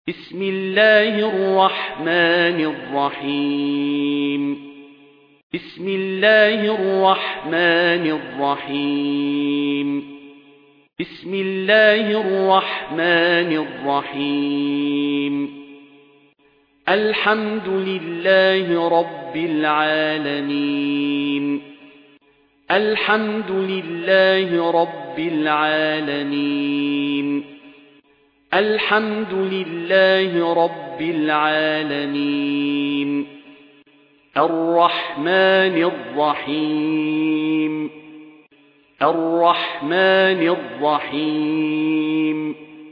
بسم الله الرحمن الرحيم بسم الله الرحمن الرحيم بسم الله الرحمن الرحيم الحمد لله رب العالمين الحمد لله رب العالمين الحمد لله رب العالمين الرحمن الرحيم الرحمن الرحيم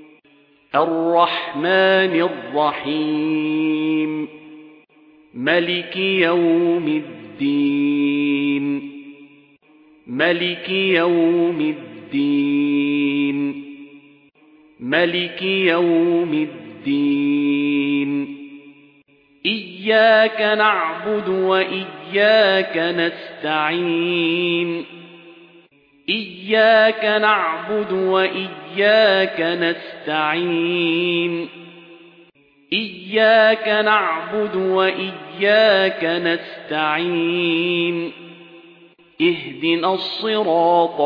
الرحمن الرحيم ملك يوم الدين ملك يوم الدين ملك يوم الدين إياك نعبد وإياك نستعين إياك نعبد وإياك نستعين إياك نعبد وإياك نستعين اهدنا الصراط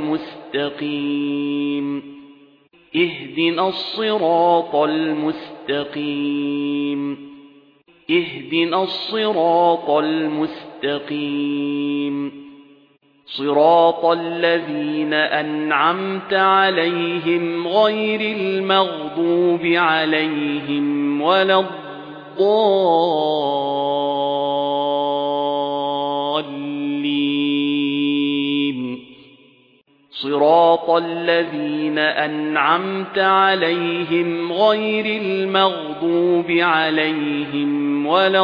المستقيم اهدنا الصراط المستقيم اهدنا الصراط المستقيم صراط الذين أنعمت عليهم غير المغضوب عليهم ولا الضالين صراط الذين أنعمت عليهم غير المغضوب عليهم ولا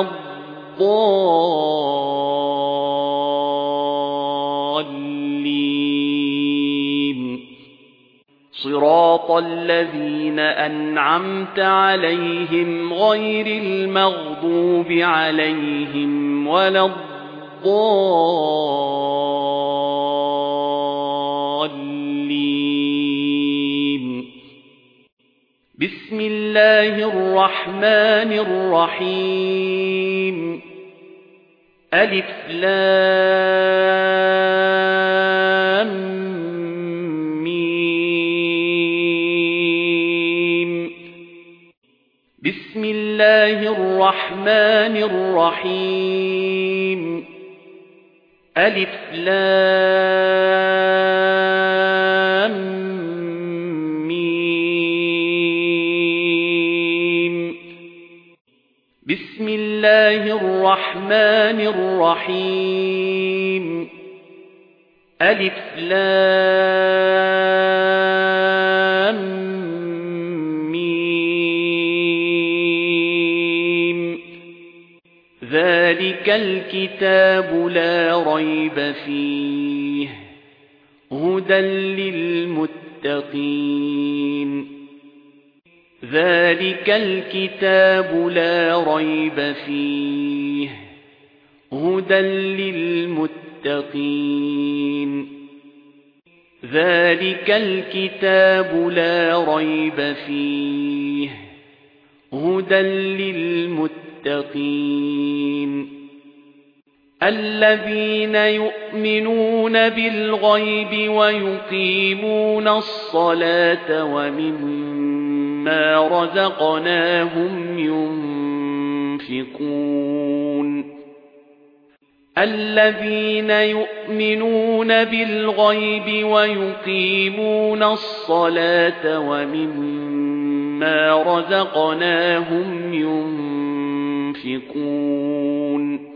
الضالين صراط الذين أنعمت عليهم غير المغضوب عليهم ولا الضالين بسم الله الرحمن الرحيم ألف لام ميم بسم الله الرحمن الرحيم ألف لام ميم بسم الله الرحمن الرحيم ألف لام ميم ذلك الكتاب لا ريب فيه هدى للمتقين ذلك الكتاب لا ريب فيه هدى للمتقين ذلك الكتاب لا ريب فيه هدى للمتقين الذين يؤمنون بالغيب ويقيمون الصلاة ومما رزقناهم ينفقون الذين يؤمنون بالغيب ويقيمون الصلاة ومما رزقناهم ينفقون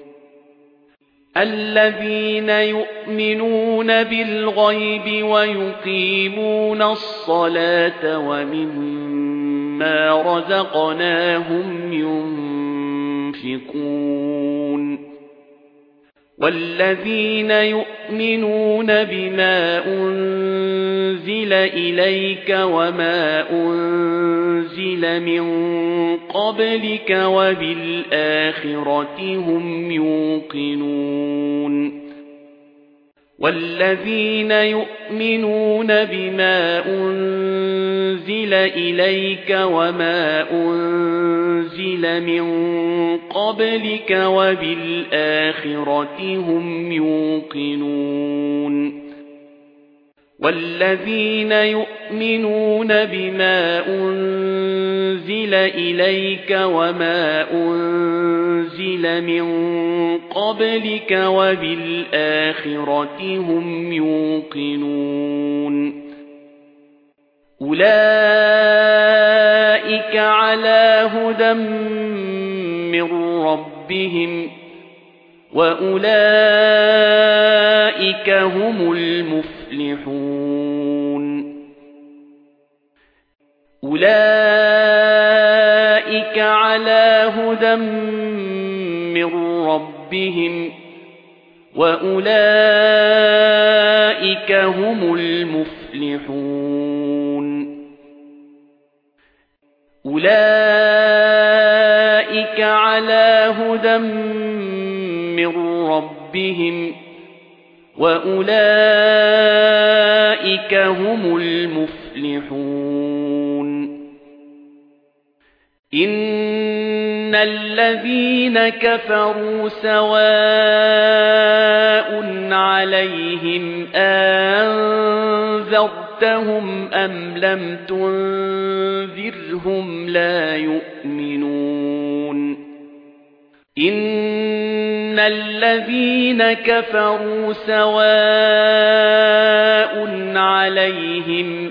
الذين يؤمنون بالغيب ويقيمون الصلاة ومما رزقناهم ينفقون والذين يؤمنون بما أنزل إليك وما أنزل من قبلك وبالآخرة هم يوقنون والذين يؤمنون بما أنزل إليك وما أنزل أنزل من قبلك وبالآخرة هم يوقنون والذين يؤمنون بما أنزل إليك وما أنزل من قبلك وبالآخرة هم يوقنون أولئك على هدى من ربهم وأولئك هم المفلحون أولئك على هدى من ربهم وأولئك هم المفلحون أولئك على هدى من ربهم وأولئك هم المفلحون إن الذين كفروا سواء عليهم أنذرتهم أم لم تنذرهم لا يؤمنون إن الذين كفروا سواء عليهم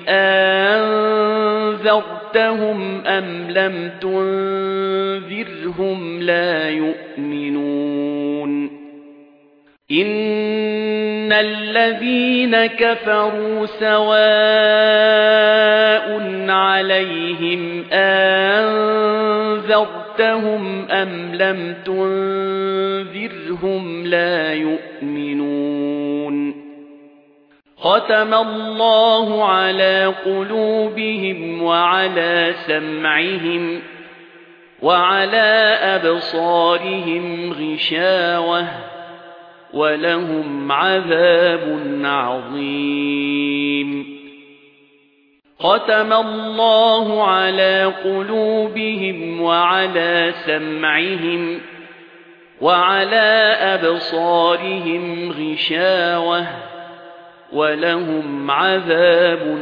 أنذرتهم أم لم تنذرهم لا يؤمنون إن الذين كفروا سواء عليهم أنذرتهم أم لم تنذرهم لا يؤمنون ختم الله على قلوبهم وعلى سمعهم وعلى أبصارهم غشاوة ولهم عذاب عظيم ختم الله على قلوبهم وعلى سمعهم وعلى أبصارهم غشاوة ولهم عذاب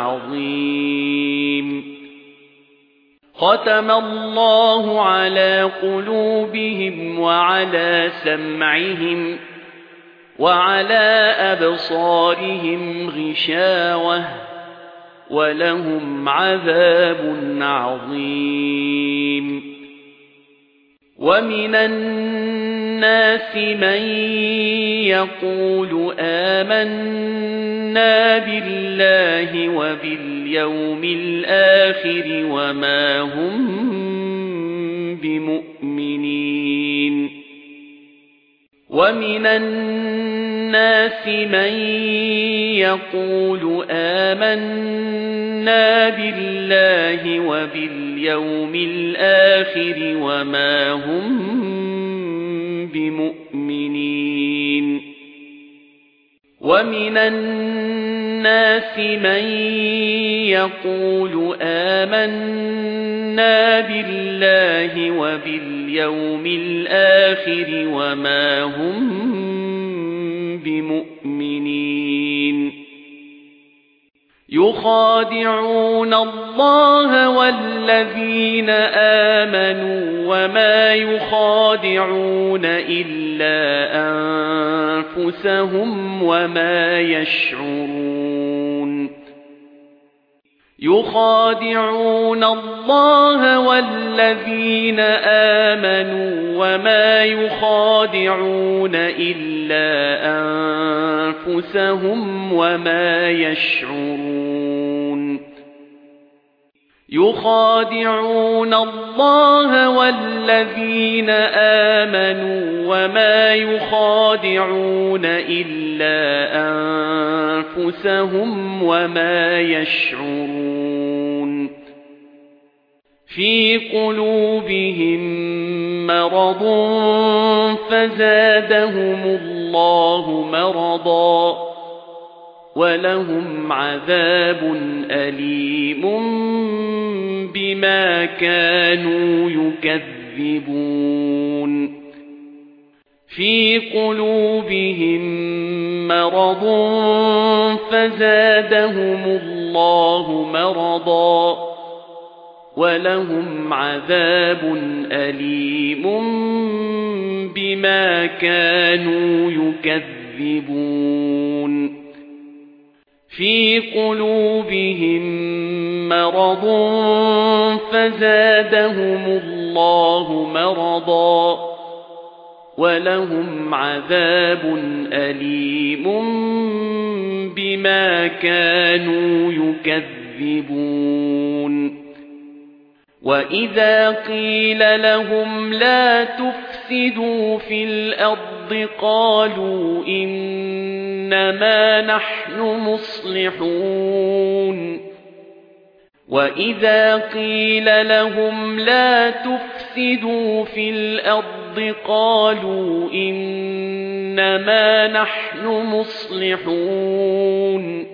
عظيم ختم الله على قلوبهم وعلى سمعهم وعلى أبصارهم غشاوة ولهم عذاب عظيم ومن الناس من يقول آمنا بالله وباليوم الآخر وما هم بمؤمنين ومن الناس من يقول آمنا بالله وباليوم الآخر وما هم بمؤمنين ومن الناس من يقول آمنا بالله وباليوم الآخر وما هم بمؤمنين يخادعون الله والذين آمنوا وما يخادعون إلا أنفسهم وما يشعرون يخادعون الله والذين آمنوا وما يخادعون إلا أنفسهم وما يشعرون يخادعون الله والذين آمنوا وما يخادعون إلا أنفسهم وما يشعرون في قلوبهم مرض فزادهم الله مرضا ولهم عذاب أليم بما كانوا يكذبون في قلوبهم مرض فزادهم الله مرضا ولهم عذاب أليم بما كانوا يكذبون في قلوبهم مرض فزادهم الله مرضا ولهم عذاب أليم بما كانوا يكذبون وإذا قيل لهم لا تفسدوا في الأرض قالوا إنما نحن مصلحون وإذا قيل لهم لا تفسدوا في الأرض قالوا إنما نحن مصلحون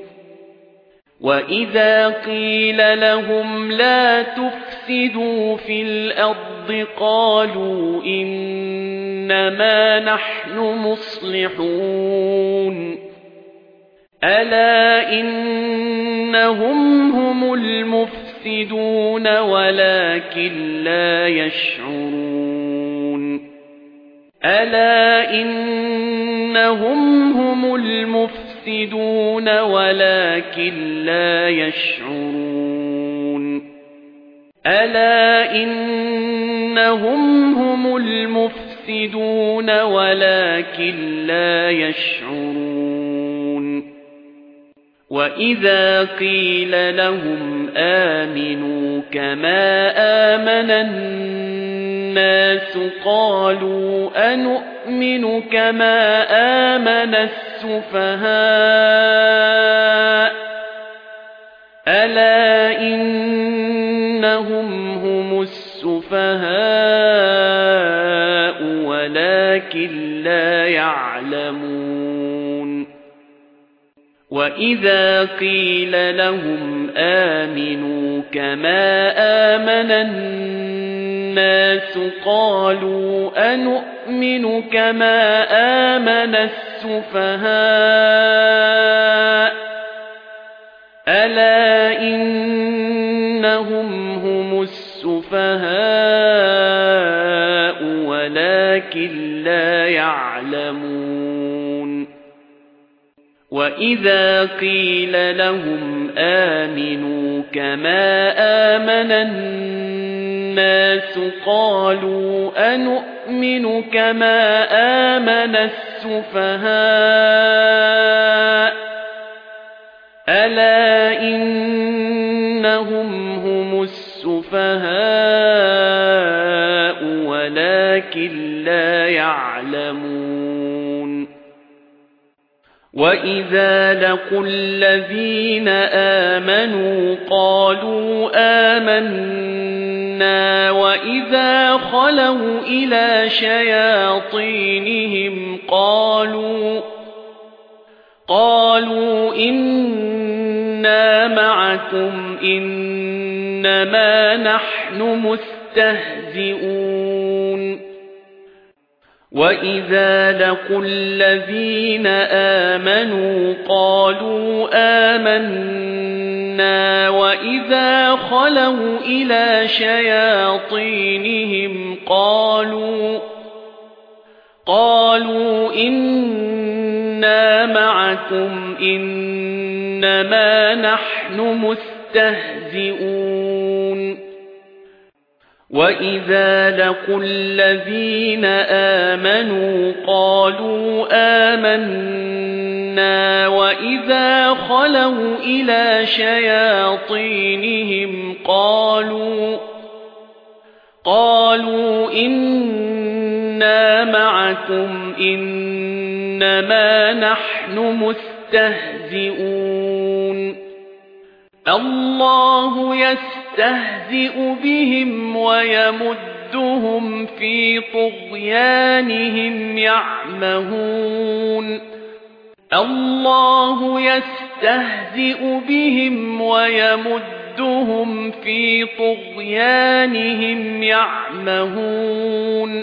وإذا قيل لهم لا تفسدوا في الأرض قالوا إنما نحن مصلحون ألا إنهم هم المفسدون ولكن لا يشعرون ألا إنهم هم المفسدون ولكن لا يشعرون ألا إنهم هم المفسدون ولكن لا يشعرون وإذا قيل لهم آمنوا كما آمن الناس قالوا أنؤمن كما آمن السفهاء ألا إنهم هم السفهاء ولكن لا يعلمون وإذا قيل لهم آمنوا كما آمن الناس قالوا أنؤمن كما آمن السفهاء ألا إنهم هم السفهاء ولكن لا يعلمون وإذا قيل لهم آمنوا كما آمن الناس قالوا أنؤمن كما آمن السفهاء ألا إنهم هم السفهاء ولكن لا يعلمون وإذا لقوا الذين آمنوا قالوا آمنا وإذا خلوا إلى شياطينهم قالوا إنا معكم إنما نحن مستهزئون وإذا لقوا الذين آمنوا قالوا آمنا وإذا خلوا إلى شياطينهم قالوا إنا معكم إنما نحن مستهزئون وإذا لقوا الذين آمنوا قالوا آمنا وإذا خلوا إلى شياطينهم قالوا إنا معكم إنما نحن مستهزئون الله يستهزئ بهم ويمدهم في طغيانهم يعمهون الله يستهزئ يستهزئ بهم ويمدهم في طغيانهم يعمهون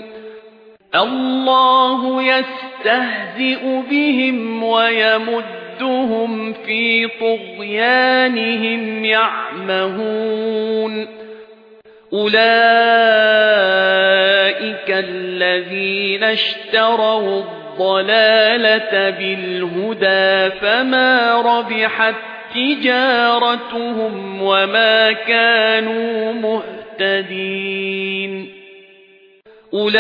الله يستهزئ بهم ويمدهم في طغيانهم يعمهون أولئك الذين اشتروا الضلالة بالهدى فما ربحت تجارتهم وما كانوا مهتدين أولئك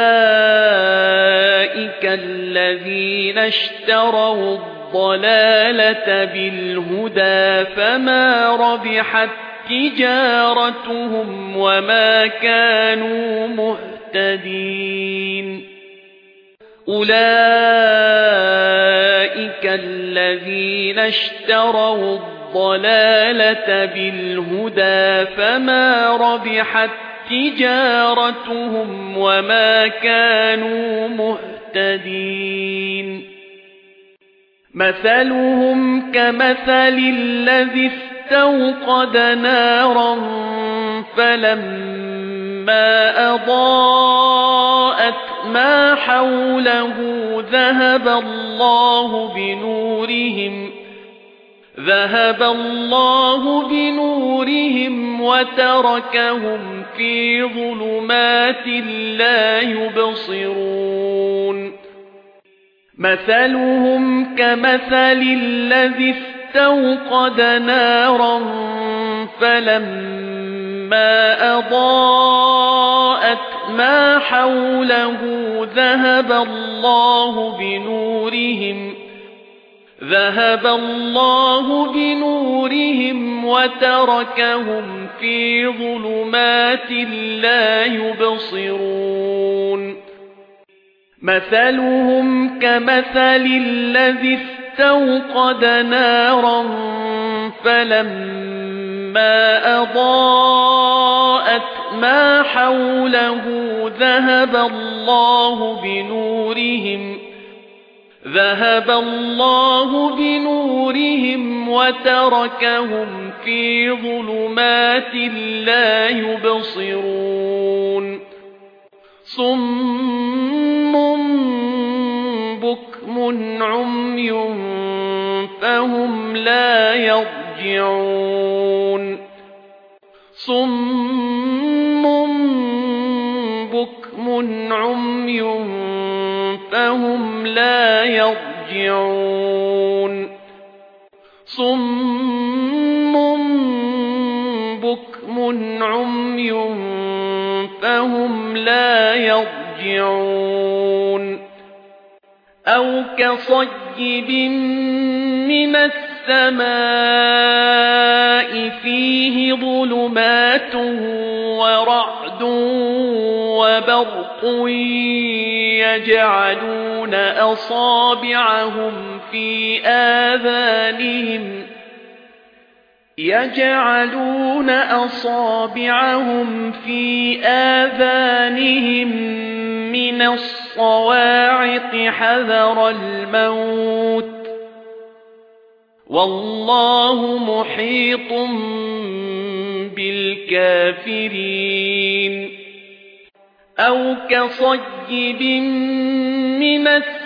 الذين اشتروا الضلالة بالهدى فما ربحت تجارتهم وما كانوا مهتدين أولئك الذين اشتروا الضلالة بالهدى فما ربحت تجارتهم وما كانوا مهتدين مثلهم كمثل الذي استوقد نارا فلما أضاءت ما حوله ذهب الله بنورهم وتركهم في ظلمات لا يبصرون مثلهم كمثل الذي استوقد نارا فلما أضاءت ما حوله ذهب الله بنورهم وتركهم في ظلمات لا يبصرون مثلهم كمثل الذي استوقد نارا فلما أضاءت ما حوله ذهب الله بنورهم وتركهم في ظلمات لا يبصرون صم بكم عمي فهم لا يرجعون صم بكم عمي فهم لا يرجعون صم بكم عمي فهم لا يرجعون أو كصيب من السماء فيه ظلمات ورعد وبرق يجعلون أصابعهم في آذانهم من الصواعق حذر الموت والله محيط بالكافرين أو كصيب من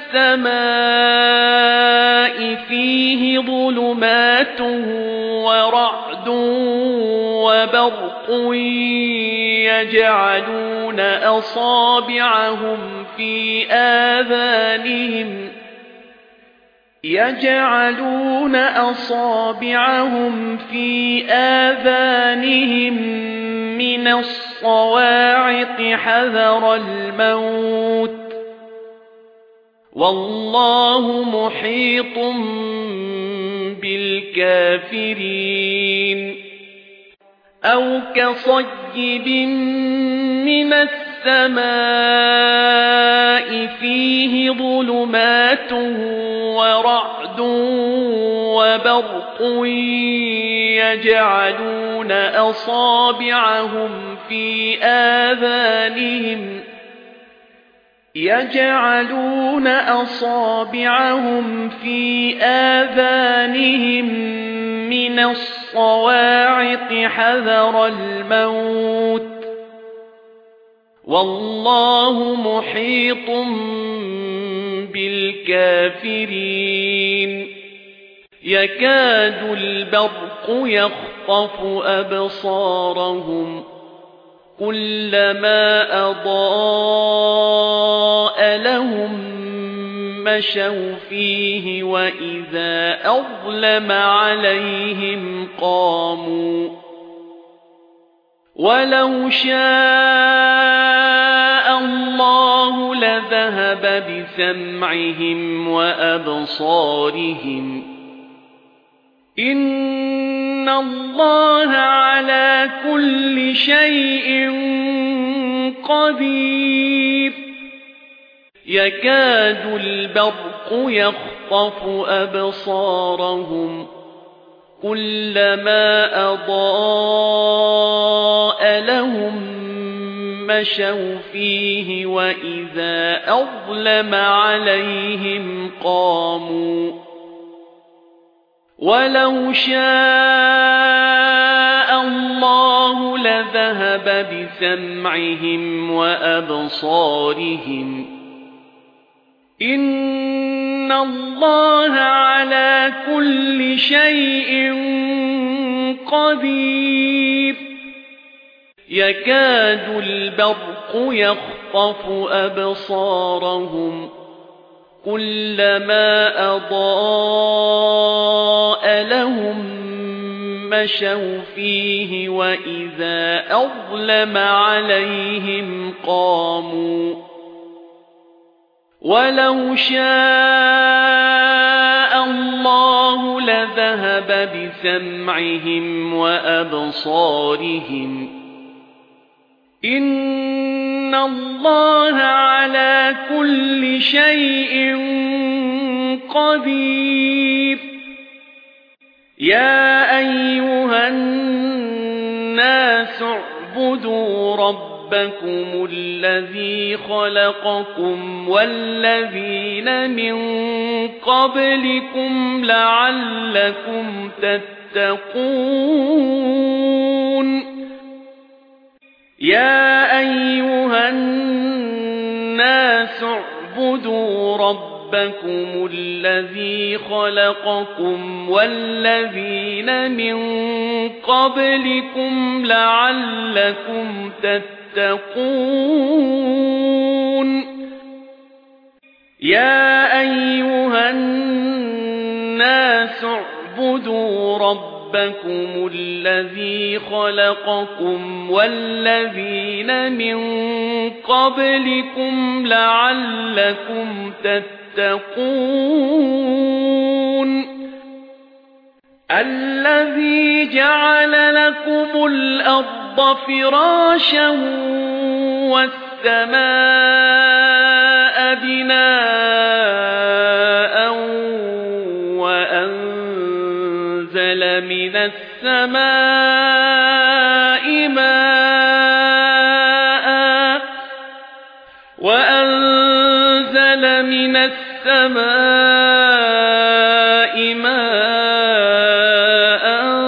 السماء فيه ظلمات ورعد وبرق يجعلون أصابعهم في آذانهم من الصواعق حذر الموت والله محيط بالكافرين أو كصيب من السماء فيه ظلمات ورعد وبرق يجعلون أصابعهم يجعلون أصابعهم في آذانهم من الصواعق حذر الموت والله محيط بالكافرين يكاد البرق يخطف أبصارهم كلما أضاء لهم مشوا فيه وإذا أظلم عليهم قاموا ولو شاء الله لذهب بسمعهم وأبصارهم إن الله على كل شيء قدير يكاد البرق يخطف أبصارهم كلما أضاء لهم مشوا فيه وإذا أظلم عليهم قاموا ولو شاء الله لذهب بسمعهم وأبصارهم إن الله على كل شيء قدير يكاد البرق يخطف أبصارهم كلما أضاء لهم مشوا فيه وإذا أظلم عليهم قاموا ولو شاء الله لذهب بسمعهم وأبصارهم إن الله على كل شيء قدير يا أيها الناس اعبدوا ربكم الذي خلقكم والذين من قبلكم لعلكم تتقون يا أيها الناس اعبدوا ربكم الذي خلقكم والذين من قبلكم لعلكم تتقون يا أيها الناس اعبدوا ربكم الذي خلقكم والذين من قبلكم لعلكم تتقون الذي جعل لكم الأرض فراشا والسماء بناء وأنزل من السماء ماء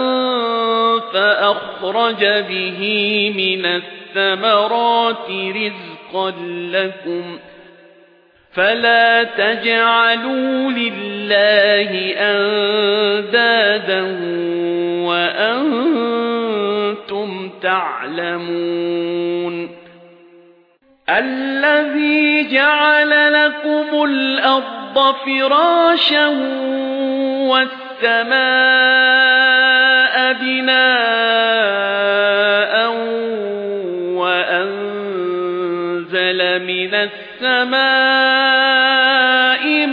فأخرج به من الثمرات رزقا لكم فلا تجعلوا لله أندادا وأنتم تعلمون الذي جعل لكم الأرض فراشا والسماء بناء وأنزل من السماء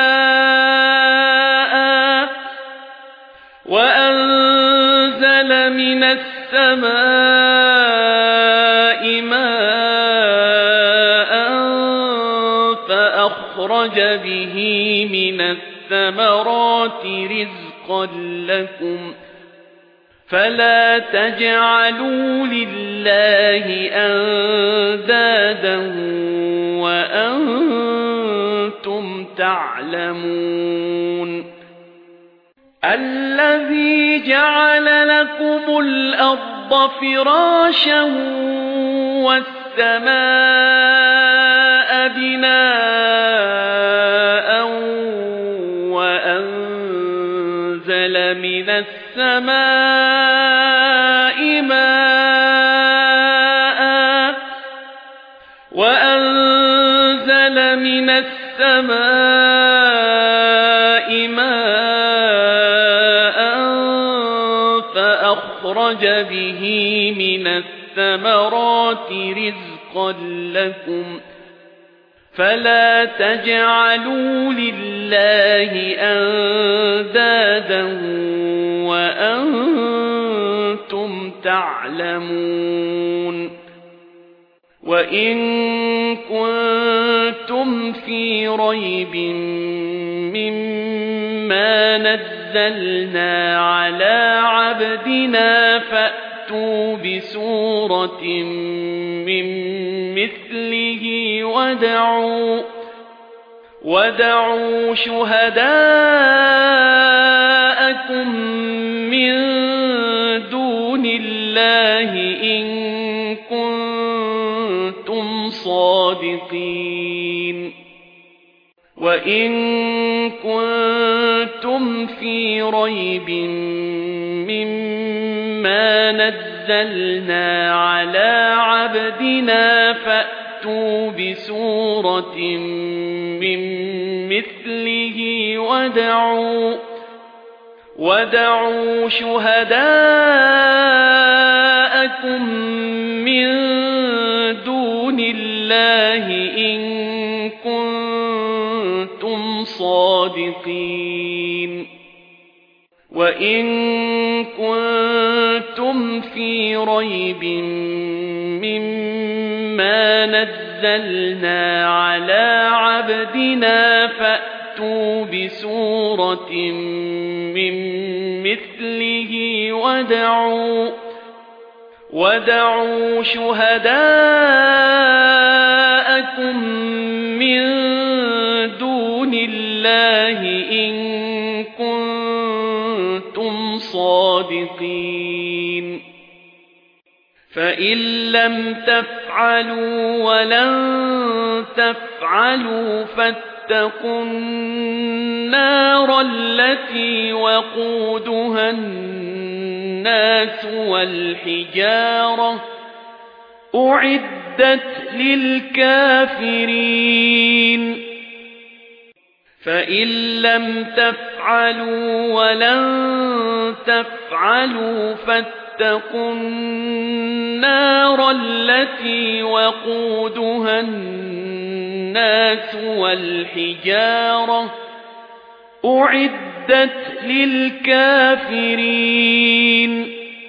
ماء فأخرج به من الثمرات رزقا لكم فلا تجعلوا لله أندادا وأنتم تعلمون الذي جعل لكم الأرض فراشا والسماء بناء وأنزل من السماء ماء فأخرج به من الثمرات رزقا لكم فلا تجعلوا لله أندادا وأنتم تعلمون وَإِن كُنتُمْ فِي رَيْبٍ مِّمَّا نَزَّلْنَا عَلَى عَبْدِنَا فَأْتُوا بِسُورَةٍ مِّن مِّثْلِهِ وَادْعُوا شُهَدَاءَكُم مِّن دُونِ اللَّهِ إِن كُنتُمْ صَادِقِينَ وَإِن كُنتُمْ فِي رَيْبٍ مِّمَّا نَزَّلْنَا عَلَى عَبْدِنَا فَأْتُوا بِسُورَةٍ مِّن مِّثْلِهِ وَادْعُوا شُهَدَاءَكُم مِّن دُونِ اللَّهِ إِن كُنتُمْ صَادِقِينَ وَإِن كُنتُمْ فِي رَيْبٍ مِّمَّا نَزَّلْنَا عَلَى عَبْدِنَا فَأْتُوا بِسُورَةٍ مِّن مِّثْلِهِ وَادْعُوا شُهَدَاءَكُم مِّن دُونِ اللَّهِ إِن كُنتُمْ صَادِقِينَ فَإِن لَّمْ تَفْعَلُوا وَلَن تَفْعَلُوا فَاتَّقُوا النَّارَ الَّتِي وَقُودُهَا النَّاسُ وَالْحِجَارَةُ أُعِدَّتْ لِلْكَافِرِينَ فَإِن لَّمْ تَفْعَلُوا وَلَن تَفْعَلُوا فَاتَّقُوا النَّارَ الَّتِي وَقُودُهَا النَّاسُ وَالْحِجَارَةُ أُعِدَّتْ لِلْكَافِرِينَ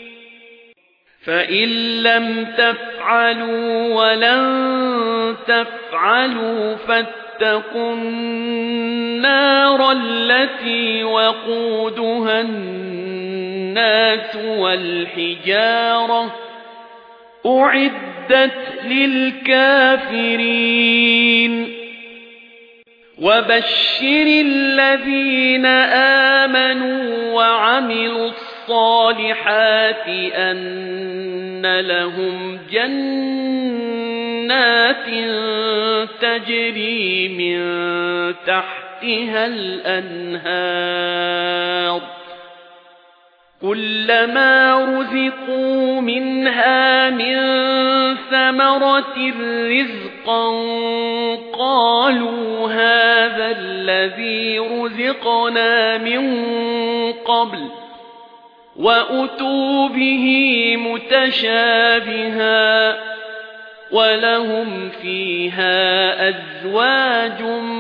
فَإِن لَّمْ تَفْعَلُوا وَلَن تَفْعَلُوا فَاتَّقُوا النَّارَ الَّتِي وَقُودُهَا النَّاسُ وَالْحِجَارَةُ أُعِدَّتْ لِلْكَافِرِينَ وَبَشِّرِ الَّذِينَ آمَنُوا وَعَمِلُوا الصَّالِحَاتِ أَنَّ لَهُمْ جَنَّاتٍ تَجْرِي مِن تَحْتِهَا الْأَنْهَارُ كُلَّمَا رُزِقُوا مِنْهَا مِن ثَمَرَةٍ رِّزْقًا قَالُوا هَٰذَا الَّذِي رُزِقْنَا مِن قَبْلُ وَأُتُوا بِهِ مُتَشَابِهًا وَلَهُمْ فِيهَا أَزْوَاجٌ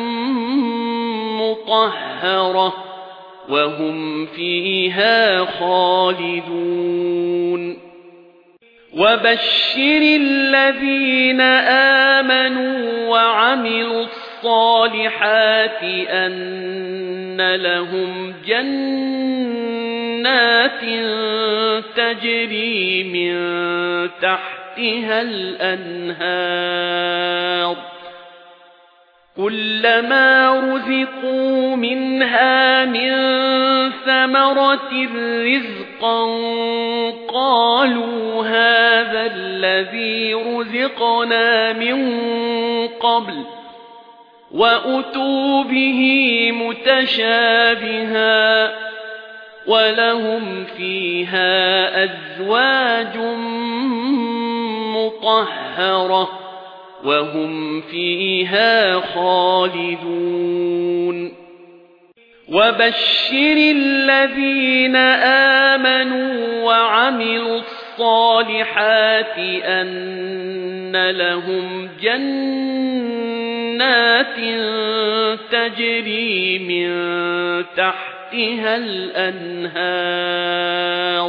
مُّطَهَّرَةٌ وَهُمْ فِيهَا خَالِدُونَ وَبَشِّرِ الَّذِينَ آمَنُوا وَعَمِلُوا الصَّالِحَاتِ أَنَّ لَهُمْ جَنَّاتٍ تَجْرِي مِن تَحْتِهَا الْأَنْهَارُ كلما رزقوا منها من ثمرة رزقا قالوا هذا الذي رزقنا من قبل وأتوا به متشابها ولهم فيها أزواج مطهرة وهم فيها خالدون وبشر الذين آمنوا وعملوا الصالحات أن لهم جنات تجري من تحتها الأنهار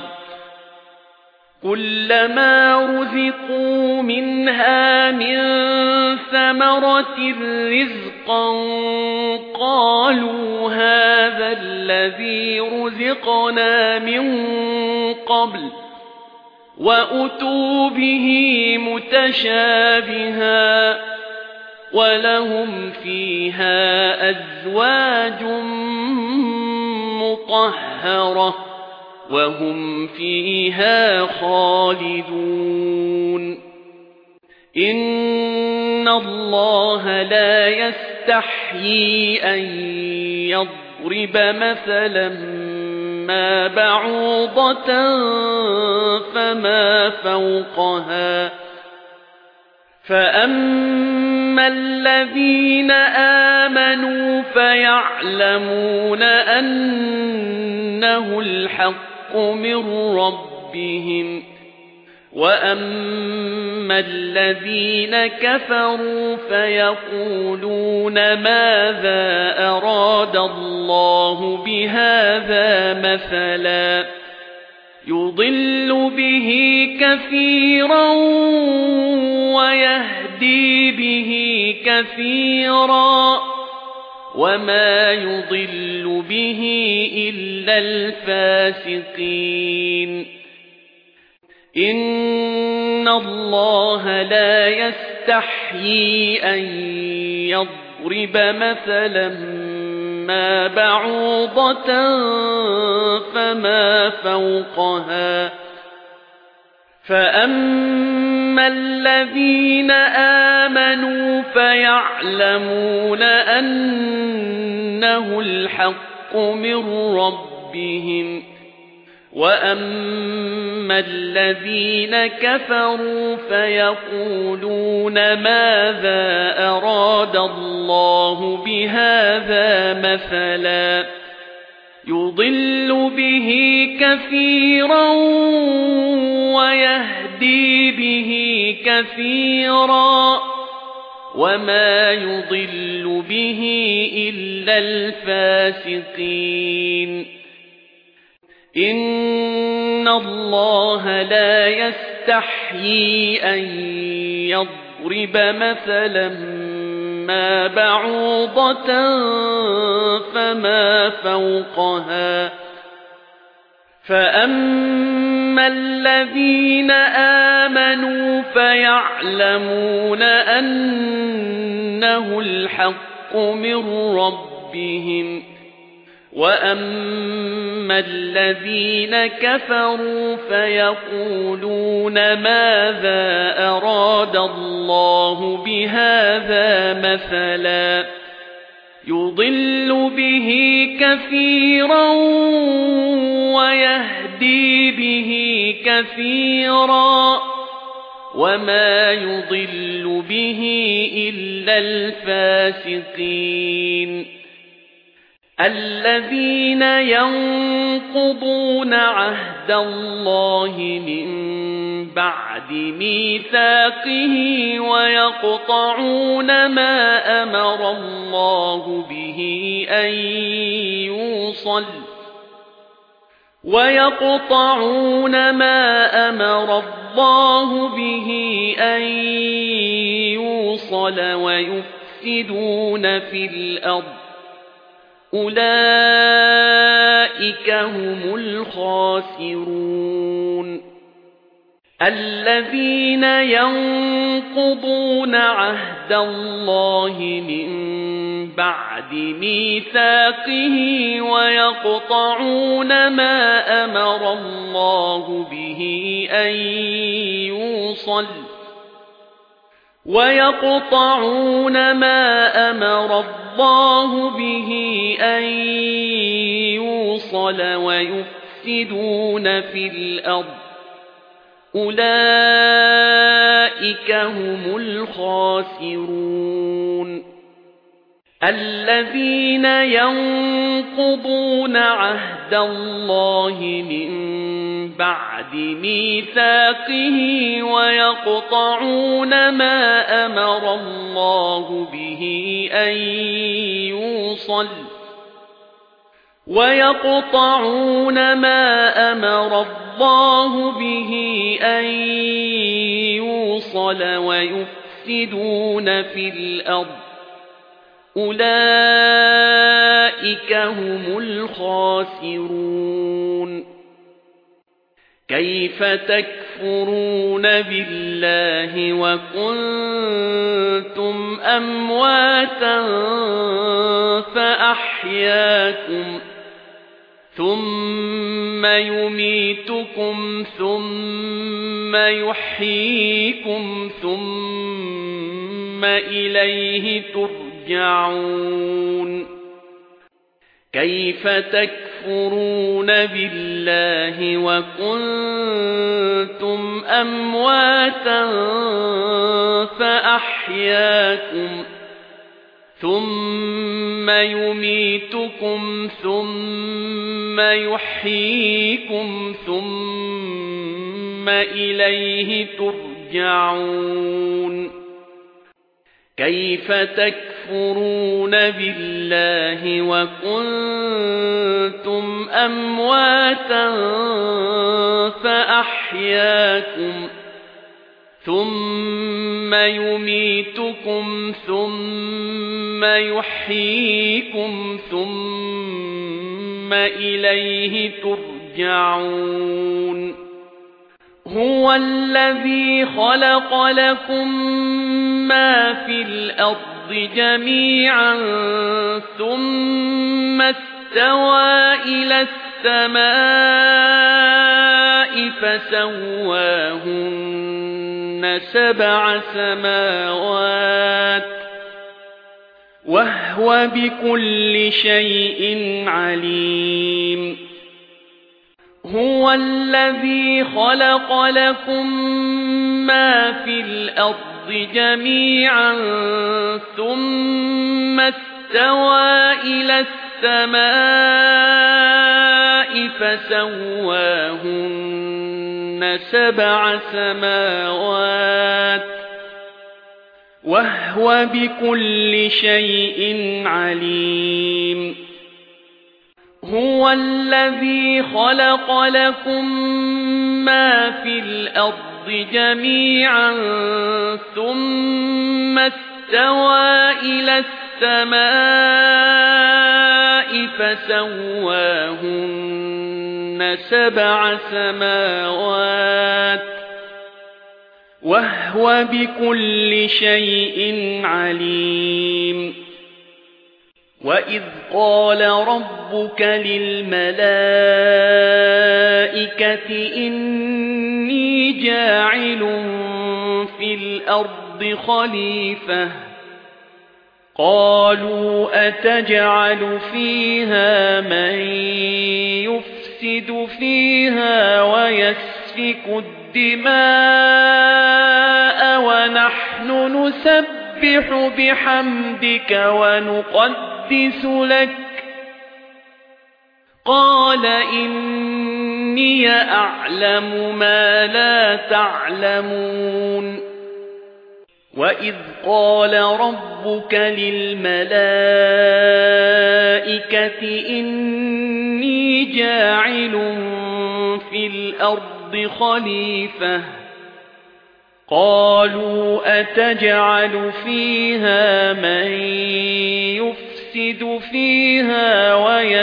كلما رزقوا منها من ثمرة رزقا قالوا هذا الذي رزقنا من قبل وأتوا به متشابها ولهم فيها أزواج مطهرة وهم فيها خالدون إن الله لا يستحيي أن يضرب مثلا ما بعوضة فما فوقها فأما الذين آمنوا فيعلمون أنه الحق من ربهم وأما الذين كفروا فيقولون ماذا أراد الله بهذا مثلا يضل به كثيرا ويهدي به كثيرا وما يضل به إلا الفاسقين إن الله لا يستحيي أن يضرب مثلا ما بعوضة فما فوقها فأما الذين آمنوا فيعلمون أنه الحق من ربهم وأما الذين كفروا فيقولون ماذا أراد الله بهذا مثلا يضل به كثيرا ويهدي به كثيرا وما يضل به إلا الفاسقين إن الله لا يستحيي أن يضرب مثلا ما بعوضة فما فوقها فأما الذين آمنوا فيعلمون أنه الحق من ربهم وأما الذين كفروا فيقولون ماذا أراد الله بهذا مثلا يضل به كثيرا ويهدي به كثيرا وما يضل به إلا الفاسقين الذين ينقضون عهد الله من بعد ميثاقه ويقطعون ما أمر الله به أن يوصل ويفسدون في الأرض أولئك هم الخاسرون الذين ينقضون عهد الله من بعد ميثاقه ويقطعون ما أمر الله به أن يوصل ويفسدون في الأرض أولئك هم الخاسرون الذين ينقضون عهد الله من بعد ميثاقه ويقطعون ما أمر الله به أن يوصل ويفسدون في الأرض أولئك هم الخاسرون كيف تكفرون بالله وكنتم أمواتا فأحياكم ثم يميتكم ثم يحييكم ثم إليه ترجعون كيف تكفرون بالله وكنتم أمواتا فأحياكم ثم يميتكم ثم يحييكم ثم إليه ترجعون كيف تكفرون بالله وكنتم أمواتا فأحياكم ثم يميتكم ثم يحييكم ثم إليه ترجعون هو الذي خلق لكم ما في الأرض جميعا ثم استوى إلى السماء فسواهن 7 سماوات وهو بكل شيء عليم هو الذي خلق لكم ما في الأرض جميعا ثم استوى إلى السماء فسواهن 7 سماوات وهو بكل شيء عليم هو الذي خلق لكم ما في الأرض جميعا ثم استوى إلى السماء فسواهن 7 سماوات وهو بكل شيء عليم وإذ قال ربك للملائكة إني جاعل في الأرض خليفة قالوا أتجعل فيها من يفسد فيها ويسفك الدماء ونحن نسبح بحمدك ونقدس لك قال إني أعلم ما لا تعلمون وإذ قال ربك للملائكة إني جاعل في الأرض خليفة قالوا أتجعل فيها من يفسد فيها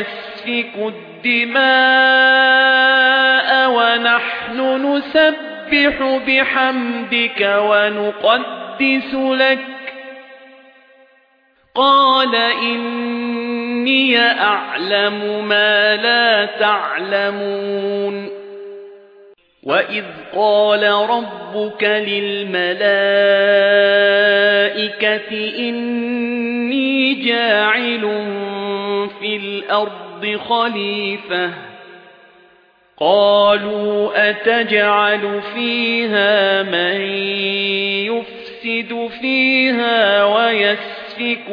ويسفك الدماء ونحن نسبح نسبح بحمدك ونقدس لك قال إني أعلم ما لا تعلمون وإذ قال ربك للملائكة إني جاعل في الأرض خليفة قالوا أتجعل فيها من يفسد فيها ويسفك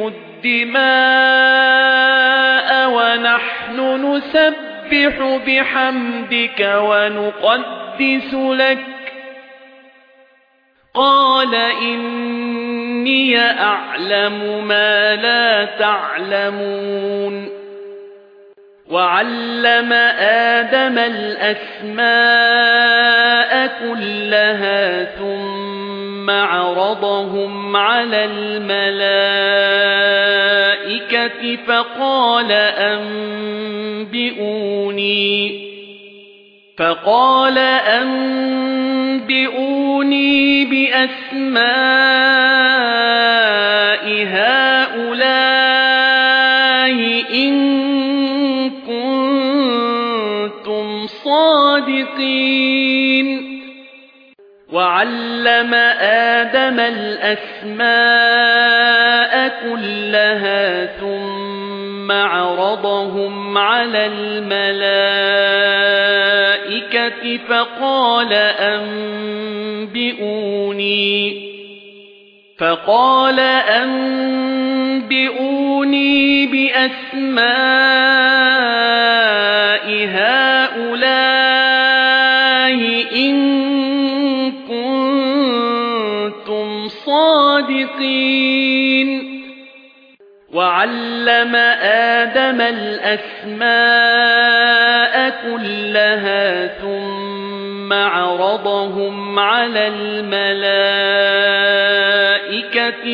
الدماء ونحن نسبح بحمدك ونقدس لك قال إني أعلم ما لا تعلمون وعلم آدم الأسماء كلها ثم عرضهم على الملائكة فقال أنبئوني بأسماء هؤلاء إن كنتم صادقين وعلم آدم الأسماء كلها ثم عرضهم على الملائكة فقال أنبئوني بأسماء هؤلاء إن كنتم صادقين وعلم آدم الأسماء كلها ثم عرضهم على الملائكة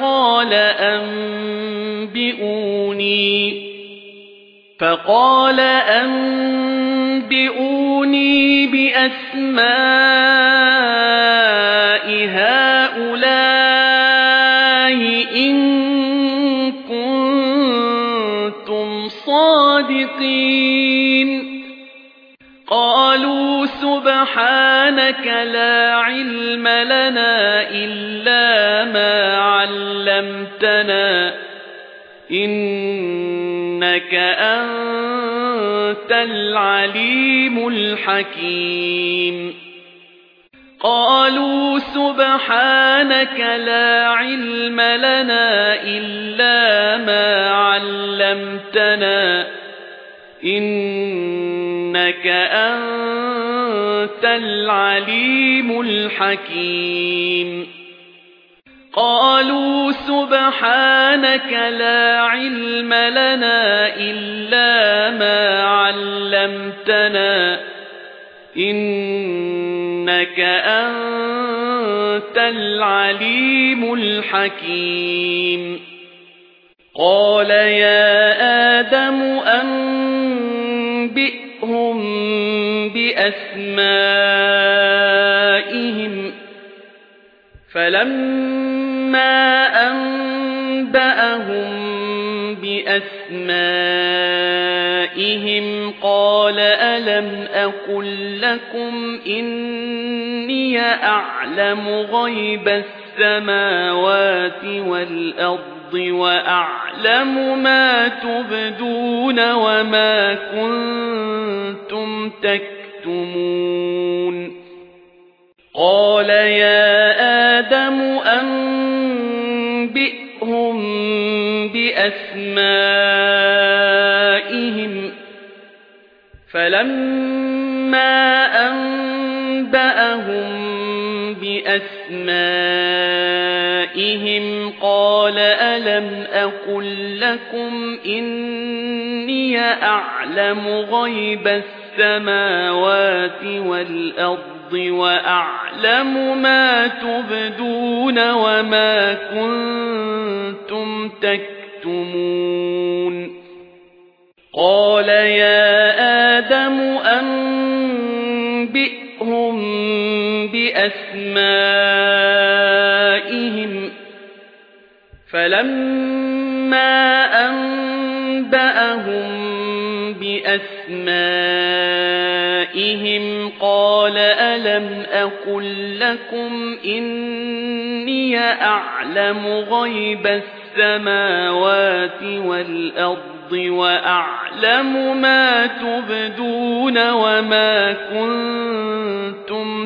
فقال أنبئوني بأسماء هؤلاء إن كنتم صادقين قالوا سبحانك لا علم لنا إلا ما علمتنا إنك أنت العليم الحكيم قالوا سبحانك لا علم لنا إلا ما علمتنا إنك أنت العليم الحكيم قالوا سبحانك لا علم لنا إلا ما علمتنا إنك أنت العليم الحكيم قال يا آدم أنبئهم بأسمائهم فلما أنبأهم بأسمائهم قال ألم أقل لكم إني أعلم غيب السماوات والأرض وأعلم ما تبدون وما كنتم تكتمون قال يا آدم أنبئهم بأسمائهم فلما أنبأهم بأسمائهم قال ألم أقل لكم إني أعلم غيب السماوات والأرض وأعلم ما تبدون وما كنتم تكتمون قال يا آدم أنبئهم بأسمائهم فلما أنبأهم بأسمائهم قال ألم أقل لكم إني أعلم غيب السماوات والأرض وأعلم ما تبدون وما كنتم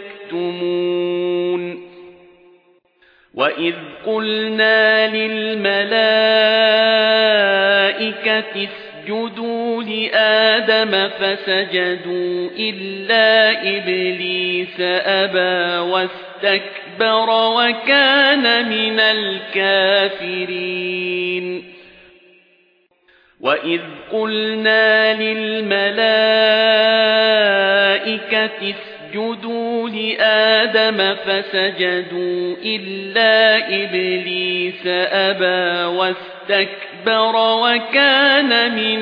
تكتمون وإذ قلنا للملائكة اسجدوا لآدم فسجدوا إلا إبليس أبى واستكبر وكان من الكافرين وإذ قلنا للملائكة اسجدوا لآدم فسجدوا إلا إبليس أبى واستكبر وكان من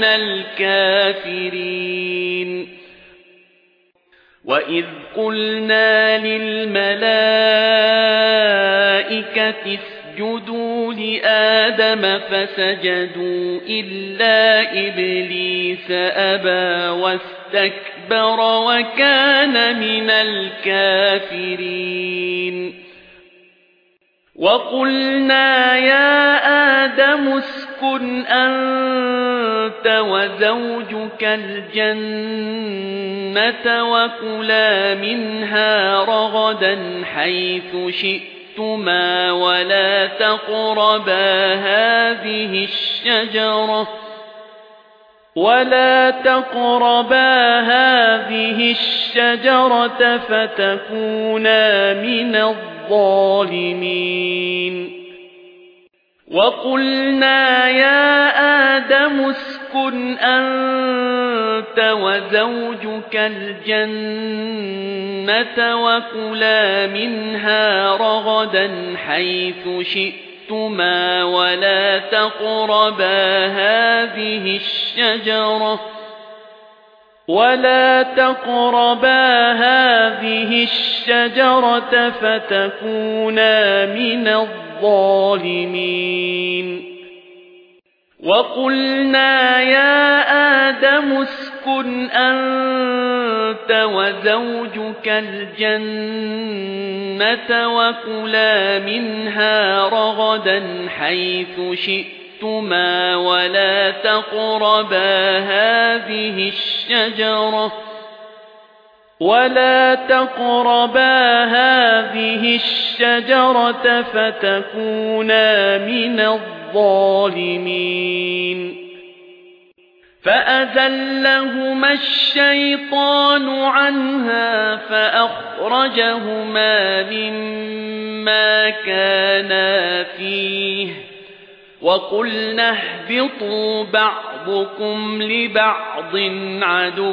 الكافرين وإذ قلنا للملائكة اسجدوا لآدم فسجدوا إلا إبليس أبى واستكبر وكان من الكافرين وقلنا يا آدم اسكن أنت وزوجك الجنة وكلا منها رغدا حيث شئتما ولا تقربا هذه الشجرة فتكونا من الظالمين وقلنا يا آدم اسكن أنت وزوجك الجنة وكلا منها رغدا حيث شئتما ولا تقربا هذه الشجرة فتكونا من الظالمين وقلنا يا آدم اسكن أنت وزوجك الجنة وكلا منها رغدا حيث شئتما ولا تقربا هذه الشجرة فتكونا من الظالمين فأزلهما الشيطان عنها فأخرجهما مما كانا فيه وقلنا اهبطوا بعضكم لبعض عدو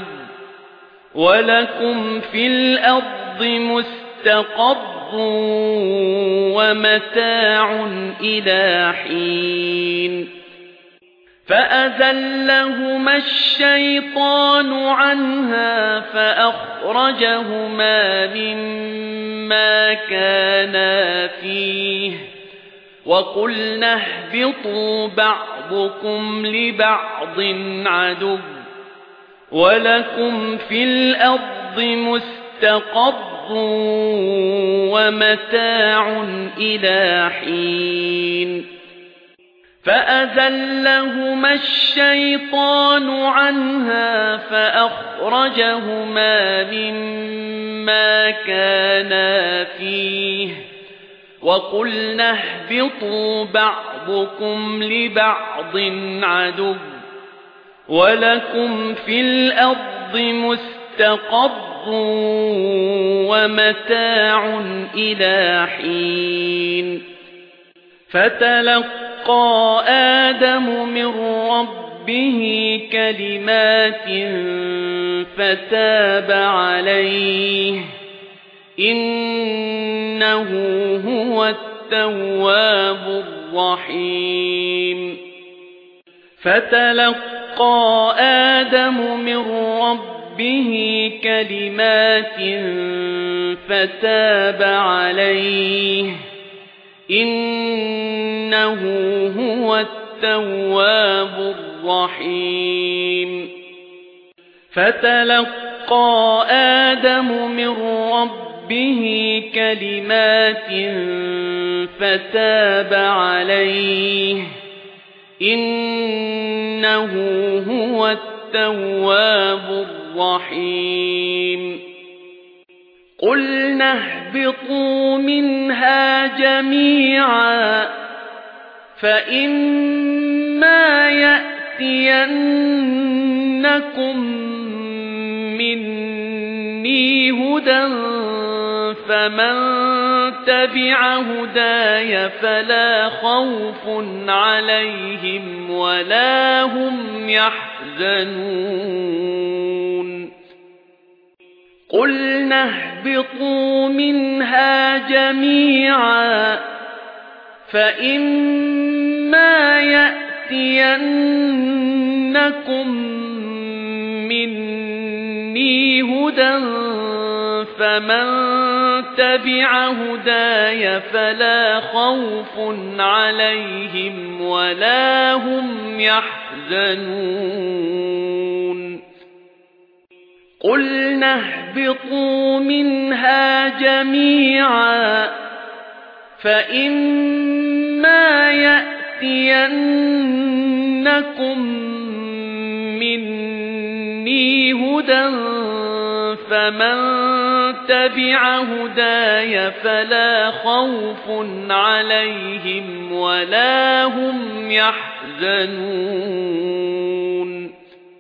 ولكم في الأرض مستقر ومتاع إلى حين فأزلهما الشيطان عنها فأخرجهما مما كانا فيه وقلنا اهبطوا بعضكم لبعض عدو ولكم في الأرض مستقر ومتاع إلى حين فأزلهما الشيطان عنها فأخرجهما مما كانا فيه وقلنا اهبطوا بعضكم لبعض عدو ولكم في الأرض مستقر ومتاع إلى حين فتلقى آدم من ربه كلمات فتاب عليه إنه هو التواب الرحيم فتلقى آدم من ربه كلمات فتاب عليه إنه هو التواب الرحيم فتلقى آدم من ربه كلمات فتاب عليه إنه هو التواب الرحيم قُلْنَا اهْبِطُوا مِنْهَا جَمِيعًا فَإِمَّا يَأْتِيَنَّكُمْ مِنِّي هُدًى فَمَن تَبِعَ هُدَايَ فَلَا خَوْفٌ عَلَيْهِمْ وَلَا هُمْ يَحْزَنُونَ قُلْنَا اهْبِطُوا مِنْهَا جَمِيعًا فَإِمَّا يَأْتِيَنَّكُم مِّنِّي هُدًى فَمَن تَبِعَ هُدَايَ فَلَا خَوْفٌ عَلَيْهِمْ وَلَا هُمْ يَحْزَنُونَ قُلْنَا اهْبِطُوا مِنْهَا جَمِيعًا فَإِمَّا يَأْتِيَنَّكُم مِّنِّي هُدًى فَمَن تَبِعَ هُدَايَ فَلَا خَوْفٌ عَلَيْهِمْ وَلَا هُمْ يَحْزَنُونَ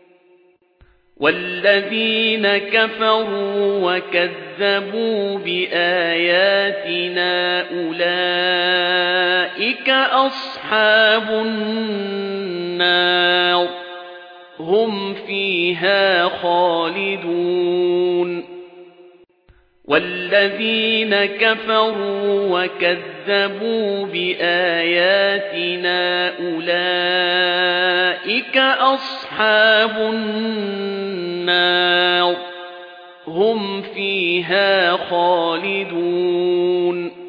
وَالَّذِينَ كَفَرُوا وَكَذَّبُوا بِآيَاتِنَا أُولَئِكَ أَصْحَابُ النَّارِ هُمْ فِيهَا خَالِدُونَ وَالَّذِينَ كَفَرُوا وَكَذَّبُوا بِآيَاتِنَا أُولَئِكَ أَصْحَابُ النَّارِ هُمْ فِيهَا خَالِدُونَ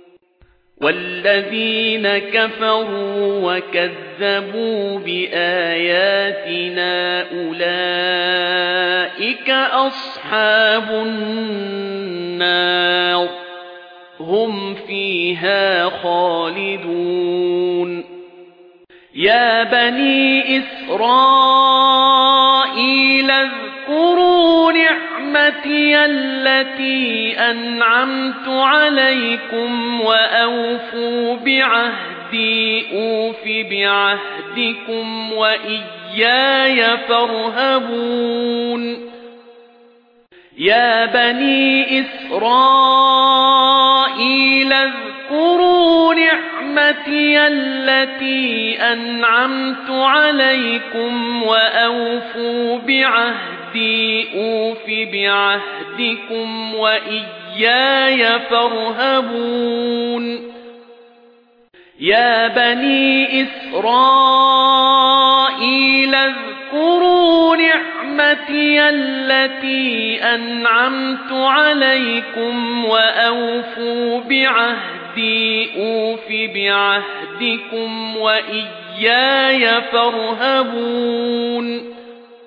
وَالَّذِينَ كَفَرُوا وَكَذَّبُوا بِآيَاتِنَا أُولَئِكَ أَصْحَابُ النَّارِ هُمْ فِيهَا خَالِدُونَ يَا بَنِي إِسْرَائِيلَ اذْكُرُوا نِعْمَتِيَ الَّتِي أَنْعَمْتُ عَلَيْكُمْ وَأَوْفُوا بِعَهْدِي أُوفِ بِعَهْدِكُمْ وَإِيَّايَ فَارْهَبُونِ يَا بَنِي إِسْرَائِيلَ اذْكُرُوا نِعْمَتِيَ الَّتِي أَنْعَمْتُ عَلَيْكُمْ وَأَوْفُوا بِعَهْدِي أُوفِ بِعَهْدِكُمْ وَإِيَّايَ فَارْهَبُونِ يَا بَنِي إِسْرَائِيلَ اذْكُرُوا نِعْمَتِيَ الَّتِي أَنْعَمْتُ عَلَيْكُمْ وَأَوْفُوا بِعَهْدِي أُوفِ بِعَهْدِكُمْ وَإِيَّايَ فَارْهَبُونِ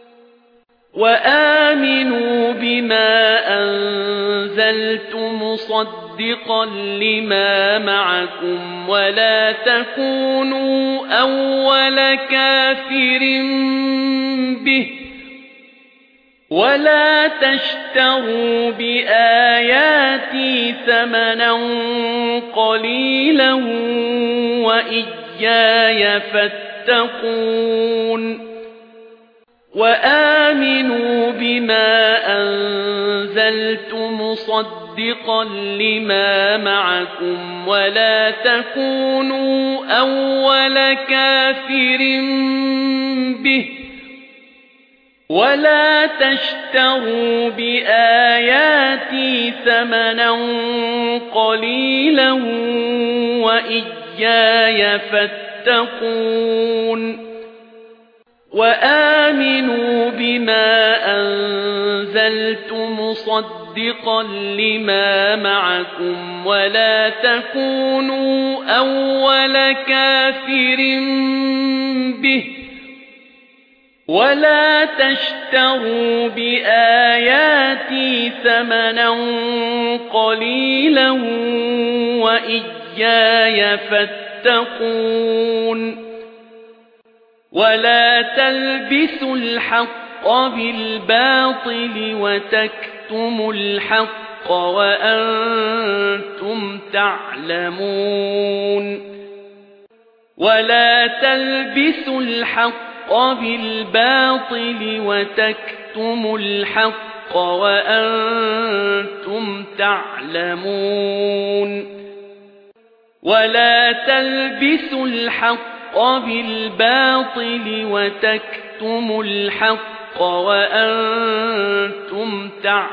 وَآمِنُوا بِمَا أَنزَلْتُ مُصَدِّقًا لِمَا مَعَكُمْ وَلَا تَكُونُوا أَوَّلَ كَافِرٍ بِهِ وَلَا تَشْتَرُوا بِآيَاتِي ثَمَنًا قَلِيلًا وَإِيَّايَ فَاتَّقُونِ وَآمِنُوا بِمَا أَنزَلْتُ مُصَدِّقًا لِمَا مَعَكُمْ وَلَا تَكُونُوا أَوَّلَ كَافِرٍ بِهِ وَلَا تَشْتَرُوا بِآيَاتِي ثَمَنًا قَلِيلًا وَإِيَّايَ فَاتَّقُونِ وآمنوا بما أنزلت مصدقا لما معكم ولا تكونوا أول كافر به ولا تشتروا بآياتي ثمنا قليلا وإياي فاتقون ولا تلبسوا الحق بالباطل وتكتموا الحق وأنتم تعلمون ولا تلبسوا الحق بالباطل وتكتموا الحق وأنتم تعلمون ولا تلبسوا الحق بالباطل وتكتموا الحق وأنتم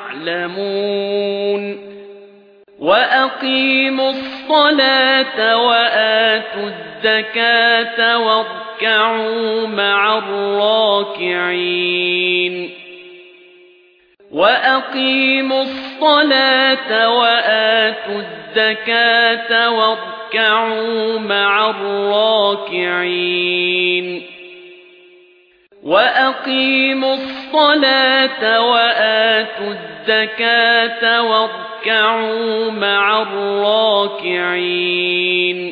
تعلمون وأقيموا الصلاة وآتوا الزكاة واركعوا مع الراكعين وأقيموا الصلاة وآتوا الزكاة واركعوا مع الراكعين وأقيموا الصلاة وآتوا الزكاة واركعوا مع الراكعين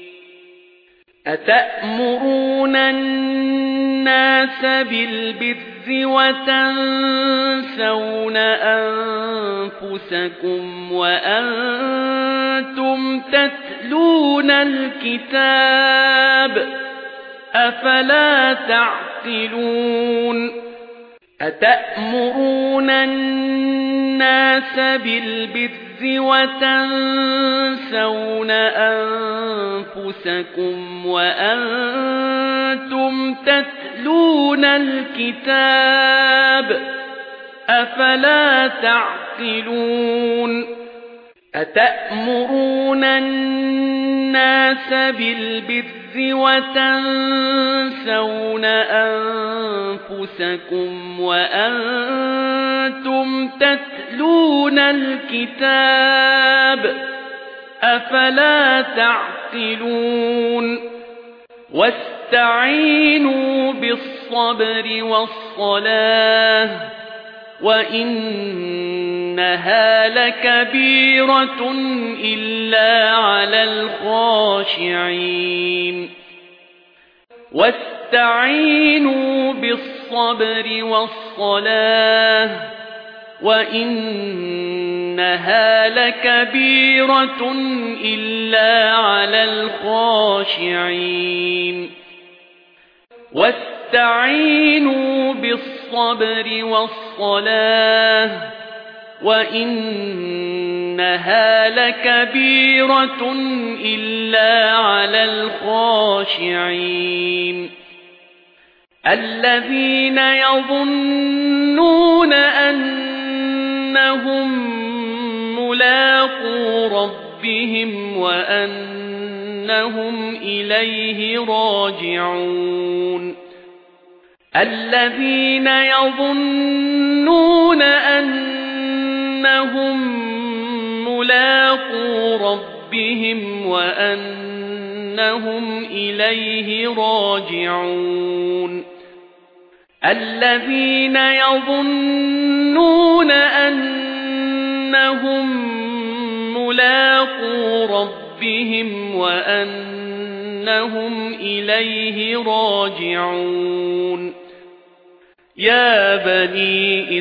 أتأمرون الناس بالبر وتنسون أنفسكم وأنتم تتلون الكتاب أفلا تعقلون أتأمرون الناس بالبر وتنسون أنفسكم وأنتم تتلون الكتاب أفلا تعقلون أتأمرون الناس بالبر وتنسون أنفسكم وأنتم تتلون الكتاب أفلا تعقلون واستعينوا بالصبر والصلاة وإنها لكبيرة إلا على الخاشعين واستعينوا بالصبر والصلاة وإنها لكبيرة إلا على الخاشعين واستعينوا بالصبر والصلاة وإنها لكبيرة إلا على الخاشعين الذين يظنون أنهم ملاقو ربهم وأنهم إليه راجعون الذين يظنون أنهم ملاقو ربهم وأنهم إليه راجعون الذين يظنون أنهم ملاقو ربهم وأنهم إليه راجعون يا بني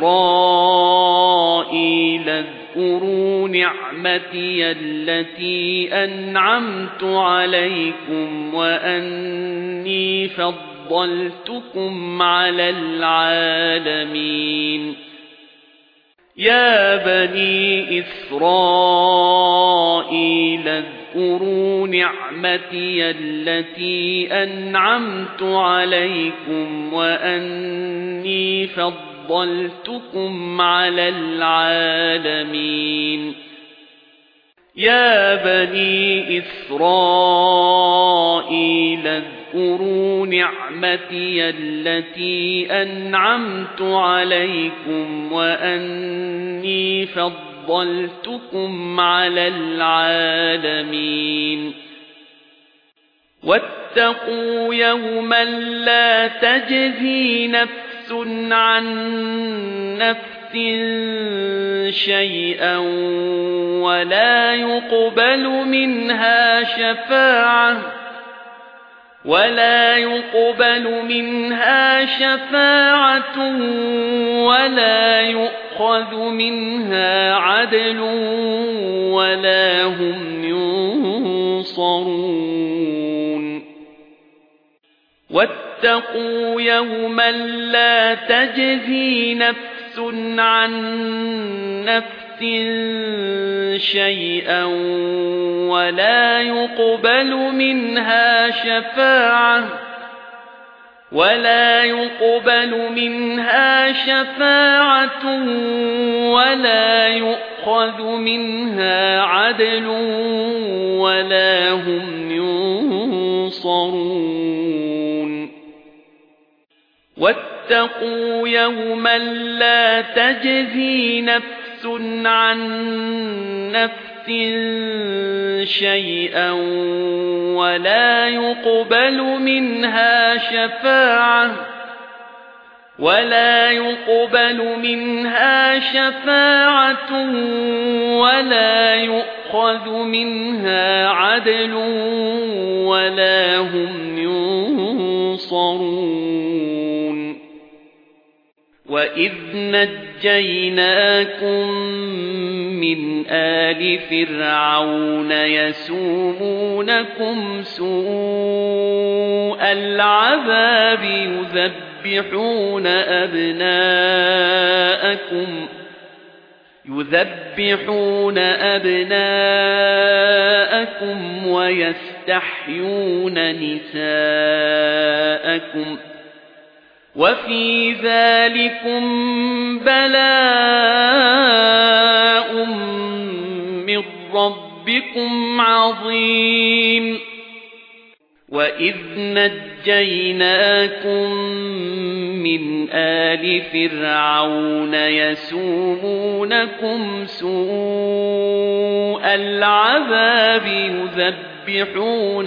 إسرائيل اذكروا نعمتي التي أنعمت عليكم وأني فضلتكم على العالمين يا بني إسرائيل اذكروا نعمتي التي أنعمت عليكم وأني فضلتكم على العالمين يا بني إسرائيل واذكروا نعمتي التي أنعمت عليكم وأني فضلتكم على العالمين واتقوا يوما لا تجزي نفس عن نفس شيئا ولا يقبل منها شفاعة ولا يؤخذ منها عدل ولا هم ينصرون واتقوا يوما لا تجزي نفس عن نفس شيئا ولا يقبل منها شفاعة ولا يؤخذ منها عدل ولا هم ينصرون واتقوا يوما لا تجزي نفس عن نفس شيئا ولا يقبل منها شفاعة ولا يؤخذ منها عدل ولا هم ينصرون وإذ نجيناكم من آل فرعون يسومونكم سوء العذاب يذبحون أبناءكم ويستحيون نساءكم وفي ذلكم بلاء من ربكم عظيم وإذ نجيناكم من آل فرعون يسومونكم سوء العذاب يذبحون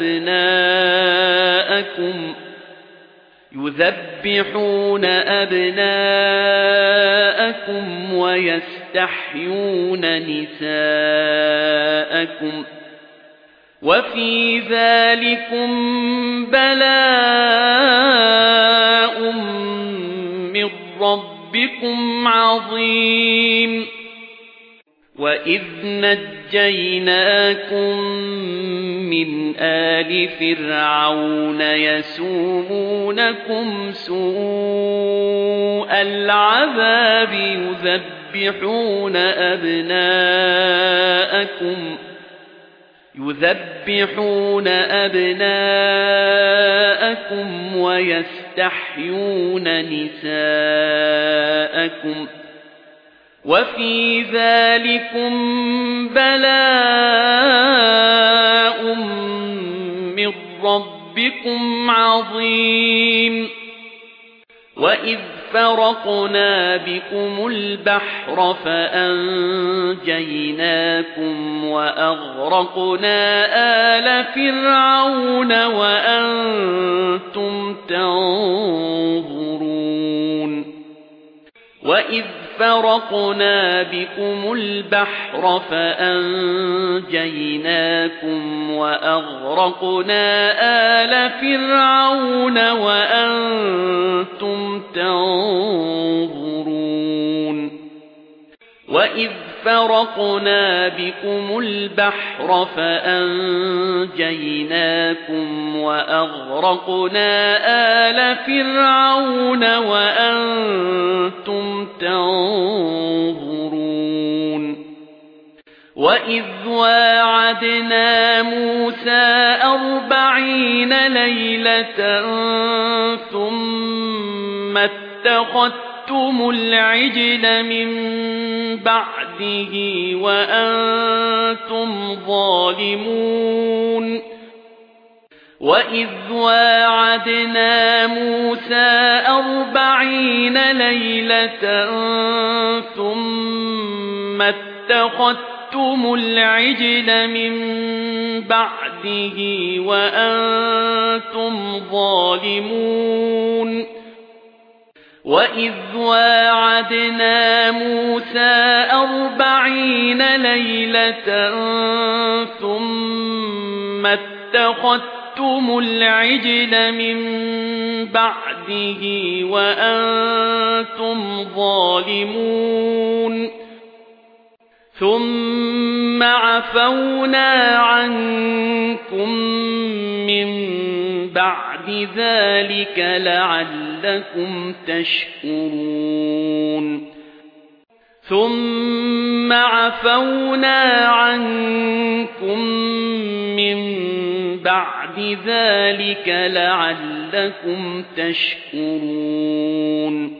أبناءكم ويستحيون نساءكم وفي ذلكم بلاء من ربكم عظيم وإذ نجيناكم من آل فرعون يسومونكم سوء العذاب يذبحون أبناءكم ويستحيون نساءكم وفي ذلكم بلاء من ربكم عظيم وإذ فرقنا بكم البحر فأنجيناكم وأغرقنا آل فرعون وأنتم تنظرون وإذ فرقنا بكم البحر فأنجيناكم وأغرقنا آل فرعون وأنتم تنظرون وإذ فرقنا بكم البحر فأنجيناكم وأغرقنا آل فرعون وأنتم تنظرون وإذ واعدنا موسى 40 ليلة ثم اتخذتم العجل من بعده وَإِذْ وَاعَدْنَا مُوسَى 40 لَيْلَةً ثُمَّ اتَّخَذْتُمُ الْعِجْلَ مِنْ بَعْدِهِ وَأَنْتُمْ ظَالِمُونَ وَإِذْ وَاعَدْنَا مُوسَى 40 لَيْلَةً ثُمَّ اتَّخَذْتُمُ الْعِجْلَ مِنْ بَعْدِهِ وَأَنْتُمْ ظَالِمُونَ ثُمَّ عَفَوْنَا عَنْكُمْ مِنْ بَعْدِ ذَلِكَ لَعَلَّكُمْ تَشْكُرُونَ ثُمَّ عَفَوْنَا عَنْكُمْ مِنْ بَعْدِ ذَلِكَ لَعَلَّكُمْ تَشْكُرُونَ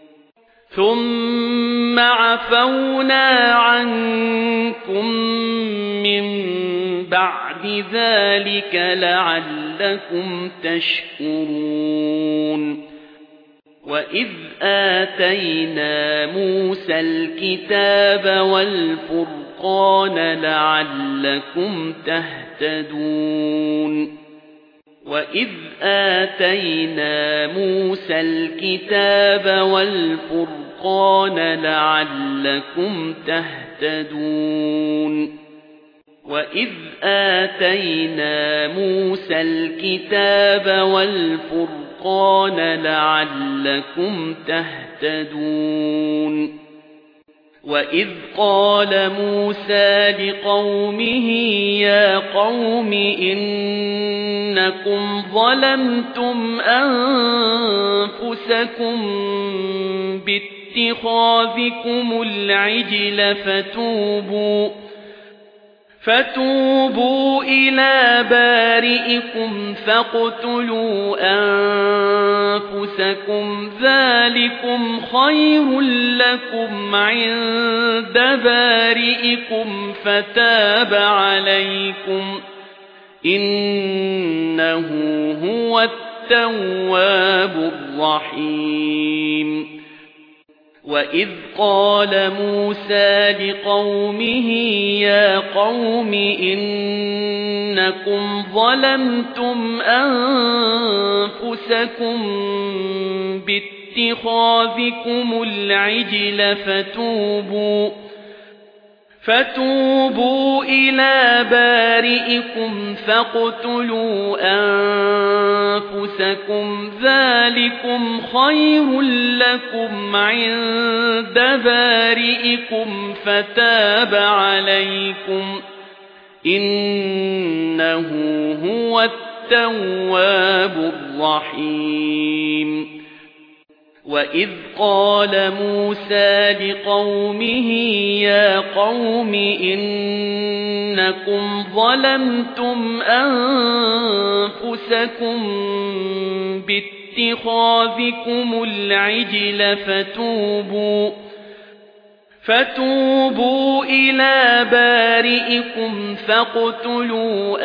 ثُمَّ عَفَوْنَا عَنكُم مِّن بَعْدِ ذَلِكَ لَعَلَّكُمْ تَشْكُرُونَ وَإِذْ آتَيْنَا مُوسَى الْكِتَابَ وَالْفُرْقَانَ لَعَلَّكُمْ تَهْتَدُونَ وَإِذْ آتَيْنَا مُوسَى الْكِتَابَ وَالْفُرْقَانَ لَعَلَّكُمْ تَهْتَدُونَ وَإِذْ آتَيْنَا مُوسَى الْكِتَابَ وَالْفُرْقَانَ لَعَلَّكُمْ تَهْتَدُونَ وَإِذْ قَالَ مُوسَى لِقَوْمِهِ يَا قَوْمِ إِنَّكُمْ ظَلَمْتُمْ أَنفُسَكُمْ بِاتِّخَاذِكُمُ الْعِجْلَ فتوبوا إلى بارئكم فاقتلوا أنفسكم ذلكم خير لكم عند بارئكم فتاب عليكم إنه هو التواب الرحيم وَإِذْ قَالَ مُوسَى لِقَوْمِهِ يَا قَوْمِ إِنَّكُمْ ظَلَمْتُمْ أَنفُسَكُمْ بِاتِّخَاذِكُمُ الْعِجْلَ فتوبوا إلى بارئكم فاقتلوا أنفسكم ذلكم خير لكم عند بارئكم فتاب عليكم إنه هو التواب الرحيم وَإِذْ قَالَ مُوسَى لِقَوْمِهِ يَا قَوْمِ إِنَّكُمْ ظَلَمْتُمْ أَنفُسَكُمْ بِاتِّخَاذِكُمُ الْعِجْلَ فتوبوا إلى بارئكم فاقتلوا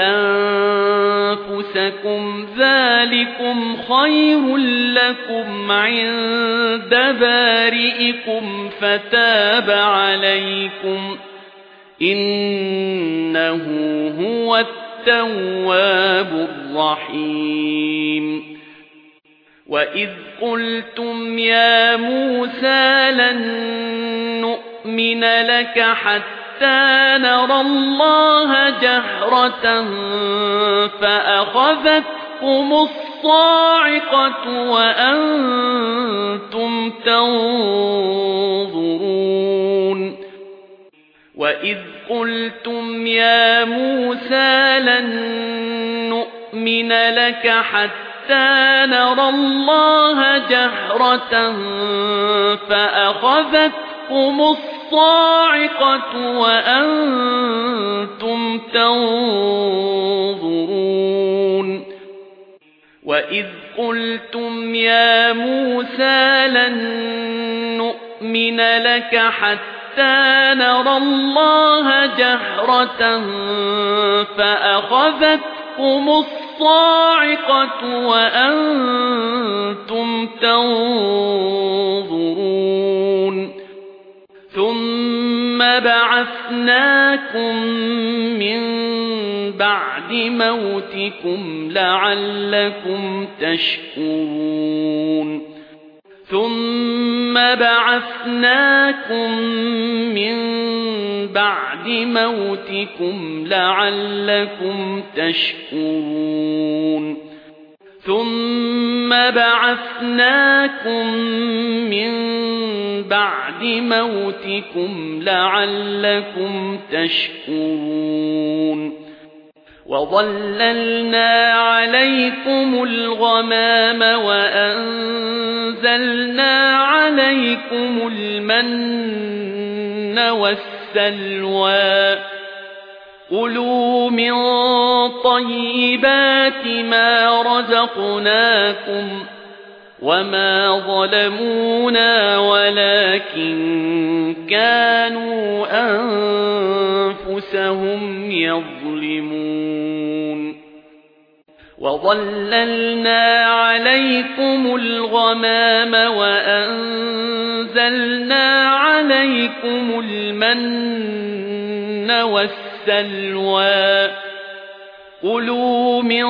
أنفسكم ذلكم خير لكم عند بارئكم فتاب عليكم إنه هو التواب الرحيم وَإِذْ قُلْتُمْ يَا مُوسَى لَن نُّؤْمِنَ لَكَ حَتَّى نَرَى اللَّهَ جَهْرَةً فَأَخَذَتْكُمُ الصَّاعِقَةُ وَأَنْتُمْ تَنظُرُونَ وَإِذْ قُلْتُمْ يَا مُوسَى لَن نُّؤْمِنَ لَكَ حَتَّى نَرَى اللَّهَ جَهْرَةً فَأَخَذَتْكُمُ الصَّاعِقَةُ وَأَنْتُمْ تَنظُرُونَ وَإِذْ قُلْتُمْ يَا مُوسَى لَن نُّؤْمِنَ لَكَ حَتَّى نَرَى اللَّهَ جَهْرَةً فَأَخَذَتْكُمُ الصَّاعِقَةُ الصاعقة وأنتم تنظرون ثم بعثناكم من بعد موتكم لعلكم تشكرون ثم بعثناكم من بعد موتكم لعلكم تشكرون ثم بعثناكم من بعد موتكم لعلكم تشكرون وظللنا عليكم الغمام وأنزلنا عليكم المن والسلوى كلوا من طيبات ما رزقناكم وما ظلمونا ولكن كانوا أنفسهم يظلمون وظللنا عليكم الغمام وأنزلنا عليكم المن والسلوى كلوا من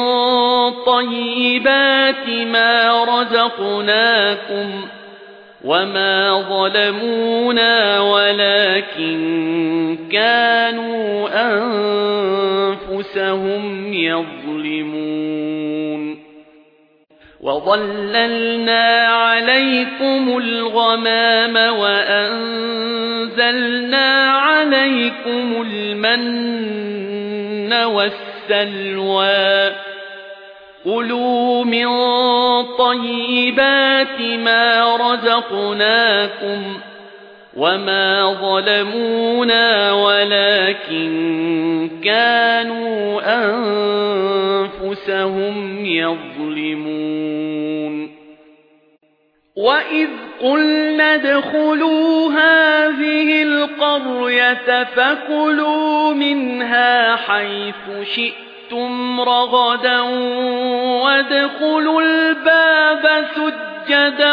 طيبات ما رزقناكم وما ظلمونا ولكن كانوا أنفسهم يظلمون وظللنا عليكم الغمام وأنزلنا عليكم المن والسلوى كلوا من طيبات ما رزقناكم وما ظلمونا ولكن كانوا أنفسهم يظلمون وإذ قلنا ادخلوا هذه القرية فكلوا منها حيث شئتم رغدا وادخلوا الباب سجدا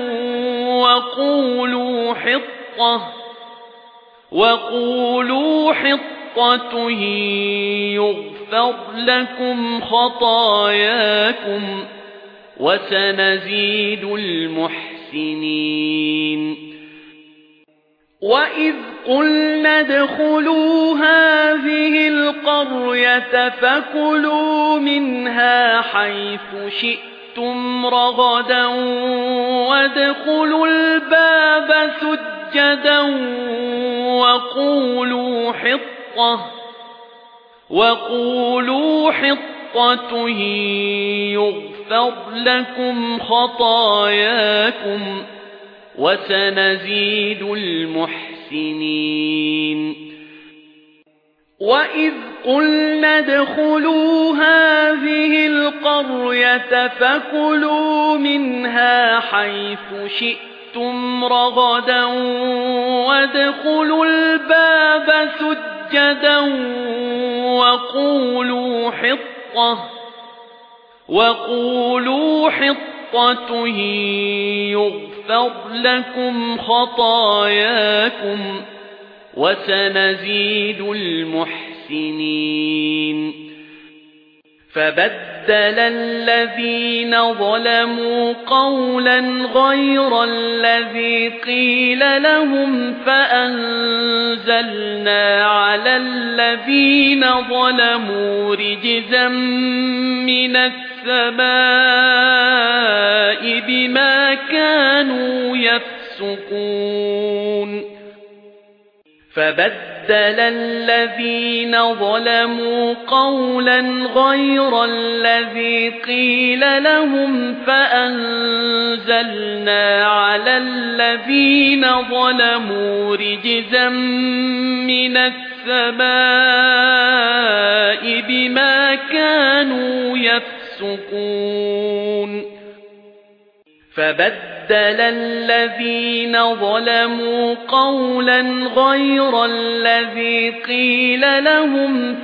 وقولوا حطة يغفر لكم خطاياكم وسنزيد المحسنين وإذ قلنا ادخلوا هذه القرية فكلوا منها حيث شئتم رغدا وادخلوا الباب سجدا وقولوا حطة يغفر لكم خطاياكم وسنزيد المحسنين وإذ قلنا ادخلوا هذه القرية فكلوا منها حيث شئتم رغدا وادخلوا الباب سجدا وقولوا حطة يغفر لكم خطاياكم وسنزيد المحسنين فبدل الذين ظلموا قولا غير الذي قيل لهم فأنزلنا على الذين ظلموا رجزا من السماء بما كانوا يفسقون فبدل الذين ظلموا قولا غير الذي قيل لهم فأنزلنا على الذين ظلموا رجزا من السماء بما كانوا يفسقون فبدل الذين ظلموا قولا غير الذي قيل لهم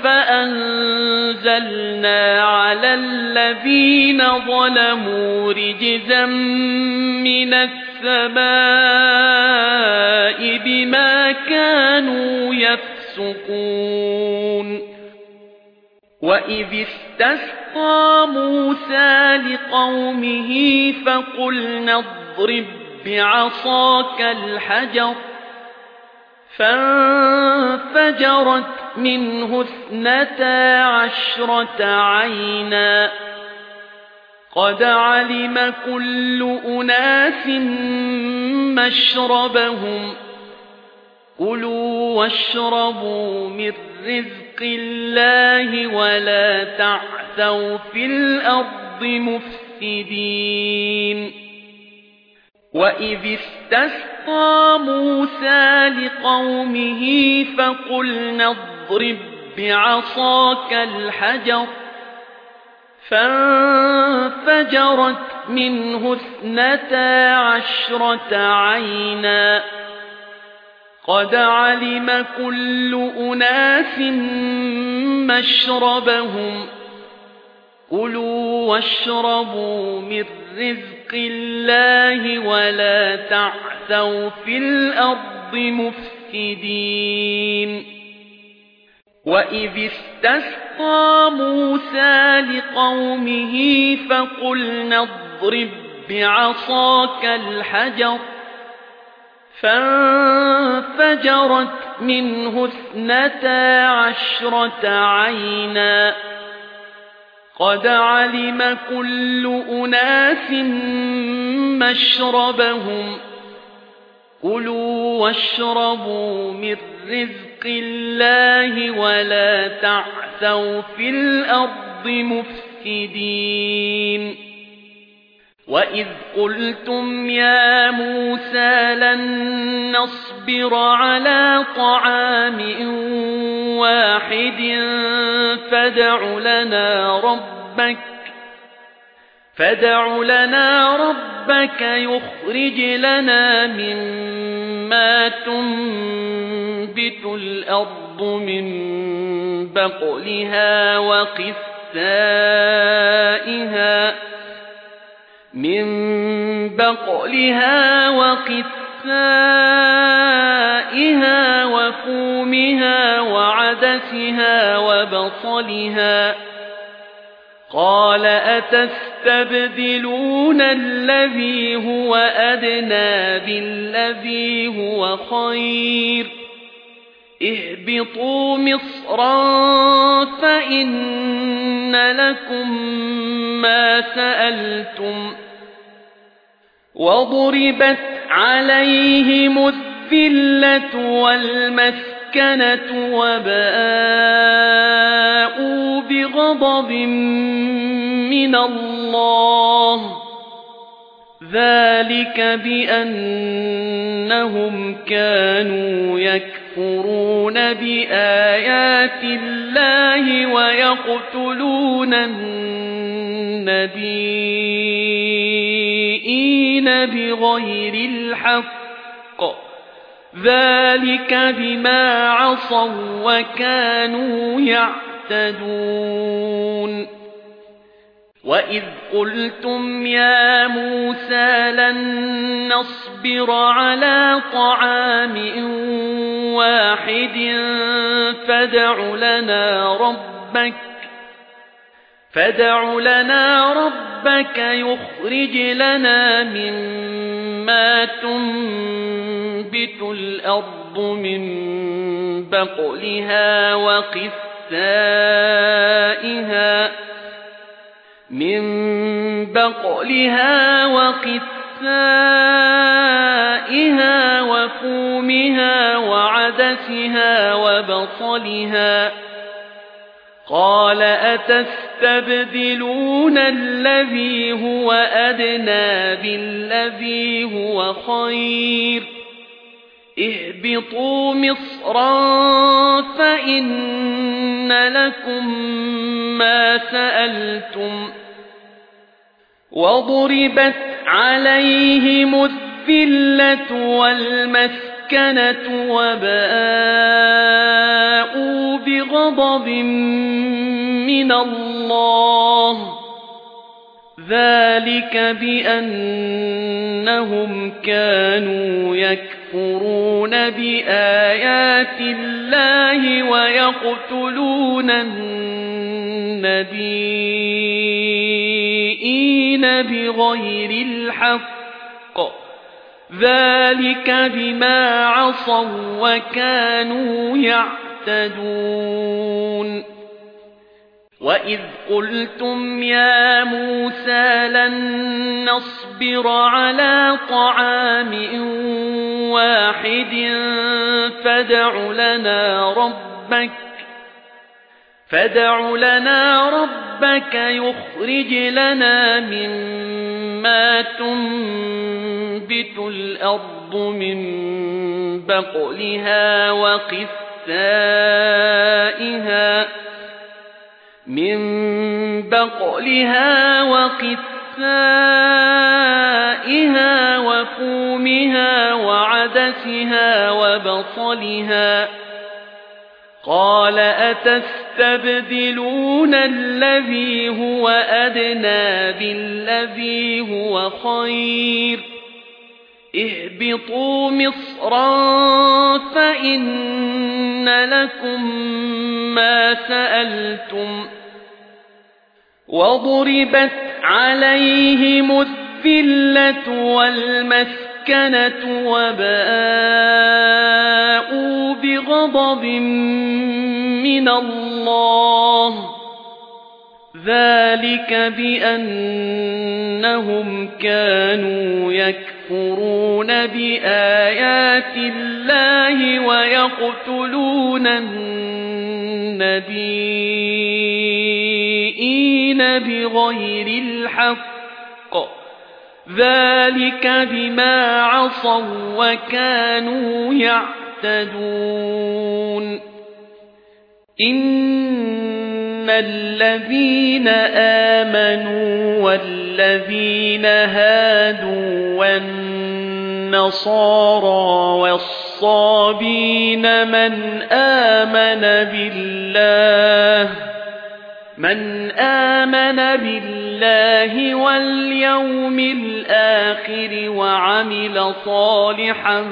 فأنزلنا على الذين ظلموا رجزا من السماء بما كانوا يفسقون وَإِذِ اسْتَسْقَى مُوسَى لِقَوْمِهِ فَقُلْنَا اضْرِب بِّعَصَاكَ الْحَجَرَ فَانفَجَرَتْ مِنْهُ 12 عَيْنًا قَدْ عَلِمَ كُلُّ أُنَاسٍ مَّشْرَبَهُمْ كُلُوا وَاشْرَبُوا مِن رِّزْقِ اللَّهِ وَلَا تَعْثَوْا فِي الْأَرْضِ مُفْسِدِينَ وَإِذِ اسْتَسْقَى مُوسَى لِقَوْمِهِ فَقُلْنَا اضْرِب بِّعَصَاكَ الْحَجَرَ فَانفَجَرَتْ مِنْهُ 12 عَيْنًا قَدْ عَلِمَ كُلُّ أُنَاسٍ مَّشْرَبَهُمْ كُلُوا وَاشْرَبُوا مِن رِّزْقِ اللَّهِ وَلَا تَعْثَوْا فِي الْأَرْضِ مُفْسِدِينَ وَإِذِ اسْتَسْقَى مُوسَى لِقَوْمِهِ فَقُلْنَا اضْرِب بِّعَصَاكَ الْحَجَرَ فَانفَجَرَتْ مِنْهُ 12 عَيْنًا قَدْ عَلِمَ كُلُّ أُنَاسٍ مَّشْرَبَهُمْ كُلُوا وَاشْرَبُوا مِن رِّزْقِ اللَّهِ وَلَا تَعْثَوْا فِي الْأَرْضِ مُفْسِدِينَ وَإِذْ قُلْتُمْ يَا مُوسَى لَن نَّصْبِرَ عَلَى طَعَامٍ وَاحِدٍ فَادْعُ لَنَا رَبَّكَ يُخْرِجْ لَنَا مِمَّا تُنبِتُ الْأَرْضُ مِن بَقْلِهَا وَقِثَّائِهَا وَفُومِهَا وَعَدَسِهَا وَبَصَلِهَا قَالَ أَتَسْتَبْدِلُونَ الَّذِي هُوَ أَدْنَىٰ بِالَّذِي هُوَ خَيْرٌ اهْبِطُوا مِصْرًا فَإِنَّ لَكُم مَّا سَأَلْتُمْ وَضُرِبَتْ عَلَيْهِمُ الذِّلَّةُ وَالْمَسْكَنَةُ وَبَاءُوا بِغَضَبٍ مِّنَ اللَّهِ ذَلِكَ بِأَنَّهُمْ كَانُوا يَكْفُرُونَ بِآيَاتِ اللَّهِ وَيَقْتُلُونَ النَّبِيِّينَ بِغَيْرِ الْحَقِّ ذَلِكَ بِمَا عَصَوا وَكَانُوا يَعْتَدُونَ وَإِذْ قُلْتُمْ يَا مُوسَى لَن نَّصْبِرَ عَلَى طَعَامٍ وَاحِدٍ فَادْعُ لَنَا رَبَّكَ يُخْرِجْ لَنَا مِمَّا تُنبِتُ الْأَرْضُ مِن بَقْلِهَا وَقِثَّائِهَا وَفُومِهَا وَعَدَسِهَا وَبَصَلِهَا قَالَ أَتَسْتَبْدِلُونَ الَّذِي هُوَ أَدْنَىٰ بِالَّذِي هُوَ خَيْرٌ اهْبِطُوا مِصْرًا فَإِنَّ لَكُم مَّا سَأَلْتُمْ وَضُرِبَتْ عليهم الذلة والمسكنة وباءوا بغضب من الله ذلك بأنهم كانوا يكفرون بآيات الله ويقتلون النبيين بغير الحق ذلك بما عصوا وكانوا يعتدون وَإِذْ قُلْتُمْ يَا مُوسَى لَن نَّصْبِرَ عَلَى طَعَامٍ وَاحِدٍ فَادْعُ لَنَا رَبَّكَ يُخْرِجْ لَنَا مِمَّا تُنبِتُ الْأَرْضُ مِن بَقْلِهَا وَقِثَّائِهَا وَفُومِهَا وَعَدَسِهَا وَبَصَلِهَا قَالَ أَتَسْتَبْدِلُونَ الَّذِي هُوَ أَدْنَىٰ بِالَّذِي هُوَ خَيْرٌ اهْبِطُوا مِصْرًا فَإِنَّ لَكُم مَّا سَأَلْتُمْ وَضُرِبَتْ عَلَيْهِمُ الذِّلَّةُ وَالْمَسْكَنَةُ وَبَاءُوا بِغَضَبٍ مِّنَ اللَّهِ ذَلِكَ بِأَنَّهُمْ كَانُوا يَكْفُرُونَ بِآيَاتِ اللَّهِ وَيَقْتُلُونَ النَّبِيِّينَ بِغَيْرِ الْحَقِّ ذَلِكَ بِمَا عَصَوا وَكَانُوا يَعْتَدُونَ إِنَّ الَّذِينَ آمَنُوا وَالَّذِينَ هَادُوا وَالنَّصَارَى وَالصَّابِينَ مَنْ آمَنَ بِاللَّهِ وَالْيَوْمِ الْآخِرِ وَعَمِلَ صَالِحًا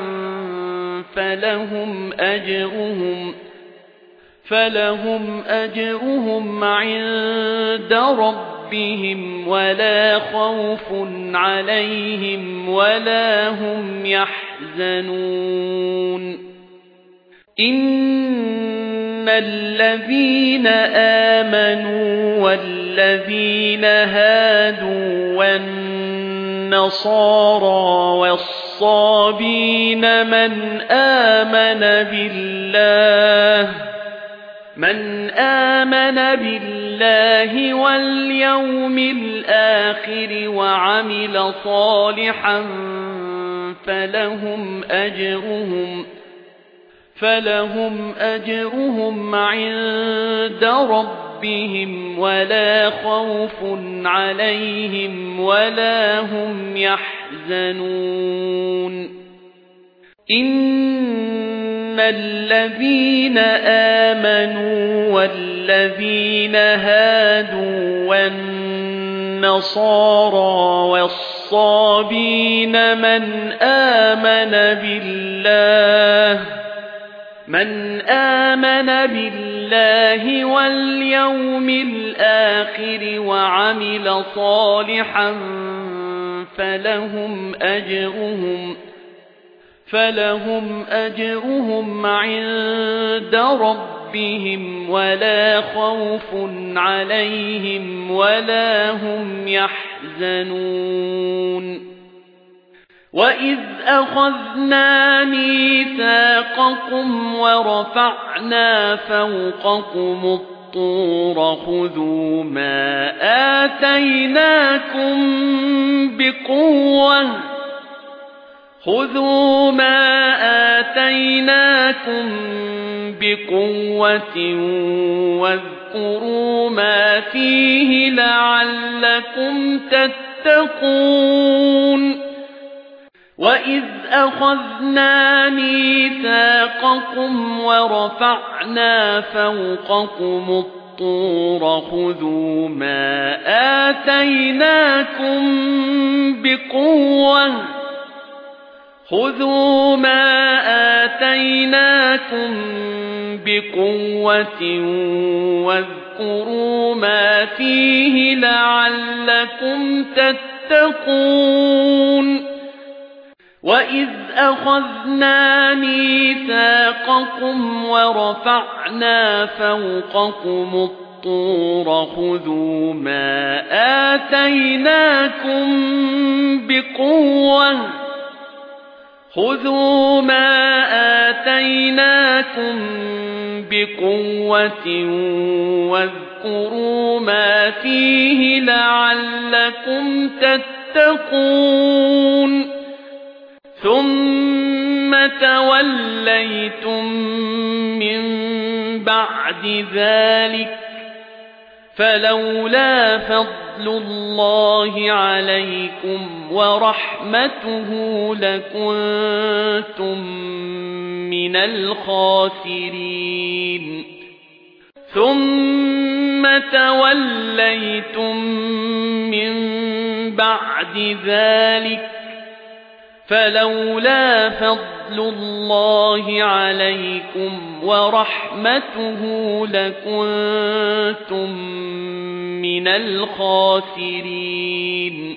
فَلَهُمْ أَجْرُهُمْ عِندَ رَبِّهِمْ وَلَا خَوْفٌ عَلَيْهِمْ وَلَا هُمْ يَحْزَنُونَ إِنَّ الَّذِينَ آمَنُوا وَالَّذِينَ هَادُوا وَالنَّصَارَى وَالصَّابِينَ مَنْ آمَنَ بِاللَّهِ وَالْيَوْمِ الْآخِرِ وَعَمِلَ صَالِحًا فَلَهُمْ أَجْرُهُمْ عِندَ رَبِّهِمْ وَلَا خَوْفٌ عَلَيْهِمْ وَلَا هُمْ يَحْزَنُونَ إِنَّ الَّذِينَ آمَنُوا وَالَّذِينَ هَادُوا وَالنَّصَارَى وَالصَّابِينَ مَنْ آمَنَ بِاللَّهِ وَالْيَوْمِ الْآخِرِ وَعَمِلَ صَالِحًا فَلَهُمْ أَجْرُهُمْ عِندَ رَبِّهِمْ وَلَا خَوْفٌ عَلَيْهِمْ وَلَا هُمْ يَحْزَنُونَ وَإِذْ أَخَذْنَا مِيثَاقَكُمْ وَرَفَعْنَا فَوْقَكُمُ الطُّورَ خُذُوا مَا آتَيْنَاكُمْ بِقُوَّةٍ وَاذْكُرُوا مَا فِيهِ لَعَلَّكُمْ تَتَّقُونَ تتقون وَإِذْ أَخَذْنَا مِيثَاقَكُمْ وَرَفَعْنَا فَوْقَكُمُ الطُّورَ خُذُوا مَا آتَيْنَاكُمْ بِقُوَّةٍ وَاذْكُرُوا مَا فِيهِ لَعَلَّكُمْ تَتَّقُونَ وَإِذْ أَخَذْنَا مِيثَاقَكُمْ وَرَفَعْنَا فَوْقَكُمُ الطُّورَ خُذُوا مَا آتَيْنَاكُمْ بِقُوَّةٍ وَاذْكُرُوا مَا فِيهِ لَعَلَّكُمْ تَتَّقُونَ ثُمَّ تَوَلَّيْتُمْ مِنْ بَعْدِ ذَلِكَ فَلَوْلَا فَضْلُ اللَّهِ عَلَيْكُمْ وَرَحْمَتُهُ لَكُنْتُمْ مِنَ الْخَاسِرِينَ ثُمَّ تَوَلَّيْتُمْ مِنْ بَعْدِ ذَلِكَ فَلَوْلَا فَضْلُ اللَّهِ عَلَيْكُمْ وَرَحْمَتُهُ لَكُنْتُمْ مِنَ الْخَاسِرِينَ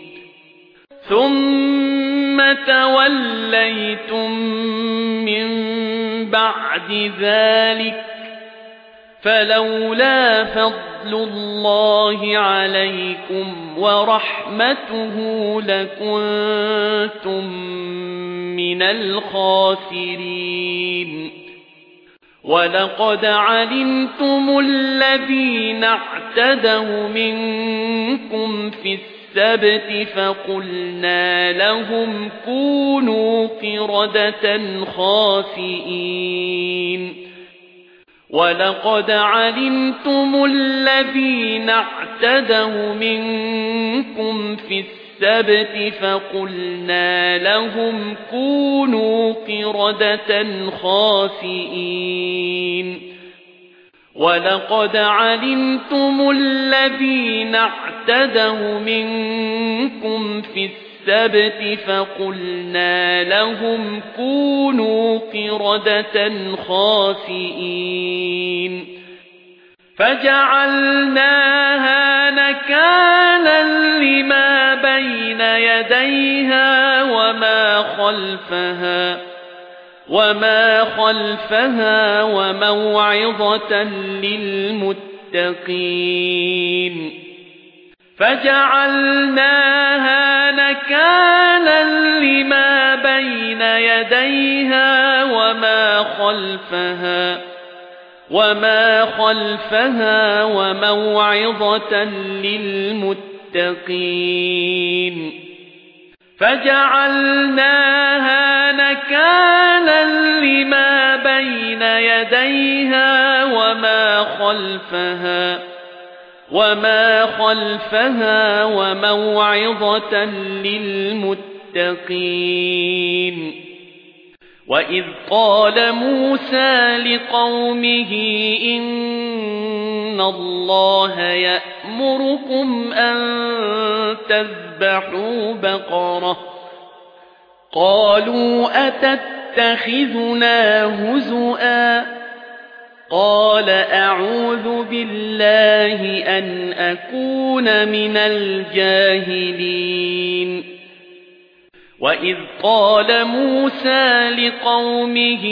ثُمَّ تَوَلَّيْتُمْ مِنْ بَعْدِ ذَلِكَ فَلَوْلَا فَضْلُ اللَّهِ عَلَيْكُمْ وَرَحْمَتُهُ لَكُنْتُمْ مِنَ الْخَاسِرِينَ وَلَقَدْ عَلِمْتُمُ الَّذِينَ اعْتَدَوْا مِنكُمْ فِي السَّبْتِ فَقُلْنَا لَهُمْ كُونُوا قِرَدَةً خَاسِئِينَ وَلَقَدْ عَلِمْتُمُ الَّذِينَ اعْتَدَوْا مِنكُمْ فِي السَّبْتِ فَقُلْنَا لَهُمْ كُونُوا قِرَدَةً خَاسِئِينَ وَلَقَدْ عَلِمْتُمُ الَّذِينَ اعْتَدَوْا مِنكُمْ فِي السَّبْتِ فَقُلْنَا لَهُمْ كُونُوا قِرَدَةً خَاسِئِينَ فَجَعَلْنَاهَا نَكَالًا لِمَا بَيْنَ يَدَيْهَا وَمَا خَلْفَهَا وَمَوْعِظَةً لِلْمُتَّقِينَ فَجَعَلْنَاهَا نَكَالًا لِمَا بَيْنَ يَدَيْهَا وَمَا خَلْفَهَا وَمَوْعِظَةً لِلْمُتَّقِينَ فَجَعَلْنَاهَا نَكَالًا لِمَا بَيْنَ يَدَيْهَا وَمَا خَلْفَهَا وَمَوْعِظَةً لِلْمُتَّقِينَ وَإِذْ قَالَ مُوسَى لِقَوْمِهِ إِنَّ اللَّهَ يَأْمُرُكُمْ أَن تَذْبَحُوا بَقَرَةً قَالُوا أَتَتَّخِذُنَا هُزُوًا قَالَ أَعُوذُ بِاللَّهِ أَنْ أَكُونَ مِنَ الْجَاهِلِينَ وَإِذْ قَالَ مُوسَى لِقَوْمِهِ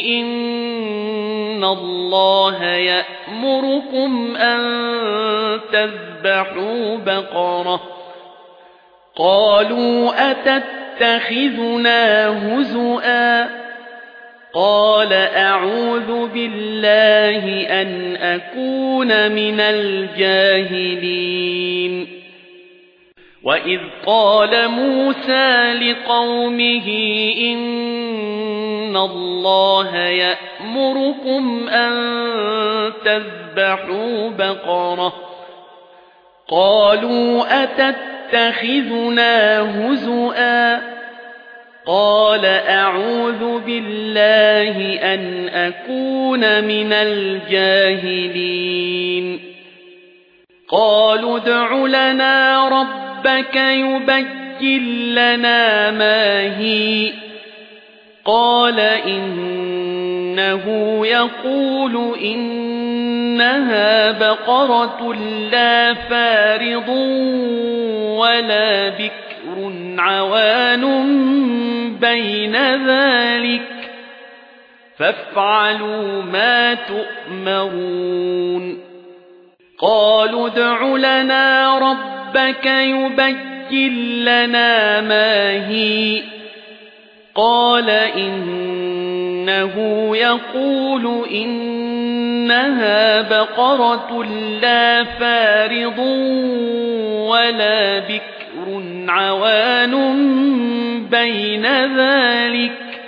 إِنَّ اللَّهَ يَأْمُرُكُمْ أَن تَذْبَحُوا بَقَرَةً قَالُوا أَتَتَّخِذُنَا هُزُوًا قَالَ أَعُوذُ بِاللَّهِ أَنْ أَكُونَ مِنَ الْجَاهِلِينَ وَإِذْ قَالَ مُوسَى لِقَوْمِهِ إِنَّ اللَّهَ يَأْمُرُكُمْ أَن تَذْبَحُوا بَقَرَةً قَالُوا أَتَتَّخِذُنَا أتتخذنا هزؤا قال أعوذ بالله أن أكون من الجاهلين قالوا ادع لنا ربك يبين لنا ما هي قال إنه يقول إنها بقرة لا فارض ولا بكر عوان بين ذلك فافعلوا ما تؤمرون قالوا ادع لنا ربك يبين لنا ما هي قال إنه يقول إنها بقرة لا فارض ولا بكر عوان بين ذلك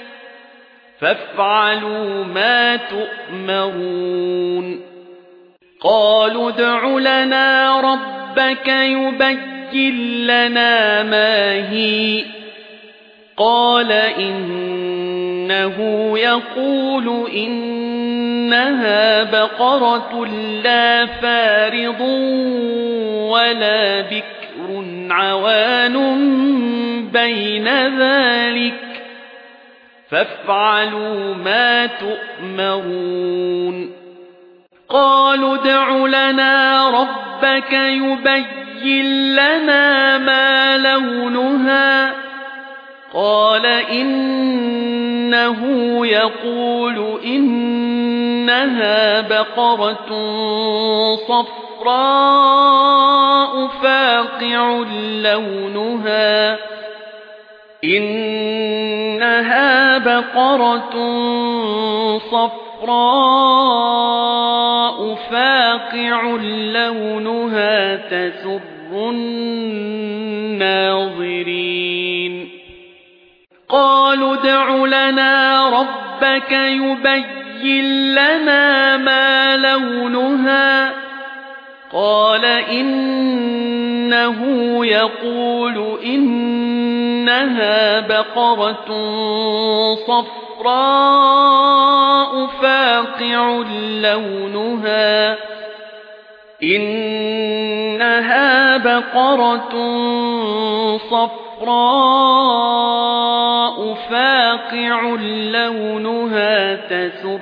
فافعلوا ما تؤمرون قالوا ادع لنا ربك يبين لنا ما هي قال إنه يقول إنها بقرة لا فارض ولا بكر عوان بين ذلك فافعلوا ما تؤمرون قالوا ادع لنا ربك يبين لنا ما لونها قال إنه يقول إنها بقرة صفراء فاقع لونها إنها بقرة صفراء فاقع لونها تسر الناظرين قالوا ادع لنا ربك يبين لنا ما لونها قال إنه يقول إنها بقرة صفراء فاقع لونها إنها بقرة صفراء فاقع لونها تسر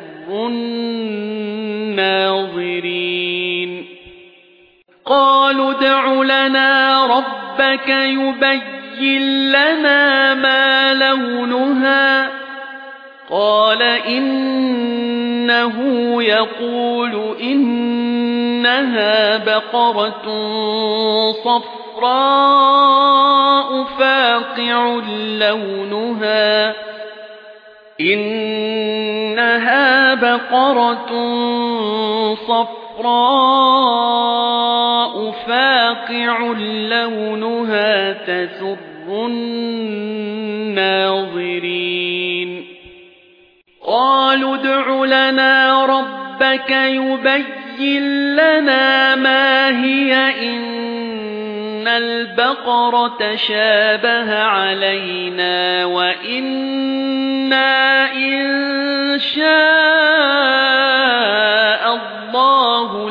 الناظرين قالوا ادع لنا ربك يبين لنا ما لونها قال إنه يقول إنها بقرة صفراء فاقع لونها إنها بقرة صفراء فاقع لونها تسر الناظرين قالوا ادع لنا ربك يبين لنا ما هي إن البقرة شابه علينا وإنا إن شاء الله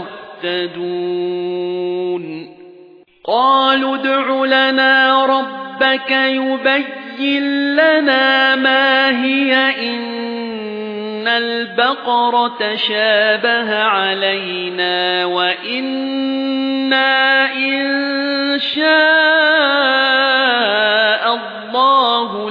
لمهتدون قالوا ادع لنا ربك يبين لنا ما هي إن البقرة شابه علينا وإنا إن شاء الله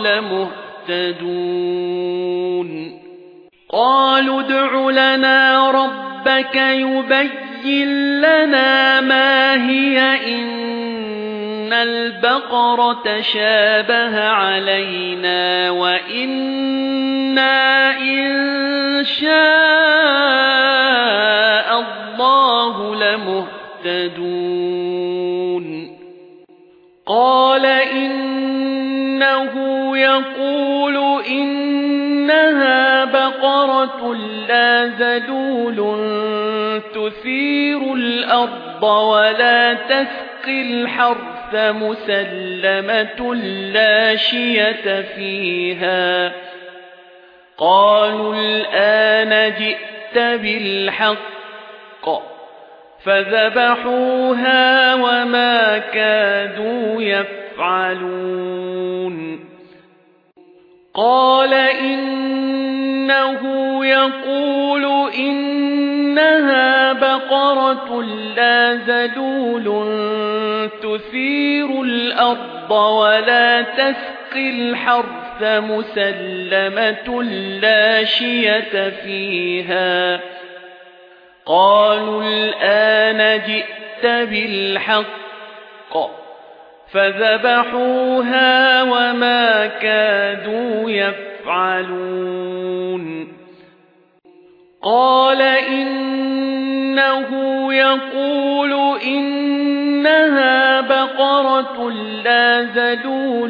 لمهتدون قالوا ادع لنا ربك يبين لنا ما هي إن البقرة شابه علينا وإنا إن شاء الله لمهتدون قال إنه يقول إنها بقرة لا ذلول تثير الأرض ولا تسقي الحرث مسلمة لا شية فيها قالوا الآن جئت بالحق فذبحوها وما كادوا يفعلون قال إنه يقول إنها بقرة لا ذلول تثير الأرض ولا تسقي الحرث مسلمة لا شية فيها قالوا الآن جئت بالحق فذبحوها وما كادوا يفعلون قال إنه يقول إنها بقرة لا ذلول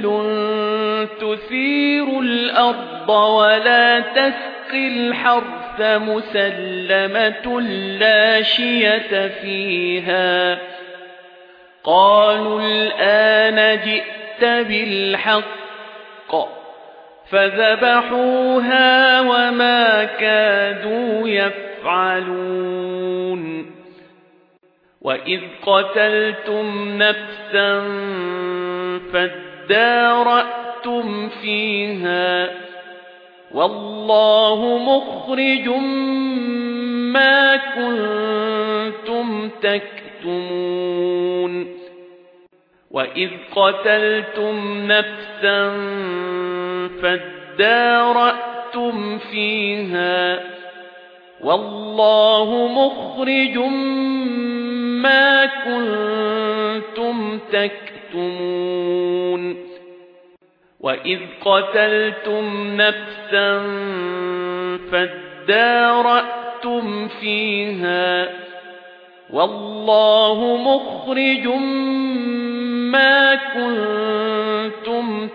تثير الأرض ولا تسقي الحرث مسلمة لا شية فيها قالوا الآن جئت بالحق فذبحوها وما كادوا يفعلون وإذ قتلتم نفسا فادارأتم فيها والله مخرج ما كنتم تكتمون وإذ قتلتم نفسا فادارأتم فيها والله مخرج ما كنتم تكتمون وإذ قتلتم نفسا فادارأتم فيها والله مخرج ما كنتم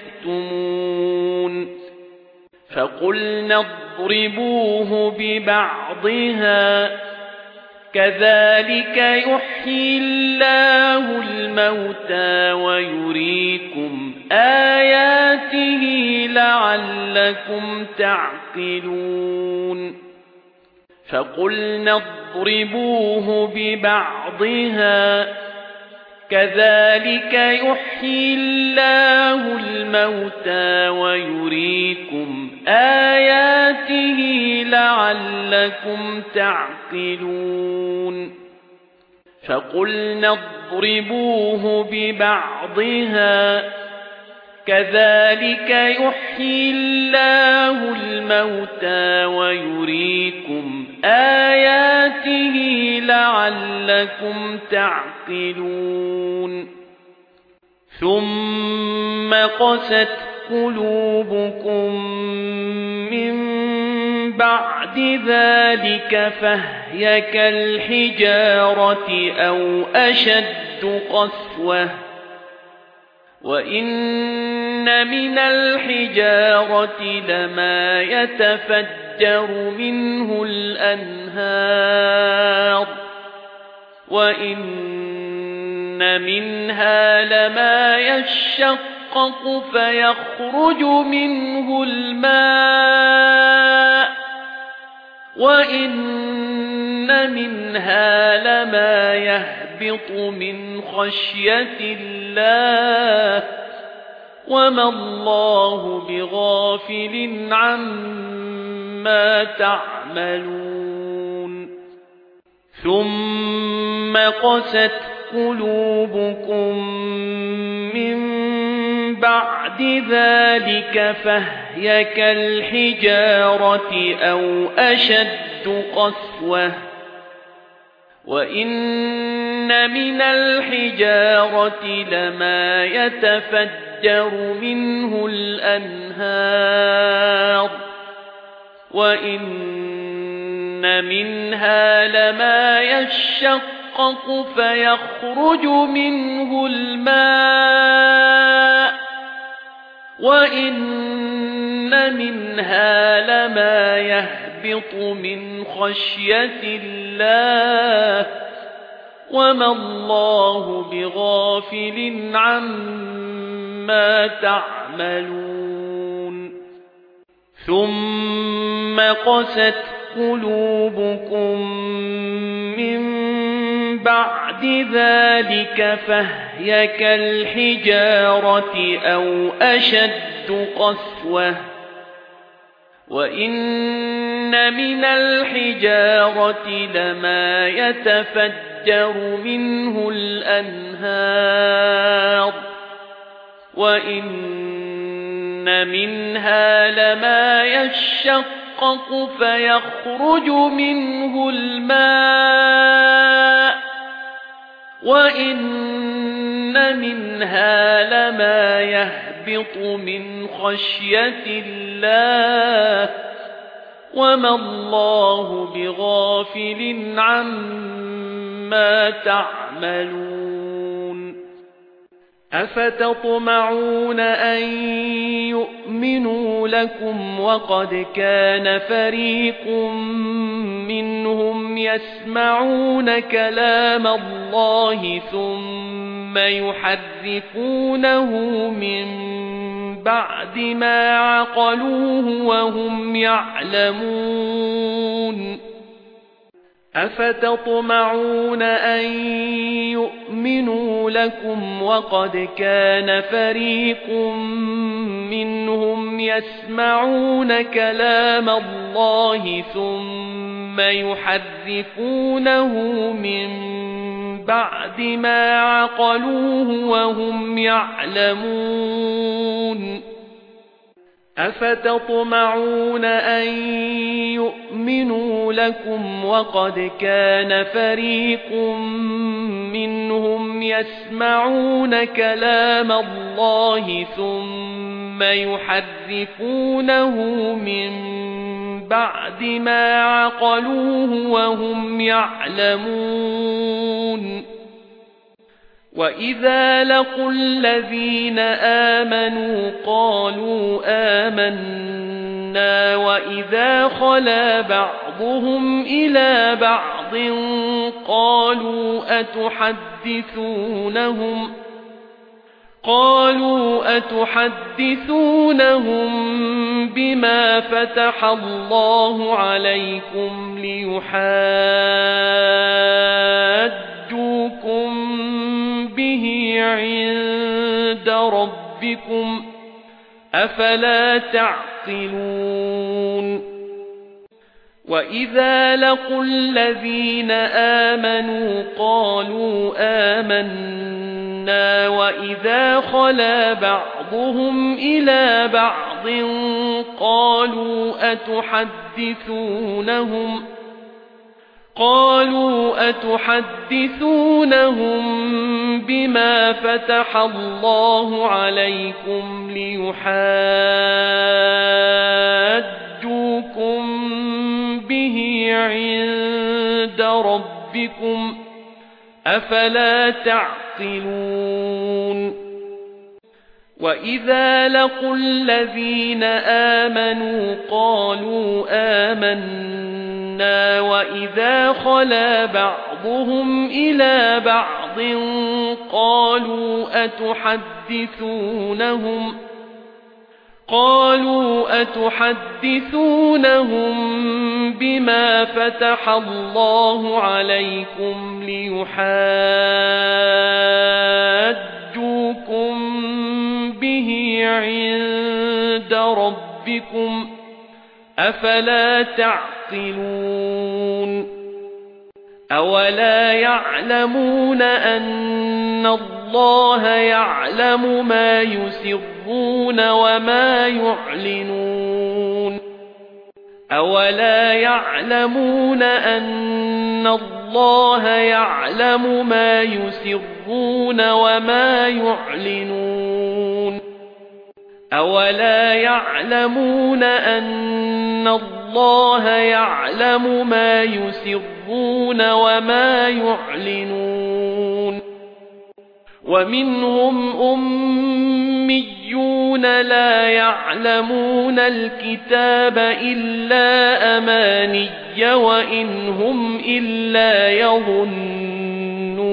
تكتمون فقلنا اضربوه ببعضها كذلك يحيي الله الموتى ويريكم آياته لعلكم تعقلون فقلنا اضربوه ببعضها كذلك يحيي الله الموتى ويريكم آياته لعلكم تعقلون فقلنا اضربوه ببعضها كذلك يحيي الله الموتى ويريكم آياته لعلكم تعقلون ثم قست قلوبكم من بعد ذلك فهي كالحجارة أو أشد قسوة وإن من الحجارة لما يتفجر منه الأنهار وإن منها لما يشقق فيخرج منه الماء وإن منها لما يهبط من خشية الله وما الله بغافل عما تعملون ثم قست قلوبكم من بعد ذلك فهي كالحجارة أو أشد قسوة وإن من الحجارة لما يتفجر منه الأنهار وإن منها لما يشقق فيخرج منه الماء وإن منها لما يهبط من خشية الله وما الله بغافل عما تعملون ثم قست قلوبكم من بعد ذلك فهي كالحجارة أو أشد قسوة وإن من الحجارة لما يتفجر منه الأنهار وإن منها لما يشقق فيخرج منه الماء وإن منها لما يهبط من خشية الله وما الله بغافل عما تعملون أفتطمعون أن يؤمنوا لكم وقد كان فريق منهم يسمعون كلام الله ثم يحرفونه من بعد ما عقلوه وهم يعلمون أفتطمعون أن يؤمنوا لكم وقد كان فريق منهم يسمعون كلام الله ثم يحرفونه من بعد ما عقلوه وهم يعلمون أفتطمعون أن يؤمنوا لكم وقد كان فريق منهم يسمعون كلام الله ثم يحرفونه من بعد ما عقلوه وهم يعلمون وَإِذَا لَقُوا الَّذِينَ آمَنُوا قَالُوا آمَنَّا وَإِذَا خَلَا بَعْضُهُمْ إِلَى بَعْضٍ قَالُوا أَتُحَدِّثُونَهُم بِمَا فَتَحَ اللَّهُ عَلَيْكُمْ لِيُحَاجُّوكُم بِهِ عِندَ رَبِّكُمْ أَفَلَا تَعْقِلُونَ وَإِذَا لَقُوا الَّذِينَ آمَنُوا قَالُوا آمَنَّا وَإِذَا خَلَا بَعْضُهُمْ إِلَى بَعْضٍ قَالُوا أَتُحَدِّثُونَهُم بِمَا فَتَحَ اللَّهُ عَلَيْكُمْ لِيُحَاجُّوكُم بِهِ عِندَ رَبِّكُمْ أَفَلَا تَعْقِلُونَ وَإِذَا لَقُوا الَّذِينَ آمَنُوا قَالُوا آمَنَّا وَإِذَا خَلَا بَعْضُهُمْ إِلَى بَعْضٍ قَالُوا أَتُحَدِّثُونَهُم بِمَا فَتَحَ اللَّهُ عَلَيْكُمْ لِيُحَاجُّوكُم بِهِ عِندَ رَبِّكُمْ أَفَلَا تَعْقِلُونَ أَوَلَا يَعْلَمُونَ أَنَّ اللَّهَ يَعْلَمُ مَا يُسِرُّونَ وَمَا يُعْلِنُونَ أَوَلَا يَعْلَمُونَ أَنَّ اللَّهَ يَعْلَمُ مَا يُسِرُّونَ وَمَا يُعْلِنُونَ أَوَلَا يَعْلَمُونَ أَنَّ اللَّهَ يَعْلَمُ مَا يُسِرُّونَ وَمَا يُعْلِنُونَ وَمِنْهُمْ أُمِّيُّونَ لَا يَعْلَمُونَ الْكِتَابَ إِلَّا أَمَانِيَّ وَإِنْ هُمْ إِلَّا يَظُنُّونَ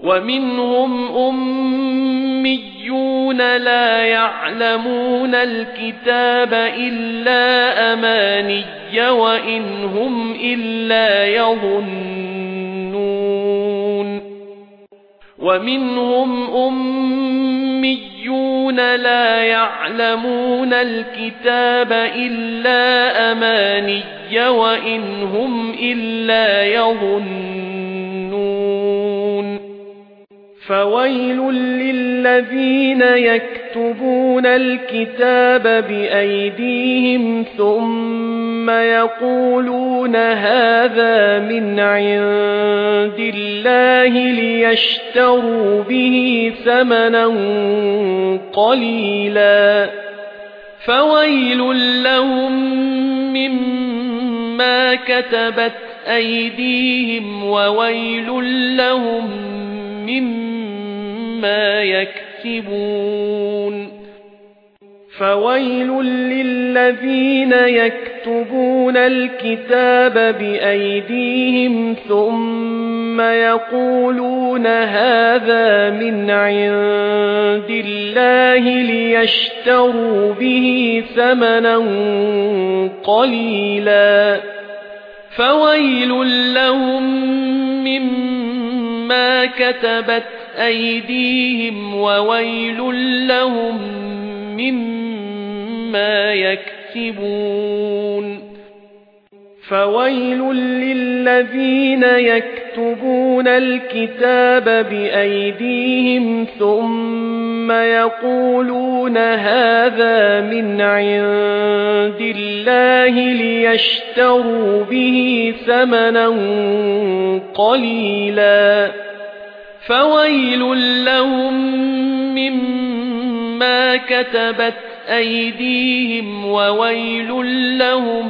ومنهم أميون لا يعلمون الكتاب إلا أماني وإن هم إلا يظنون ومنهم أميون لا يعلمون الكتاب إلا أماني وإن هم إلا يظنون فويل للذين يكتبون الكتاب بأيديهم ثم يقولون هذا من عند الله ليشتروا به ثمنا قليلا فويل لهم مما كتبت أيديهم وويل لهم مما يكسبون فويل للذين يكتبون الكتاب بأيديهم ثم يقولون هذا من عند الله ليشتروا به ثمنا قليلا فويل لهم مما كتبت أيديهم وويل لهم مما يكسبون فويل للذين يكتبون الكتاب بأيديهم ثم يقولون هذا من عند الله ليشتروا به ثمنا قليلا فويل لهم مما كتبت أيديهم وويل لهم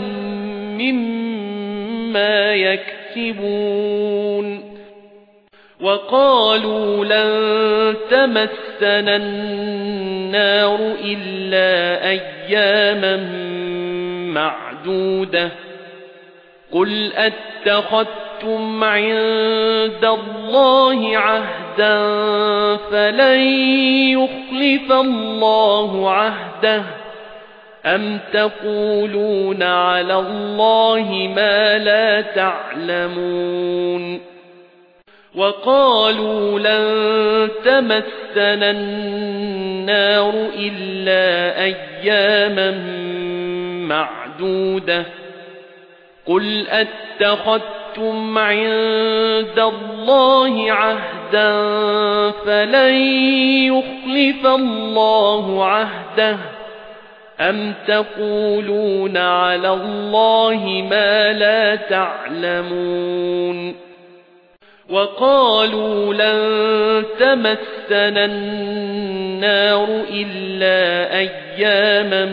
مما يكسبون وقالوا لن تمسنا النار إلا أياما معدودة قل أتخذتم عند الله عهدا فلن يخلف الله عهده أم تقولون على الله ما لا تعلمون وقالوا لن تمسنا النار إلا أياما معدودة قل أتخذتم عند الله عهدا فلن يخلف الله عهده أم تقولون على الله ما لا تعلمون وقالوا لن تمسنا النار إلا أياما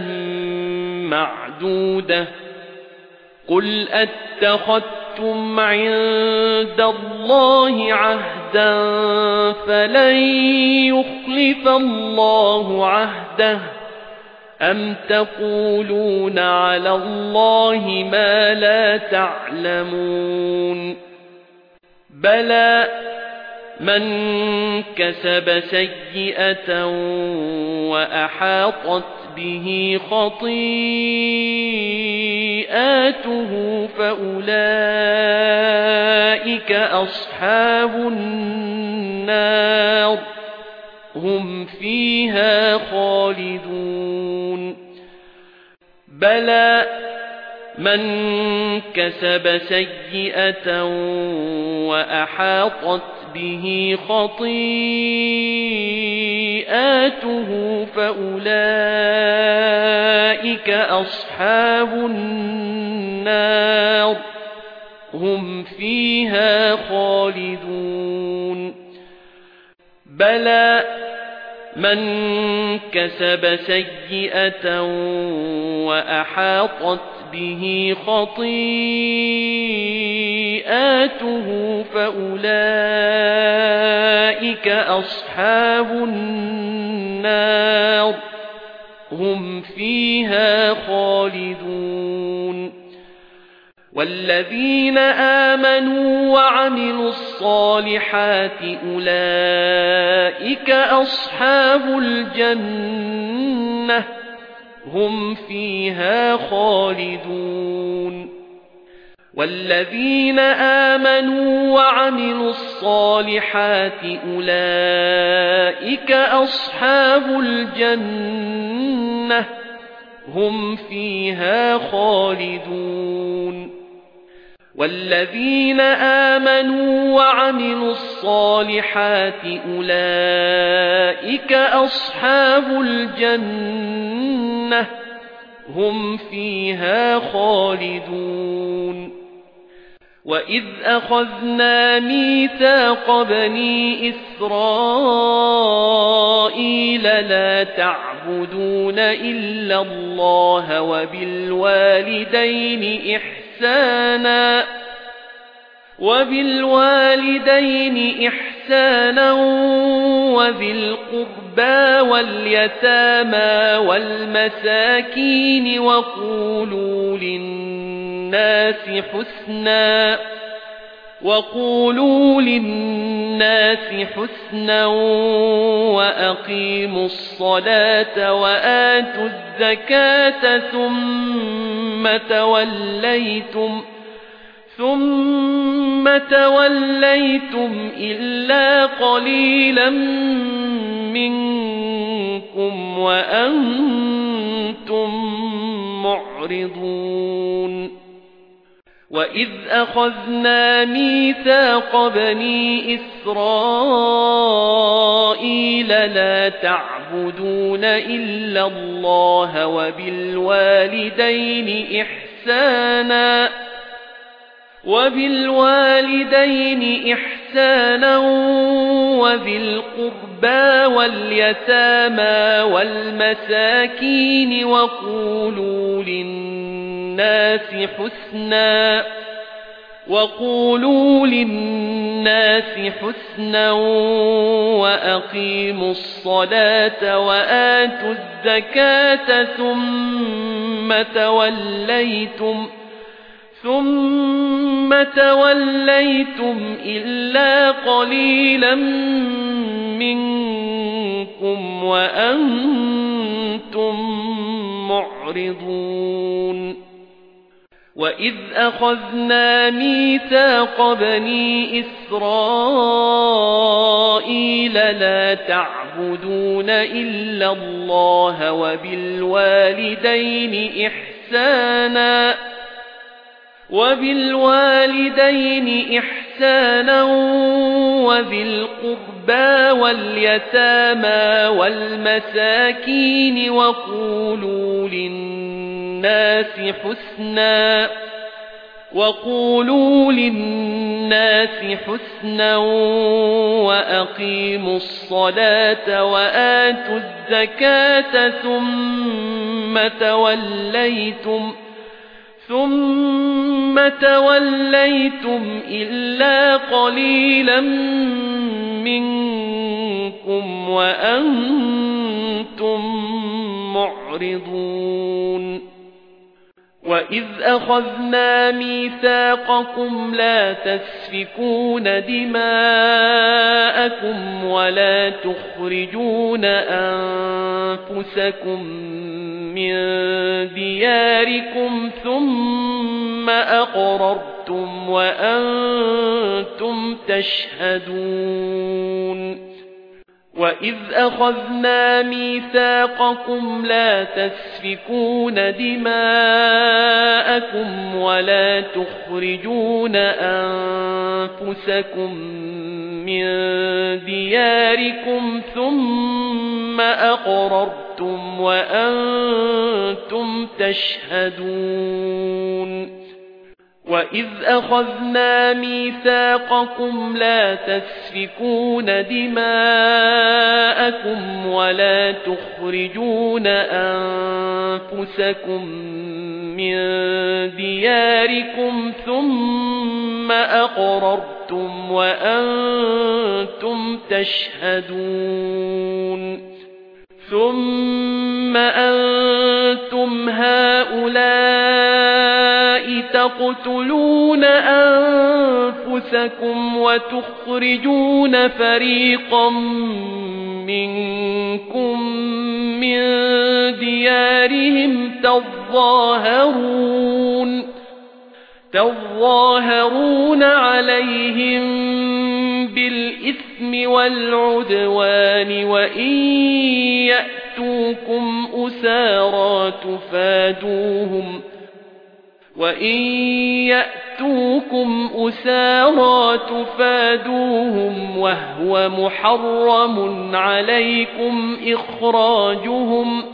معدودة قل أتخذتم عند الله عهدا فلن يخلف الله عهده أم تقولون على الله ما لا تعلمون بلى من كسب سيئة وأحاطت به خطيئاته فأولئك أصحاب النار هم فيها خالدون بلى من كسب سيئة وأحاطت به خطيئاته فأولئك أصحاب النار هم فيها خالدون بلى من كسب سيئة وأحاطت به خطيئاته فأولئك أصحاب النار هم فيها خالدون والذين آمنوا وعملوا الصالحات أولئك أصحاب الجنة هم فيها خالدون والذين آمنوا وعملوا الصالحات أولئك أصحاب الجنة هم فيها خالدون والذين آمنوا وعملوا الصالحات أولئك أصحاب الجنة هم فيها خالدون وإذ أخذنا ميثاق بني إسرائيل لا تعبدون إلا الله وبالوالدين إحسانا وذي القربى واليتامى والمساكين وقولوا للناس حسنا وأقيموا الصلاة وآتوا الزكاة ثم توليتم إلا قليلا منكم وأنتم معرضون وإذ أخذنا ميثاق بني إسرائيل لا تعبدون إلا الله وبالوالدين إحسانا وذي القربى واليتامى والمساكين وقولوا للناس حسنا وأقيموا الصلاة وآتوا الزكاة ثم توليتم إلا قليلا منكم وأنتم معرضون وإذ أخذنا ميثاق بني إسرائيل لا تعبدون إلا الله وبالوالدين إحسانا وذي القربى واليتامى والمساكين وقولوا للناس حسنا وأقيموا الصلاة وآتوا الزكاة ثم توليتم إلا قليلا منكم وأنتم معرضون وإذ أخذنا ميثاقكم لا تسفكون دماءكم ولا تخرجون أنفسكم من دياركم ثم أقررتم وأنتم تشهدون وإذ أخذنا ميثاقكم لا تسفكون دماءكم ولا تخرجون أنفسكم من دياركم ثم أقررتم وأنتم تشهدون وإذ أخذنا ميثاقكم لا تسفكون دماءكم ولا تخرجون أنفسكم من دياركم ثم أقررتم وأنتم تشهدون ثم أنتم هؤلاء تقتلون أنفسكم وتخرجون فريقا منكم من ديارهم تظاهرون عليهم بالإثم والعدوان وإن يأتوكم أسارى تفادوهم وهو محرم عليكم إخراجهم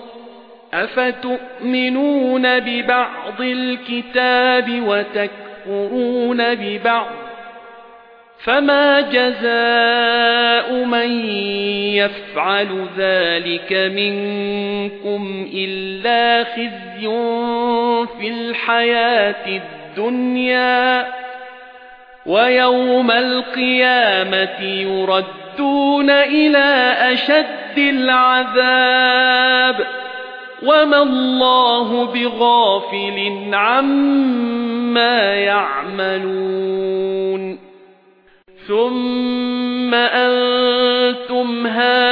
أفتؤمنون ببعض الكتاب وتكفرون ببعض فما جزاء من يفعل ذلك منكم إلا خزي في الحياة الدنيا ويوم القيامة يردون إلى أشد العذاب وما الله بغافل عما يعملون ثم أنتم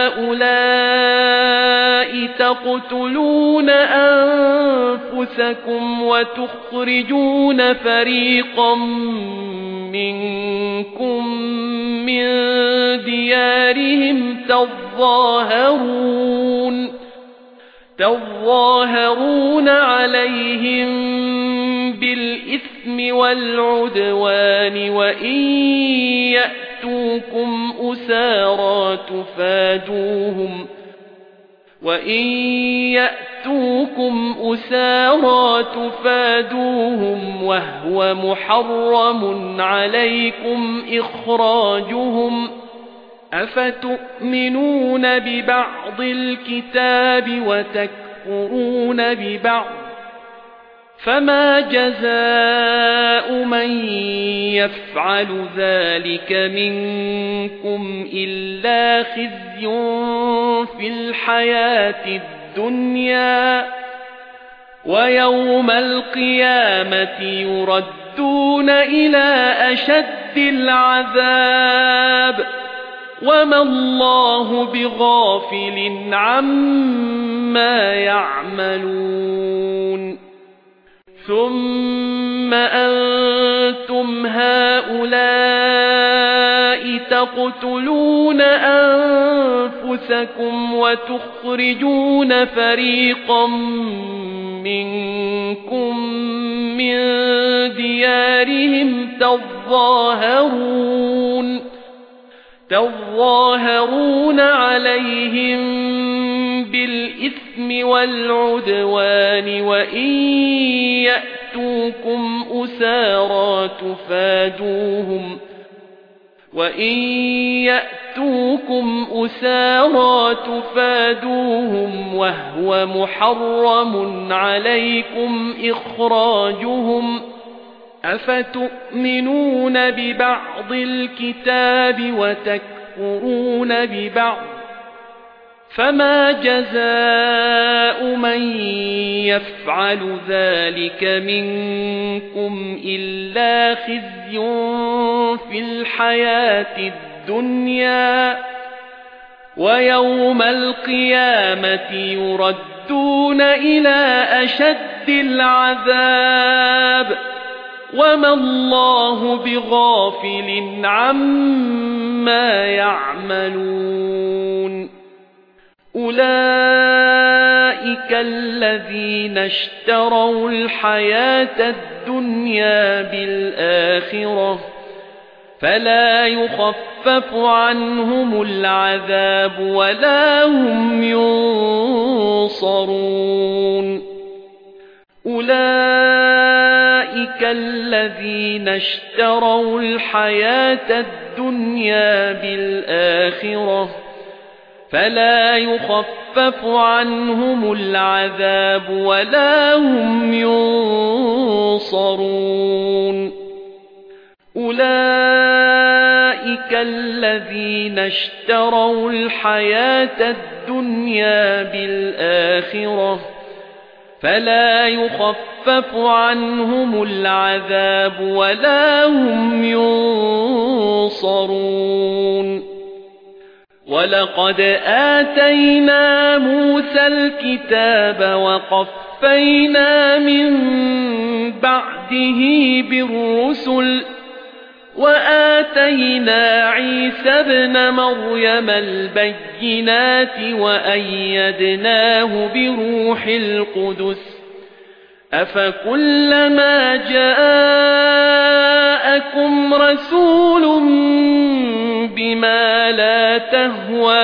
هؤلاء تقتلون أنفسكم وتخرجون فريقا منكم من ديارهم تظاهرون عليهم بالإثم والعدوان وإن يأتوكم أسارى تفادوهم وهو محرم عليكم إخراجهم أفتؤمنون ببعض الكتاب وتكفرون ببعض فما جزاء من يفعل ذلك منكم إلا خزي في الحياة الدنيا ويوم القيامة يردون إلى أشد العذاب وما الله بغافل عما يعملون ثم أنتم هؤلاء تقتلون أنفسكم وتخرجون فريقا منكم من ديارهم تظاهرون عليهم بالإثم والعدوان وإن يأتوكم أسارى تفادوهم وهو محرم عليكم إخراجهم أفتؤمنون ببعض الكتاب وتكفرون ببعض فما جزاء من يفعل ذلك منكم إلا خزي في الحياة الدنيا ويوم القيامة يردون إلى أشد العذاب وما الله بغافل عما يعملون أولئك الذين اشتروا الحياة الدنيا بالآخرة فلا يخفف عنهم العذاب ولا هم ينصرون أولئك الذين اشتروا الحياة الدنيا بالآخرة فلا يخفف عنهم العذاب ولا هم ينصرون أولئك الذين اشتروا الحياة الدنيا بالآخرة فلا يخفف عنهم العذاب ولا هم ينصرون ولقد آتينا موسى الكتاب وقفينا من بعده بالرسل وآتينا عيسى ابن مريم البينات وأيدناه بروح القدس أفكلما جاءكم رسول بما لا تهوى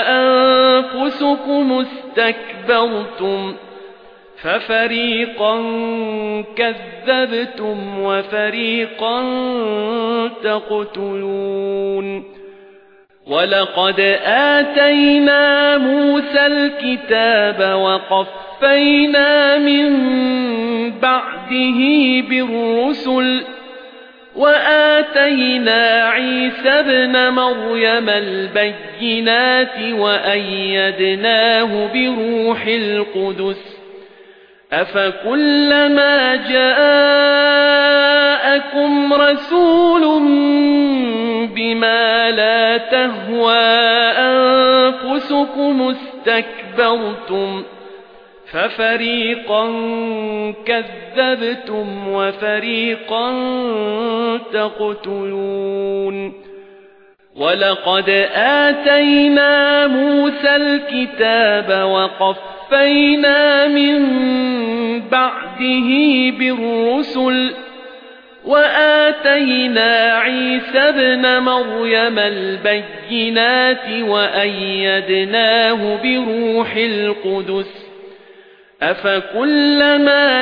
أنفسكم استكبرتم ففريقا كذبتم وفريقا تقتلون ولقد آتينا موسى الكتاب وقفينا من بعده بالرسل وآتينا عيسى ابن مريم البينات وأيدناه بروح القدس أفكلما جاءكم رسول بما لا تهوى أنفسكم استكبرتم ففريقا كذبتم وفريقا تقتلون ولقد آتينا موسى الكتاب وقفينا من بعده بالرسل وآتينا عيسى ابن مريم البينات وأيدناه بروح القدس أفكلما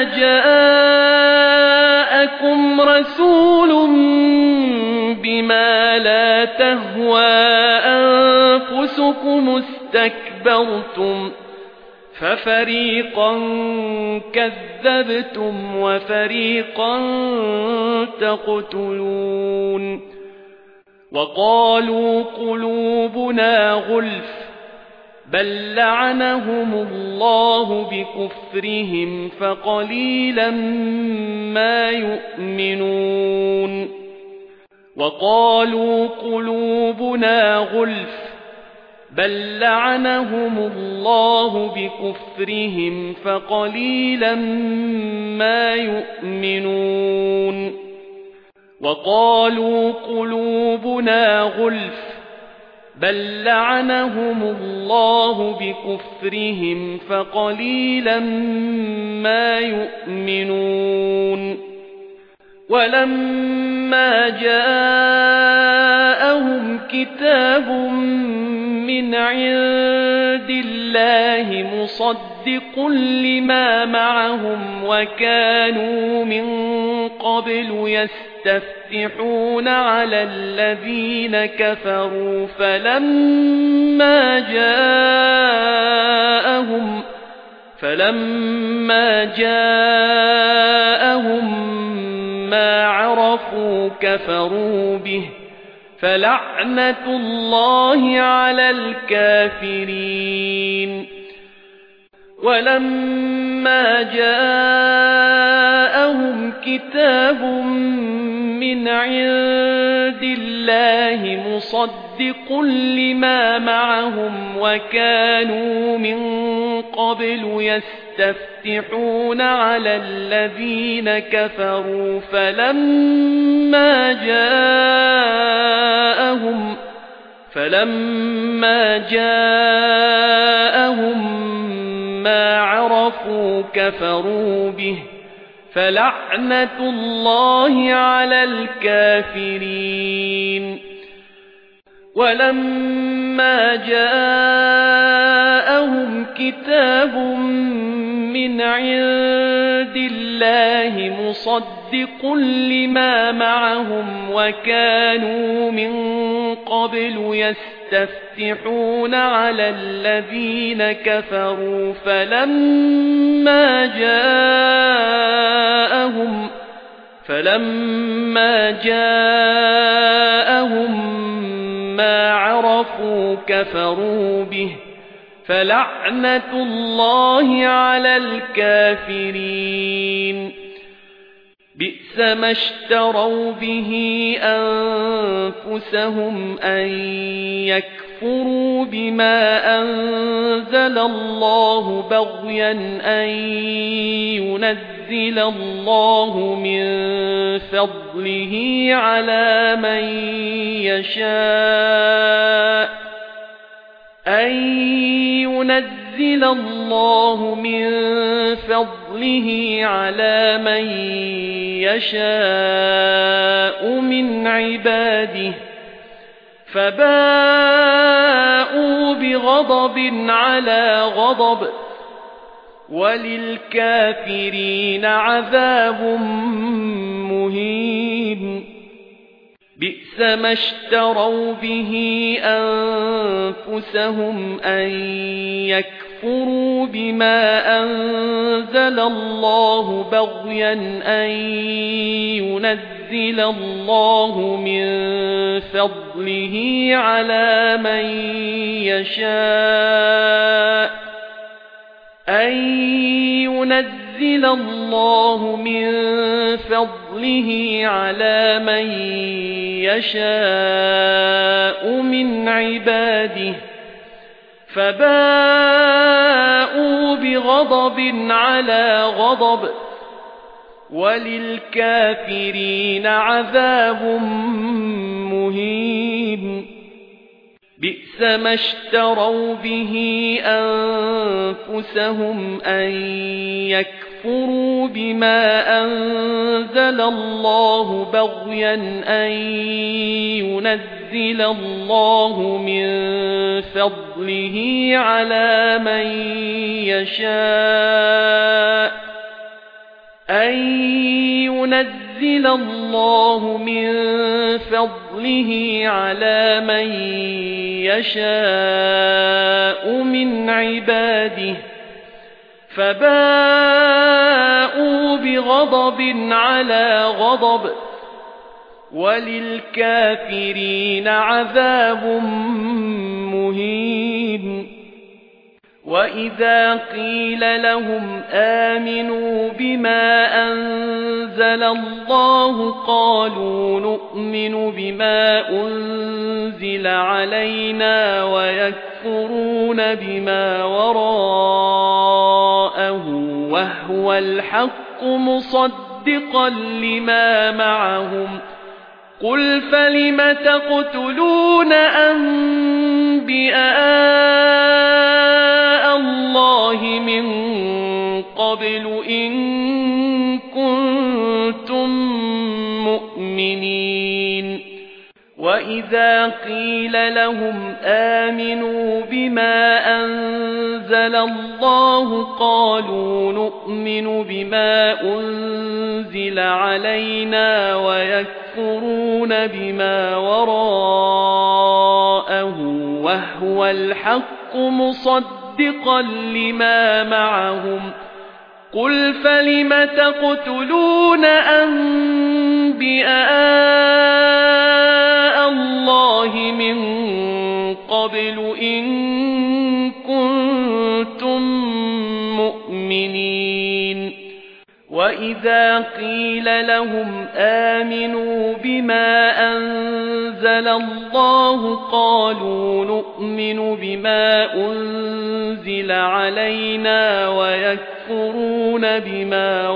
جاءكم رسول بما لا تهوى أنفسكم استكبرتم ففريقا كذبتم وفريقا تقتلون وقالوا قلوبنا غلف بل لعنهم الله بكفرهم فقليلا ما يؤمنون وقالوا قلوبنا غلف بل لعنهم الله بكفرهم فقليلا ما يؤمنون وقالوا قلوبنا غلف بل لعنهم الله بكفرهم فقليلا ما يؤمنون ولما جاءهم كتاب من عند الله مصدق لما معهم وكانوا من قبل يستفتحون على الذين كفروا فلما جاءهم ما عرفوا كفروا به فلعنة الله على الكافرين ولما جاءهم كتاب من عند الله مصدق لما معهم وكانوا من قبل يستفتحون على الذين كفروا فلما جاءهم ما عرفوا كفروا به فلعنة الله على الكافرين ولما جاءهم كتاب من عند الله مصدق لما معهم وكانوا من قبل يستفتحون على الذين كفروا فلما جاءهم ما عرفوا كفروا به فلعنة الله على الكافرين بئس ما اشتروا به أنفسهم أن يكفروا بما أنزل الله بغيا أن ينزل الله من فضله على من يشاء من عباده فباءوا بغضب على غضب وللكافرين عذاب مهين بئس ما اشتروا به أنفسهم أن يكفروا بما أنزل الله بغيا أن ينزل الله من فضله على من يشاء من عباده فباءوا بغضب على غضب وللكافرين عذاب مهين بئس ما اشتروا به أنفسهم أن يكفروا بما أنزل الله بغيا أن ينزل الله من فضله على من يشاء من عباده فباءوا بغضب على غضب وللكافرين عذاب مهين وإذا قيل لهم آمنوا بما أنزل الله قالوا نؤمن بما أنزل علينا ويكفرون بما وراءه وهو الحق مصدقا لما معهم قل فلم تقتلون أنبياء الله من قبل إن كنتم مؤمنين وإذا قيل لهم آمنوا بما أنزل الله قالوا نؤمن بما أنزل علينا ويكفرون بما وراءه وهو الحق مصدقا لما معهم قل فلم تقتلون أنبياء الله من قبل إن كنتم مؤمنين وإذا قيل لهم آمنوا بما أنزل الله قالوا نؤمن بما أنزل علينا ويكفرون بما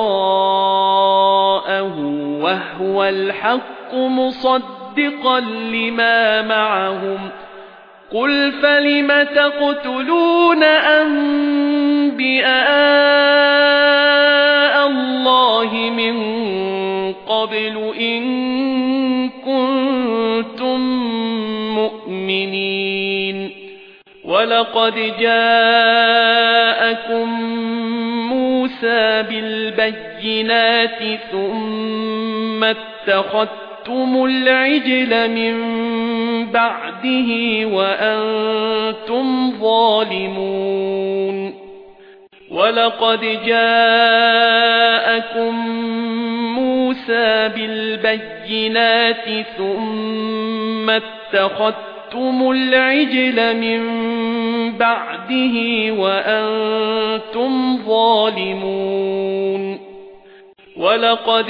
وراءه وهو الحق مصدقا لما معهم قل فلم تقتلون أنبياء الله من قبل إن كنتم مؤمنين ولقد جاءكم موسى بالبينات ثم اتخذتم العجل من بعده وأنتم ظالمون ولقد جاءكم موسى بالبينات ثم اتخذتم العجل من بعده وأنتم ظالمون ولقد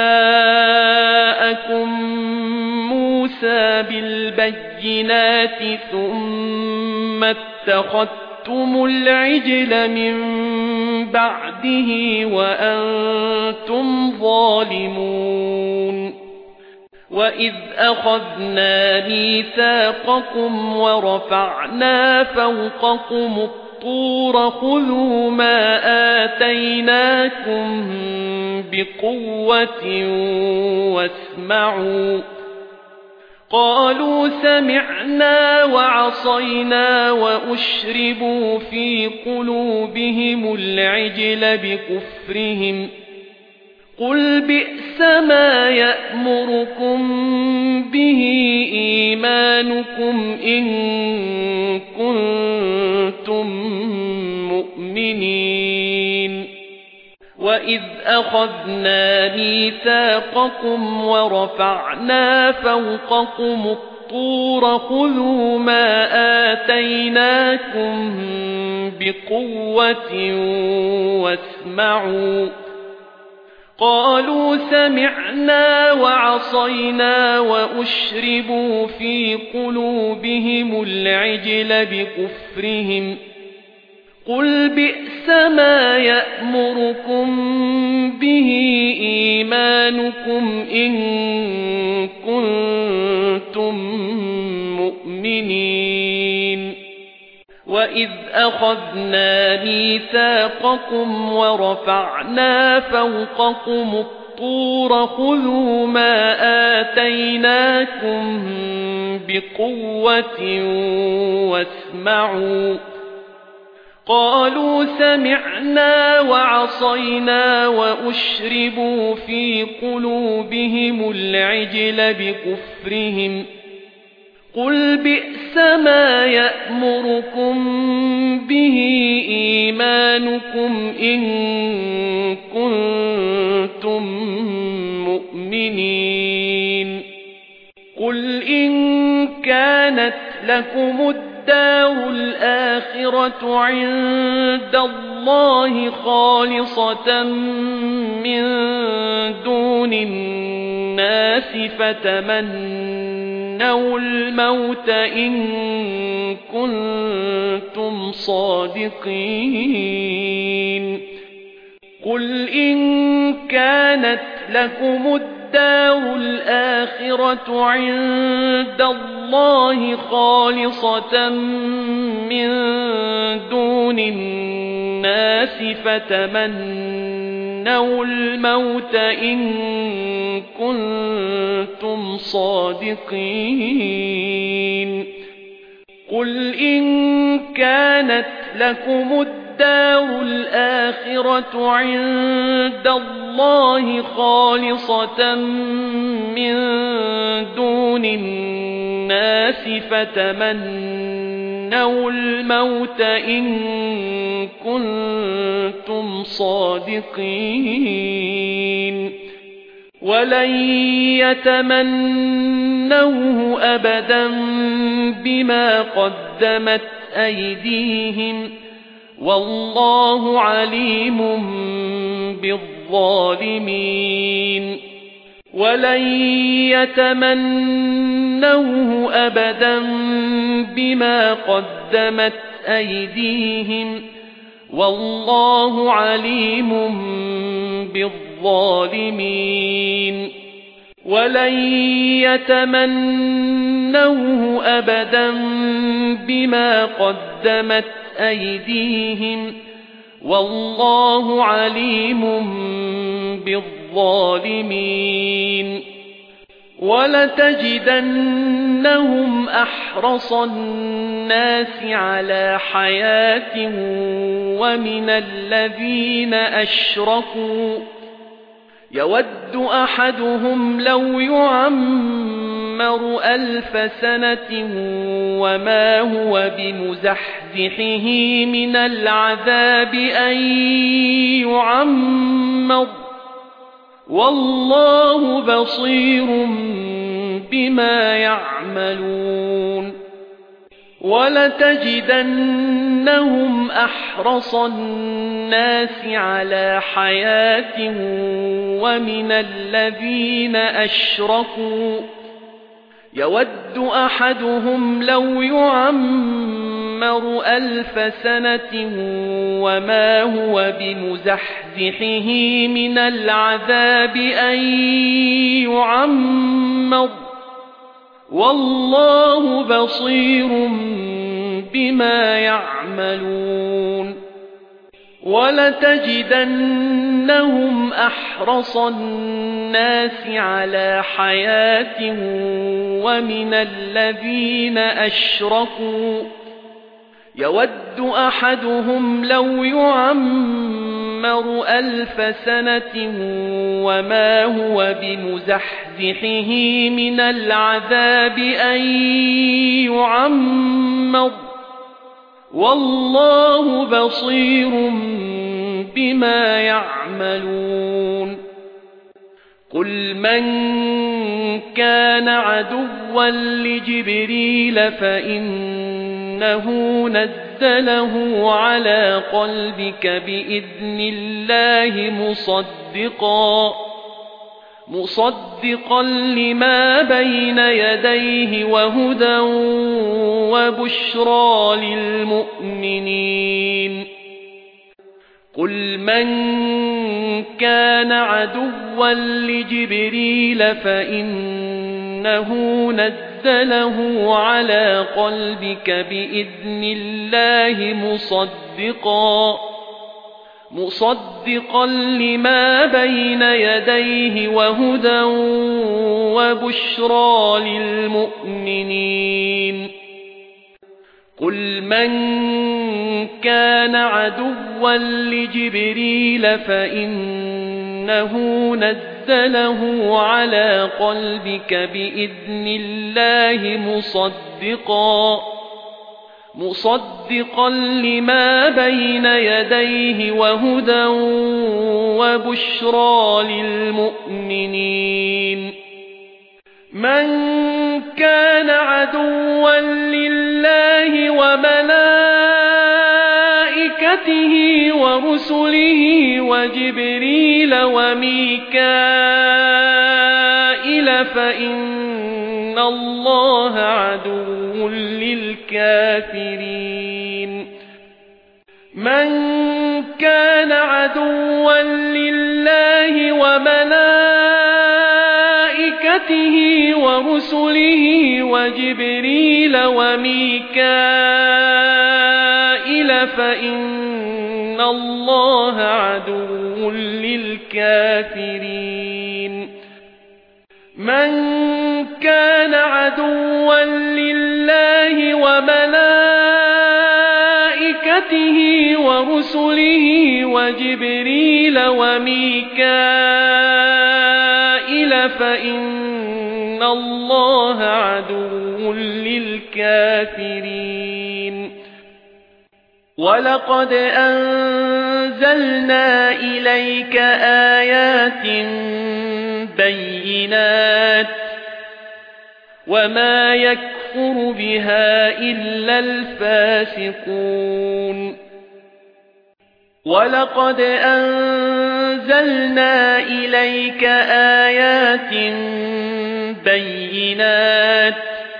جاءكم موسى بالبينات ثم اتخذتم العجل من بعده وأنتم ظالمون وَإِذْ أَخَذْنَا مِيثَاقَكُمْ وَرَفَعْنَا فَوْقَكُمُ الطُّورَ خُذُوا مَا آتَيْنَاكُمْ بِقُوَّةٍ وَاسْمَعُوا قَالُوا سَمِعْنَا وَعَصَيْنَا وَأُشْرِبُوا فِي قُلُوبِهِمُ الْعِجْلَ بِكُفْرِهِمْ قُلْ بِئْسَ مَا يَأْمُرُكُم بِهِ إِيمَانُكُمْ إِن كُنتُم مُّؤْمِنِينَ وَإِذْ أَخَذْنَا مِيثَاقَكُمْ وَرَفَعْنَا فَوْقَكُمُ الطُّورَ خُذُوا مَا آتَيْنَاكُمْ بِقُوَّةٍ وَاسْمَعُوا قَالُوا سَمِعْنَا وَعَصَيْنَا وَأُشْرِبُوا فِي قُلُوبِهِمُ الْعِجْلَ بِكُفْرِهِمْ قُلْ بِئْسَ مَا يَأْمُرُكُم بِهِ إِيمَانُكُمْ إِن كُنتُم مُّؤْمِنِينَ وَإِذْ أَخَذْنَا مِيثَاقَكُمْ وَرَفَعْنَا فَوْقَكُمُ الطُّورَ خُذُوا مَا آتَيْنَاكُمْ بِقُوَّةٍ وَاسْمَعُوا قَالُوا سَمِعْنَا وَعَصَيْنَا وَأُشْرِبُوا فِي قُلُوبِهِمُ الْعِجْلَ بِكُفْرِهِمْ قُلْ بِئْسَ مَا يَأْمُرُكُم بِهِ إِيمَانُكُمْ إِن كُنتُم مُّؤْمِنِينَ قُلْ إِن كَانَتْ لَكُمُ الدَّارُ الْآخِرَةُ عِندَ اللَّهِ خَالِصَةً مِّن دُونِ النَّاسِ فتمنوا الموت إن كنتم صادقين قل إن كانت لكم الدار الآخرة عند الله خالصة من دون الناس فتمنوا الموت إن كنتم صادقين قل إن كانت لكم الدار الآخرة عند الله خالصة من دون الناس فتمنوا الموت إن كنتم صادقين ولن يتمنوه أبدا بما قدمت أيديهم والله عليم بالظالمين ولن يتمنوه أبدا بما قدمت أيديهم والله عليم بالظالمين ولن يتمنوه أبدا بما قدمت أيديهم والله عليم بالظالمين ولتجدنهم أحرص الناس على حياة ومن الذين أشركوا يود أحدهم لو يعمر 1000 سنة وما هو بمزحزحه من العذاب أن يعمر والله بصير بما يعملون وَلَتَجِدَنَّهُمْ أَحْرَصَ النَّاسِ عَلَى حَيَاةٍ وَمِنَ الَّذِينَ أَشْرَكُوا يَوَدُّ أَحَدُهُمْ لَوْ يُعَمَّرُ 1000 سَنَةٍ وَمَا هُوَ بِمُزَحْزِحِهِ مِنَ الْعَذَابِ أَن يُعَمَّرَ وَاللَّهُ بَصِيرٌ بِمَا يَعْمَلُونَ وَلَتَجِدَنَّهُمْ أَحْرَصَ النَّاسِ عَلَى حَيَاةٍ وَمِنَ الَّذِينَ أَشْرَكُوا يَوَدُّ أَحَدُهُمْ لَوْ يُعَمَّرُ 1000 سَنَةٍ وَمَا هُوَ بِمُزَحْزِحِهِ مِنَ الْعَذَابِ أَن يُعَمَّرَ وَاللَّهُ بَصِيرٌ بِمَا يَعْمَلُونَ قُلْ مَنْ كَانَ عَدُوًّا لِجِبْرِيلَ فَإِنَّهُ نَزَّلَهُ عَلَى قَلْبِكَ بِإِذْنِ اللَّهِ مُصَدِّقًا لِمَا بَيْنَ يَدَيْهِ وَهُدًى وَبُشْرَى لِلْمُؤْمِنِينَ قُلْ مَنْ كَانَ عَدُوًّا لِجِبْرِيلَ فَإِنَّهُ نَزَّلَهُ عَلَى قَلْبِكَ بِإِذْنِ اللَّهِ مُصَدِّقًا لِمَا بَيْنَ يَدَيْهِ وَهُدًى وَبُشْرَى لِلْمُؤْمِنِينَ قُلْ مَنْ كَانَ عَدُوًّا لِجِبْرِيلَ فَإِنَّهُ نَزَّلَهُ عَلَى قَلْبِكَ بِإِذْنِ اللَّهِ مُصَدِّقًا لِمَا بَيْنَ يَدَيْهِ وَهُدًى وَبُشْرَى لِلْمُؤْمِنِينَ مَنْ كَانَ عَدُوًّا لِلَّهِ وَمَلَائِكَتِهِ وَرُسُلِهِ وَجِبْرِيلَ وَمِيكَائِيلَ فَإِنَّ اللَّهَ عَدُوٌّ لِلْكَافِرِينَ مَنْ كَانَ عَدُوًّا لِلَّهِ وَمَلَائِكَتِهِ وَرُسُلِهِ وَجِبْرِيلَ وَمِيكَائِيلَ فَإِنَّ اللَّهَ عَدُوٌّ لِلْكَافِرِينَ مَنْ كَانَ عَدُوًّا لِلَّهِ وَمَلَائِكَتِهِ وَرُسُلِهِ وَجِبْرِيلَ وَمِيكَائِيلَ فَإِنَّ اللَّهَ عَدُوٌّ لِلْكَافِرِينَ وَلَقَدْ أَنزَلْنَا إِلَيْكَ آيَاتٍ بَيِّنَاتٍ وَمَا يَكْفُرُ بِهَا إِلَّا الْفَاسِقُونَ وَلَقَدْ أَنزَلْنَا إِلَيْكَ آيَاتٍ بَيِّنَاتٍ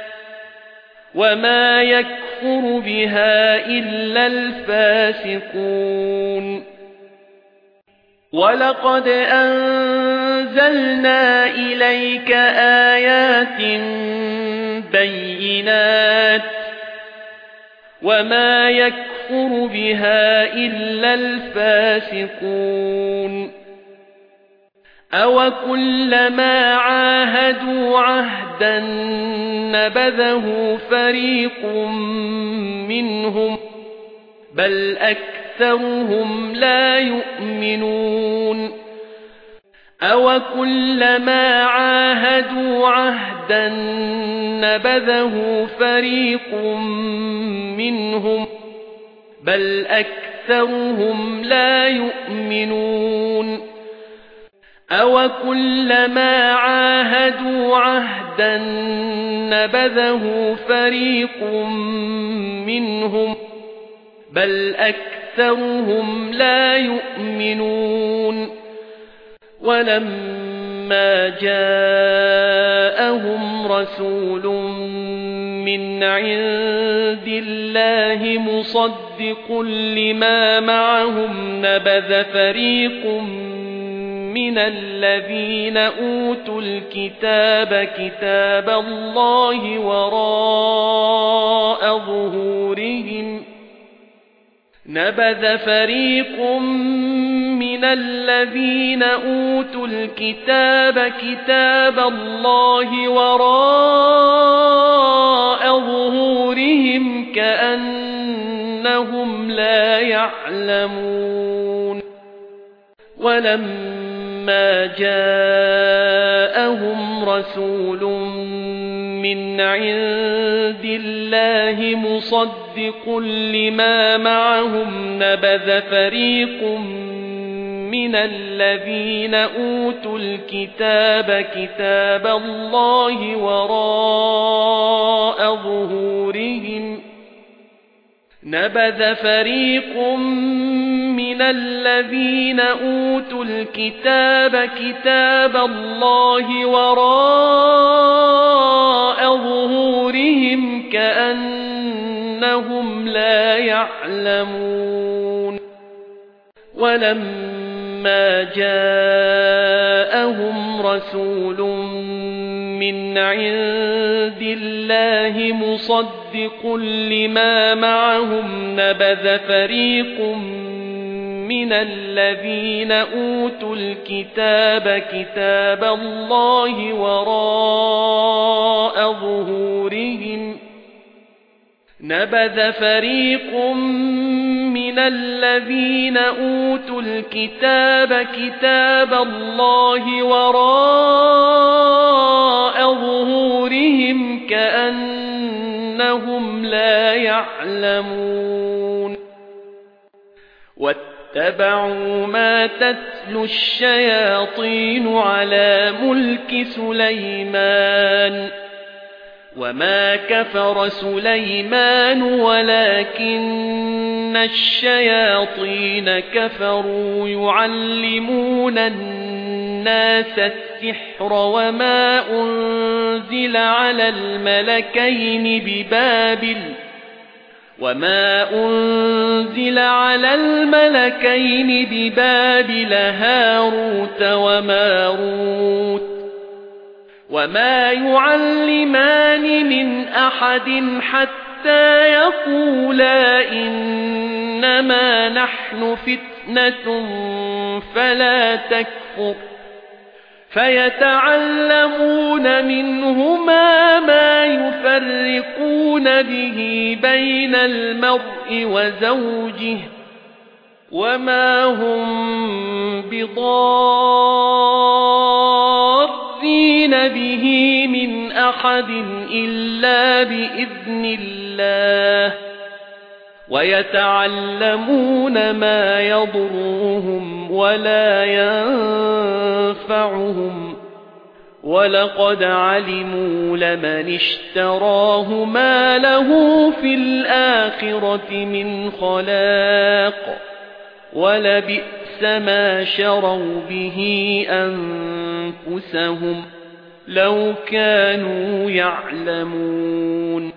وَمَا يَكْفُرُ بِهَا إِلَّا الْفَاسِقُونَ وَلَقَدْ أَنزَلْنَا إِلَيْكَ آيَاتٍ بَيِّنَاتٍ وَمَا يَكْفُرُ بِهَا إِلَّا الْفَاسِقُونَ أَوَكُلَّمَا عَاهَدُوا عَهْدًا نَبَذَهُ فَرِيقٌ مِّنْهُمْ بَلْ أَكْثَرُهُمْ لَا يُؤْمِنُونَ أَوَكُلَّمَا عَاهَدُوا عَهْدًا نَبَذَهُ فَرِيقٌ مِّنْهُمْ بَلْ أَكْثَرُهُمْ لَا يُؤْمِنُونَ أَوَ كُلَّمَا عَاهَدُوا عَهْدًا نَبَذَهُ فَرِيقٌ مِّنْهُمْ بَلْ أَكْثَرُهُمْ لَا يُؤْمِنُونَ وَلَمَّا جَاءَهُمْ رَسُولٌ مِّنْ عِندِ اللَّهِ مُصَدِّقٌ لِّمَا مَعَهُمْ نَبَذَ فَرِيقٌ مِّنَ الَّذِينَ أُوتُوا الْكِتَابَ كِتَابَ اللَّهِ وَرَاءَ ظُهُورِهِمْ نَبَذَ فَرِيقٌ مِّنَ الَّذِينَ أُوتُوا الْكِتَابَ كِتَابَ اللَّهِ وَرَاءَ ظُهُورِهِمْ كَأَنَّهُمْ لا يَعْلَمُونَ وَلَمَّا جَاءَهُمْ رَسُولٌ مِّنْ عِندِ اللَّهِ مُصَدِّقٌ لِّمَا مَعَهُمْ نَبَذَ فَرِيقٌ مِّنَ الَّذِينَ أُوتُوا الْكِتَابَ كِتَابَ اللَّهِ وَرَاءَ ظُهُورِهِمْ نَبَذَ فَرِيقٌ مِّنَ الَّذِينَ أُوتُوا الْكِتَابَ كِتَابَ اللَّهِ وَرَاءَ ظُهُورِهِمْ كَأَنَّهُمْ لا يَعْلَمُونَ وَلَمَّا جَاءَهُمْ رَسُولٌ مِّنْ عِندِ اللَّهِ مُصَدِّقٌ لِّمَا مَعَهُمْ نَبَذَ فَرِيقٌ مِّنَ الَّذِينَ أُوتُوا الْكِتَابَ كِتَابَ اللَّهِ وَرَاءَ ظُهُورِهِمْ نَبَذَ فَرِيقٌ مِّنَ الَّذِينَ أُوتُوا الْكِتَابَ كِتَابَ اللَّهِ وَرَاءَ ظُهُورِهِمْ كَأَنَّهُمْ لا يَعْلَمُونَ وَاتَّبَعُوا مَا تَتْلُو الشَّيَاطِينُ عَلَى مُلْكِ سُلَيْمَانَ وَمَا كَفَرَ سُلَيْمَانُ وَلَكِنَّ الشَّيَاطِينَ كَفَرُوا يُعَلِّمُونَ النَّاسَ السِّحْرَ وَمَا أُنزِلَ على الملكين ببابل هاروت وماروت وما يعلمان من أحد حتى يقولا إنما نحن فتنة فلا تكفر فيتعلمون منهما ما يفرقون به بين المرء وزوجه وما هم بضارين به من أحد إلا بإذن الله ويتعلمون ما يضرهم ولا ينفعهم وَلَقَدْ عَلِمُوا لَمَنِ اشْتَرَاهُ مَا لَهُ فِي الْآخِرَةِ مِنْ خَلَاقٍ وَلَبِئْسَ مَا شَرَوْا بِهِ أَنفُسَهُمْ لَوْ كَانُوا يَعْلَمُونَ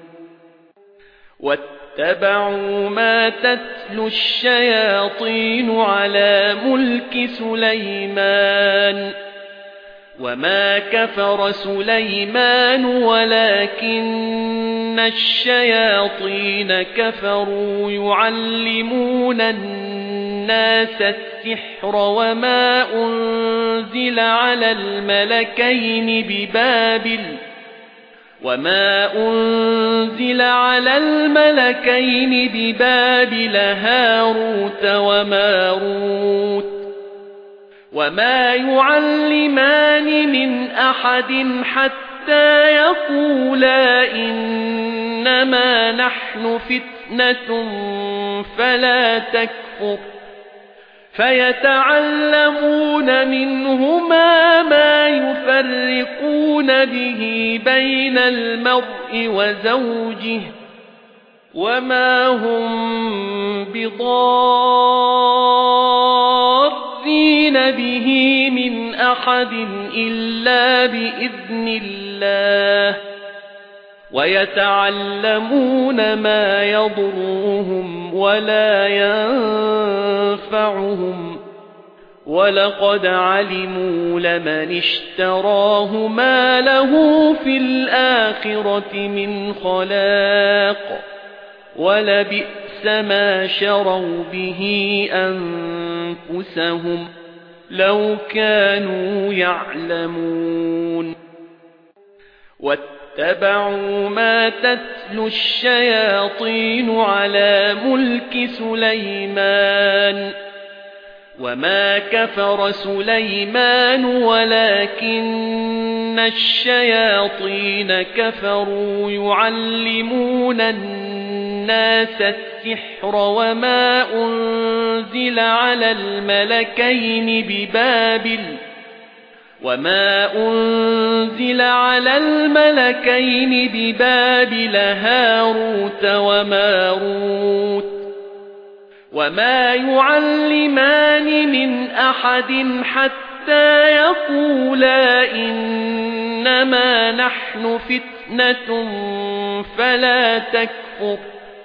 وَاتَّبَعُوا مَا تَتْلُو الشَّيَاطِينُ عَلَى مُلْكِ سُلَيْمَانَ وَمَا كَفَرَ سُلَيْمَانُ وَلَكِنَّ الشَّيَاطِينَ كَفَرُوا يُعَلِّمُونَ النَّاسَ السِّحْرَ وَمَا أُنزِلَ على الملكين ببابل هاروت وماروت وما يعلمان من أحد حتى يقولا إنما نحن فتنة فلا تكفر فيتعلمون منهما ما يفرقون به بين المرء وزوجه وما هم بضارين به من أحد إلا بإذن الله ويتعلمون ما يضرهم ولا ينفعهم ولقد علموا لمن اشتراه ما له في الآخرة من خلاق ولبئس ما شروا به أنفسهم لو كانوا يعلمون واتبعوا ما تتلو الشياطين على ملك سليمان وما كفر سليمان ولكن الشياطين كفروا يعلمون الناس السحر وما أنزل على الملكين ببابل هاروت وماروت وما يعلمان من أحد حتى يقولا إنما نحن فتنة فلا تكفر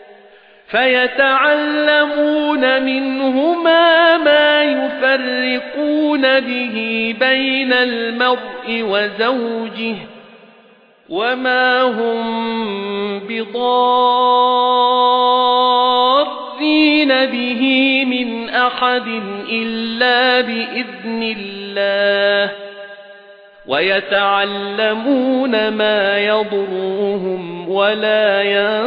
فيتعلمون منهما ما يفرقون به بين المرء وزوجه وما هم بضارين به من أحد إلا بإذن الله ويتعلمون ما يضرهم ولا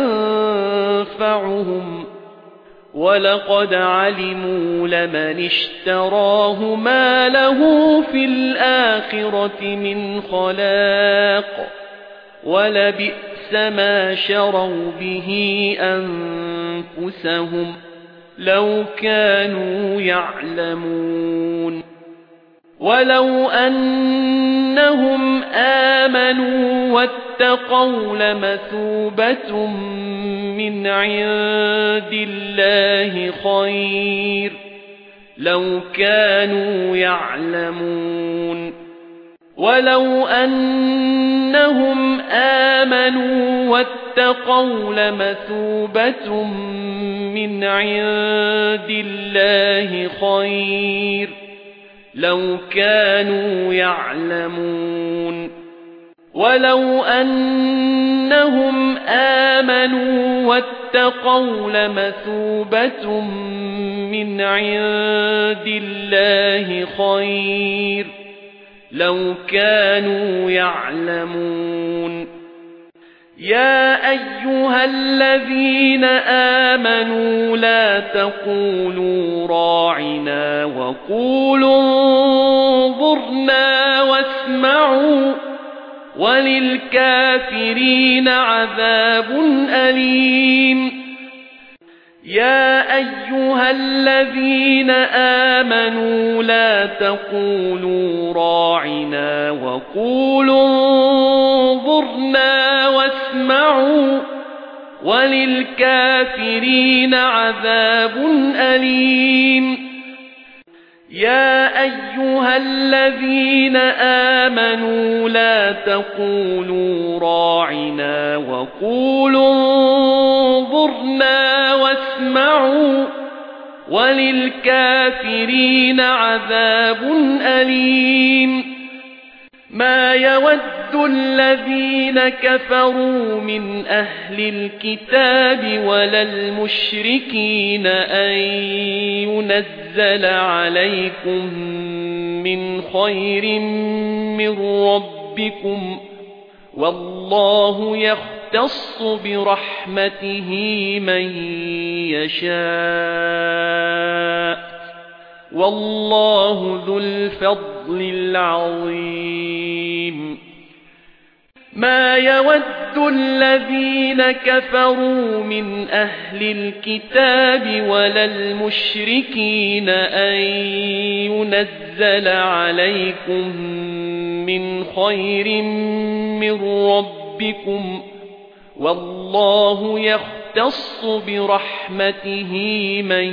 ينفعهم ولقد علموا لمن اشتراه ما له في الآخرة من خلاق ولبئس ما شروا به أنفسهم لو كانوا يعلمون ولو أنهم آمنوا واتقوا لمثوبة من عند الله خير لو كانوا يعلمون ولو أنهم آمنوا واتقوا لمثوبة من عند الله خير لو كانوا يعلمون ولو أنهم آمنوا واتقوا لمثوبة من عند الله خير لو كانوا يعلمون يا أيها الذين آمنوا لا تقولوا راعنا وقولوا انظرنا واسمعوا وللكافرين عذاب أليم يا أيها الذين آمنوا لا تقولوا راعنا وقولوا انظرنا واسمعوا وللكافرين عذاب أليم يا أيها الذين آمنوا لا تقولوا راعنا وقولوا انظرنا واسمعوا وللكافرين عذاب أليم ما يود الذين كفروا من أهل الكتاب ولا المشركين أن ينزل عليكم من خير من ربكم والله يختص برحمته من يشاء والله ذو الفضل العظيم ما يود الذين كفروا من أهل الكتاب ولا المشركين أن ينزل عليكم من خير من ربكم والله يختص برحمته من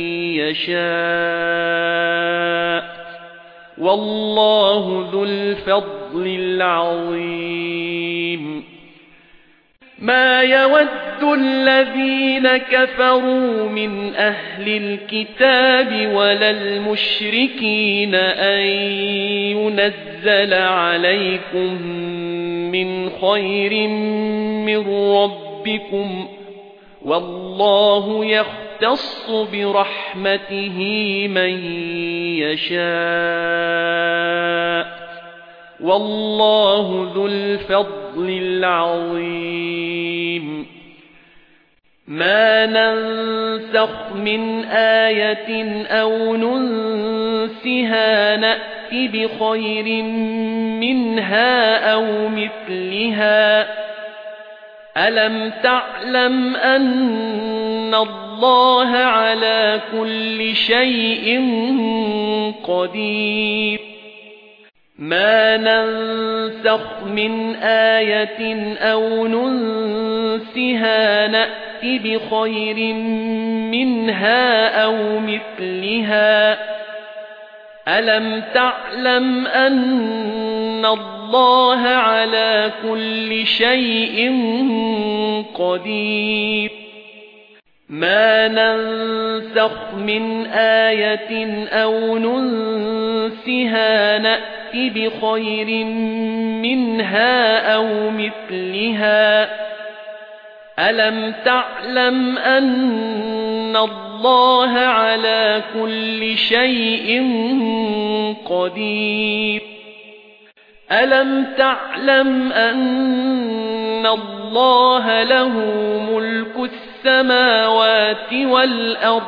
يشاء والله ذو الفضل العظيم ما يود الذين كفروا من أهل الكتاب ولا المشركين أن ينزل عليكم من خير من ربكم والله يختص برحمته من يشاء والله ذو الفضل العظيم ما ننسخ من آية أو ننسها نأت بخير منها أو مثلها ألم تعلم أن الله على كل شيء قدير ما ننسخ من آية أو ننسها نأت بخير منها أو مثلها ألم تعلم أن الله على كل شيء قدير ما ننسخ من آية أو ننسها نأت بخير منها أو مثلها ألم تعلم أن الله على كل شيء قدير ألم تعلم أن الله له ملك السماوات والأرض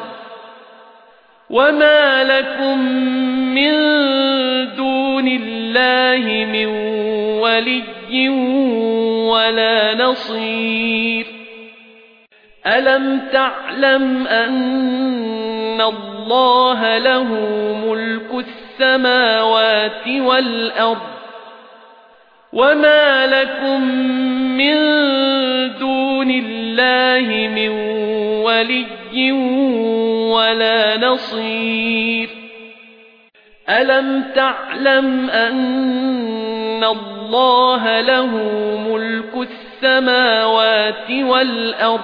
وما لكم من دون الله من ولي ولا نصير ألم تعلم أن الله له ملك السماوات والأرض وما لكم من دون الله من ولي ولا نصير ألم تعلم أن الله له ملك السماوات والأرض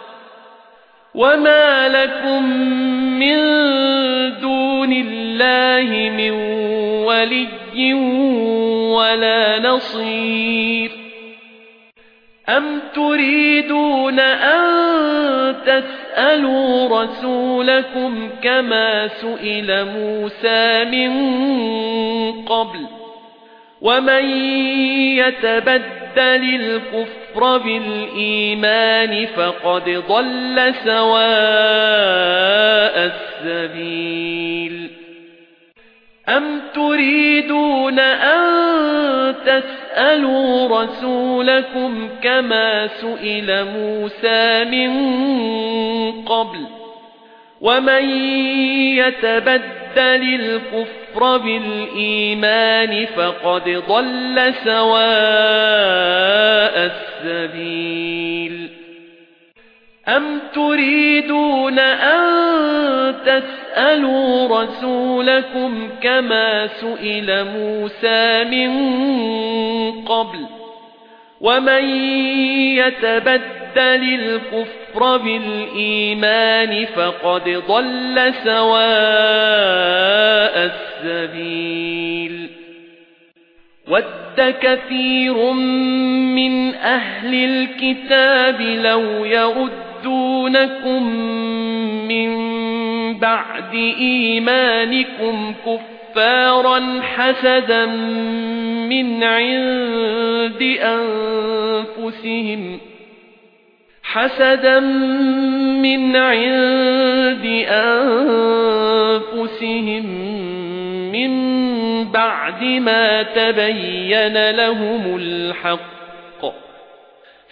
وما لكم من دون الله من ولي ولا نصير أم تريدون أن تسألوا رسولكم كما سئل موسى من قبل ومن يتبدل الكفر بالإيمان فقد ضل سواء السبيل أم تريدون أن تسألوا رسولكم كما سئل موسى من قبل ومن يتبدل الكفر بالإيمان فقد ضل سواء السبيل أم تريدون أن تسألوا رسولكم كما سئل موسى من قبل ومن يتبدل الكفر بالإيمان فقد ضل سواء السبيل ود كثير من أهل الكتاب لو يردونكم من بعد إيمانكم كفارا حسدا من عند أنفسهم من بعد ما تبين لهم الحق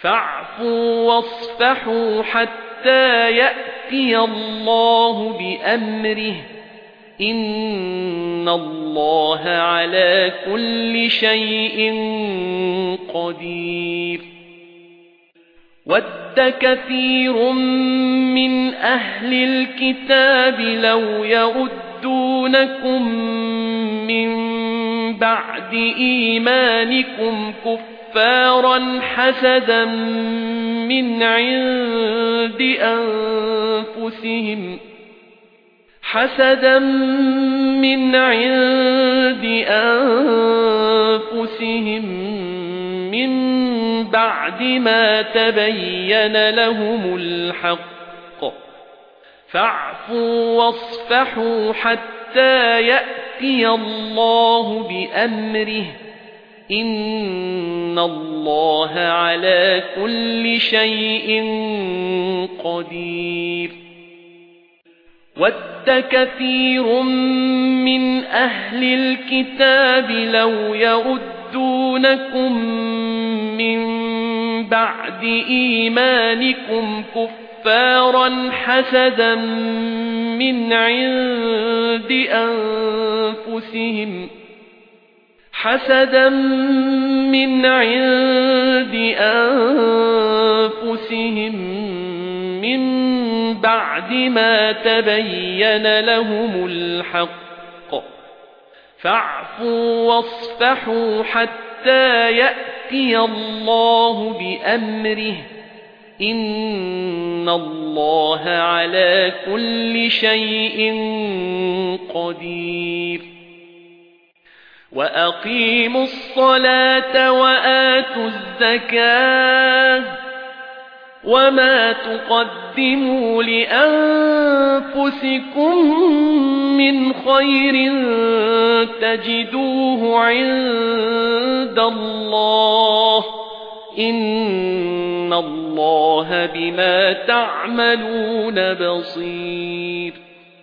فاعفوا واصفحوا حتى يأتي الله بأمره إن الله على كل شيء قدير ود كثير من أهل الكتاب لو يردونكم من بعد إيمانكم كفارا حسدا من عند أنفسهم من بعد ما تبين لهم الحق فاعفوا واصفحوا حتى يأتي الله بأمره إن الله على كل شيء قدير ود كثير من أهل الكتاب لو يردونكم من بعد إيمانكم كفارا حسدا من عند أنفسهم من بعد ما تبين لهم الحق فاعفوا واصفحوا حتى يأتي الله بأمره إن الله على كل شيء قدير وأقيموا الصلاة وآتوا الزكاة وما تقدموا لأنفسكم من خير تجدوه عند الله إن الله بما تعملون بصير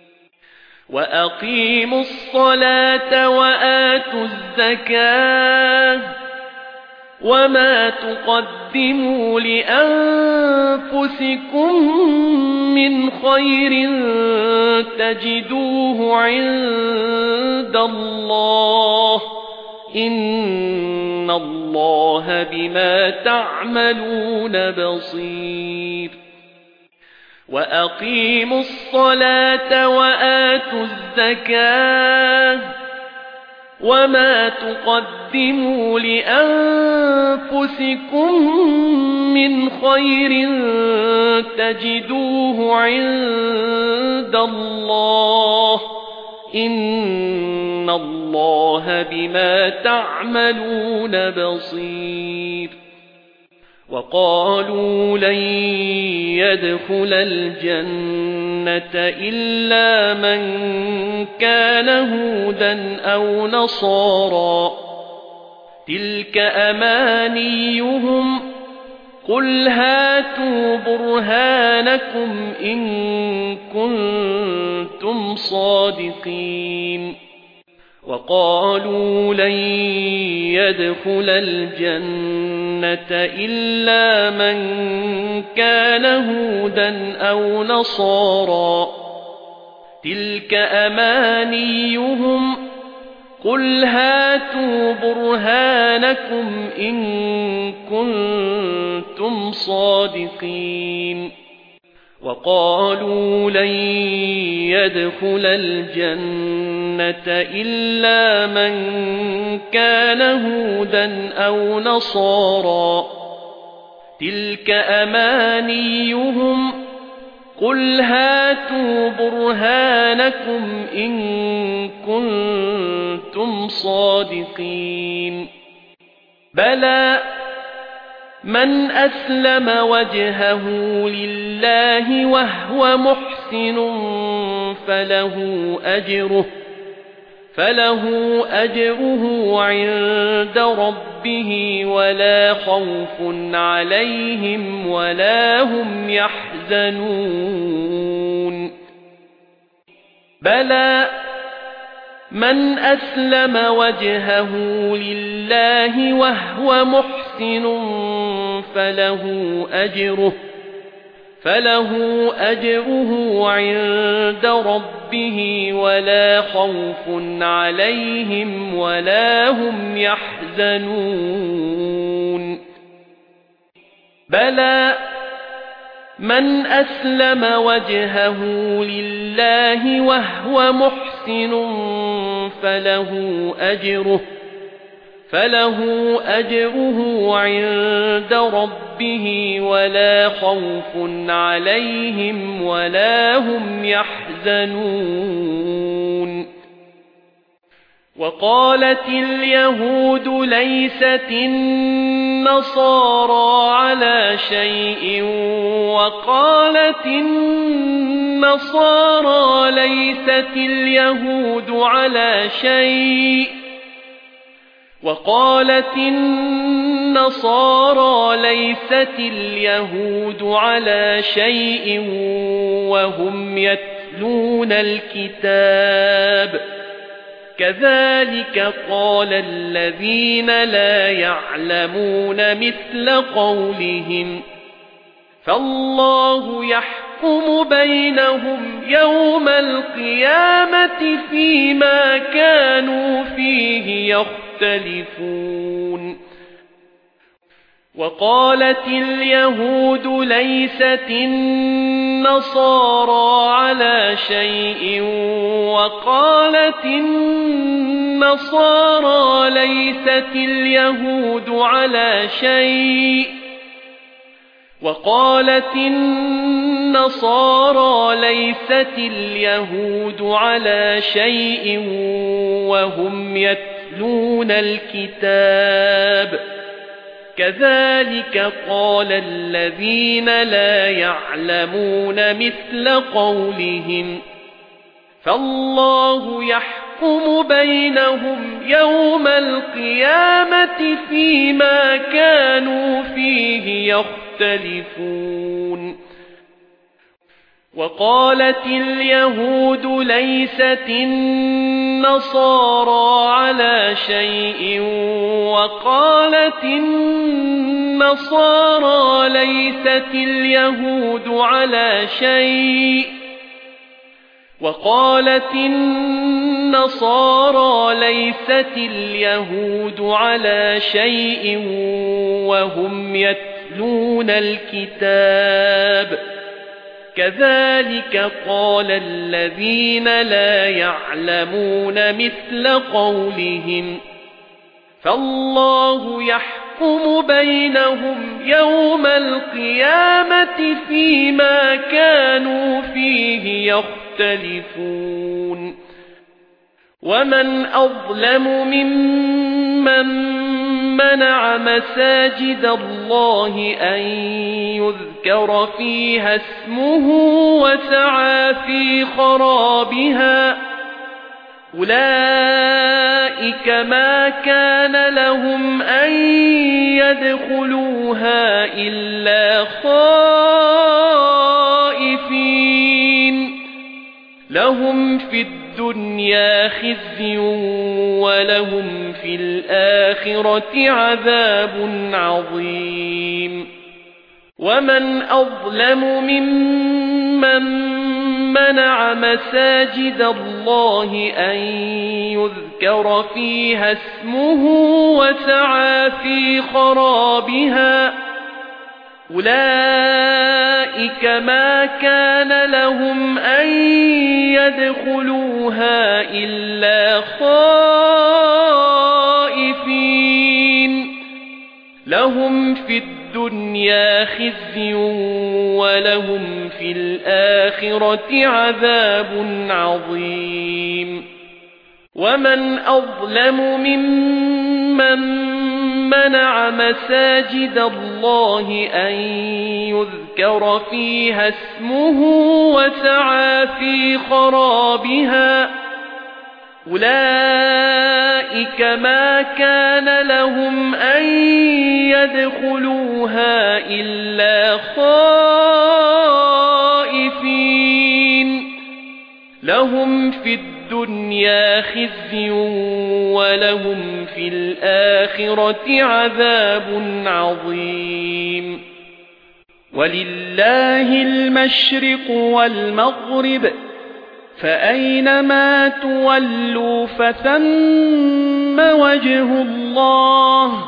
وأقيموا الصلاة وآتوا الزكاة وما تقدموا لأنفسكم من خير تجدوه عند الله إن الله بما تعملون بصير وأقيموا الصلاة وآتوا الزكاة وما تقدموا لأنفسكم من خير تجدوه عند الله إن الله بما تعملون بصير وقالوا لن يدخل الجنة إلا من كان هودا أو نصارى تلك أمانيهم قل هاتوا برهانكم إن كنتم صادقين وقالوا لن يدخل الجنة إلا من كان هودا أو نصارى تلك أمانيهم قل هاتوا برهانكم إن كنتم صادقين وقالوا لن يدخل الجنة إلا من كان هودا أو نصارى تلك أمانيهم قل هاتوا برهانكم إن كنتم صادقين بلى من أسلم وجهه لله وهو محسن فله أجره عند ربه ولا خوف عليهم ولا هم يحزنون بلى من أسلم وجهه لله وهو محسن فله أجره عند ربه ولا خوف عليهم ولا هم يحزنون بلى من أسلم وجهه لله وهو محسن فله أجره عند ربه ولا خوف عليهم ولا هم يحزنون وقالت اليهود ليست النصارى على شيء وقالت النصارى ليست اليهود على شيء وهم يتلون الكتاب كذلك قال الذين لا يعلمون مثل قولهم فالله يحكم بينهم يوم القيامة فيما كانوا فيه يختلفون وقالت اليهود ليست النصارى على شيء وقالت النصارى ليست اليهود على شيء وهم يتلون الكتاب كذلك قال الذين لا يعلمون مثل قولهم فالله يحكم بينهم يوم القيامة فيما كانوا فيه يختلفون وقالت اليهود ليست النصارى على شيء وقالت النصارى ليست اليهود على شيء وهم يتلون الكتاب كذلك قال الذين لا يعلمون مثل قولهم فالله يحكم بينهم يوم القيامة فيما كانوا فيه يختلفون ومن أظلم ممن منع مساجد الله أن يذكر فيها اسمه وسعى في خرابها أولئك ما كان لهم أن يدخلوها إلا خائفين لهم في الدنيا خزي ولهم في الآخرة عذاب عظيم ومن أظلم ممن منع مساجد الله أن يذكر فيها اسمه وسعى في خرابها أولئك ما كان لهم أن يدخلوها إلا خائفين لهم في الدنيا خزي ولهم في الآخرة عذاب عظيم ومن أظلم ممن منع مساجد الله أن يذكر فيها اسمه وسعى في خرابها أولئك ما كان لهم أن يدخلوها إلا خائفين لهم في الدنيا خزي ولهم في الآخرة عذاب عظيم ولله المشرق والمغرب فأينما تولوا فثم وجه الله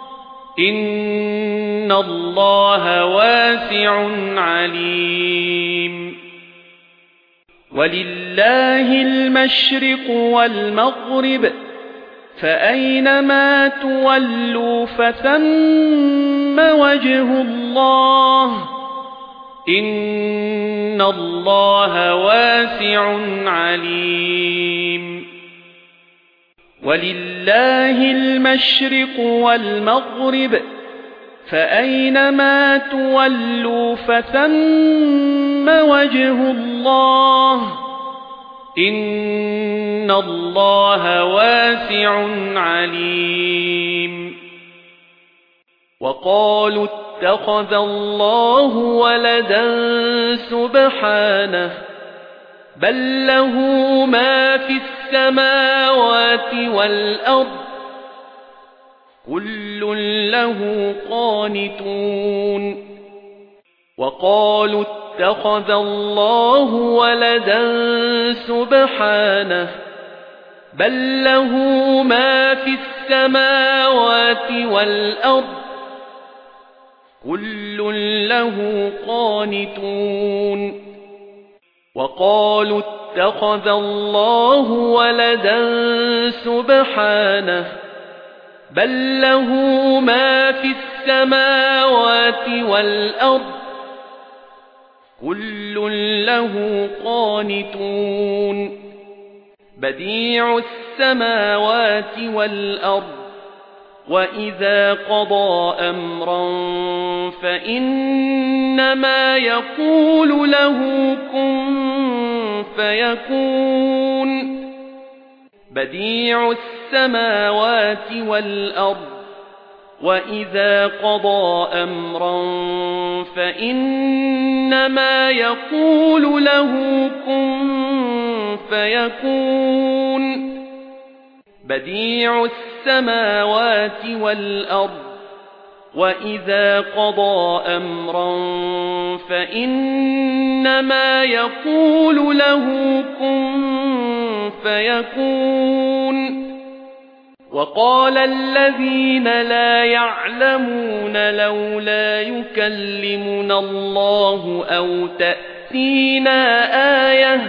إن الله واسع عليم ولله المشرق والمغرب فأينما تولوا فثم وجه الله إن الله واسع عليم ولله المشرق والمغرب فأينما تولوا فثم وجه الله إن الله واسع عليم وقالوا اتخذ الله ولدا سبحانه بل له ما في السماوات والأرض كل له قانتون وقالوا اتخذ الله ولدا سبحانه بل له ما في السماوات والأرض كل له قانتون وقالوا اتخذ الله ولدا سبحانه بل له ما في السماوات والأرض كل له قانتون بديع السماوات والأرض وإذا قضى أمرا فإنما يقول له كن فيكون بديع السماوات والأرض وإذا قضى أمرا فإنما يقول له كن فيكون بديع السماوات والأرض وإذا قضى أمرا فإنما يقول له كن فيكون وقال الذين لا يعلمون لولا يكلمنا الله أو تأتينا آية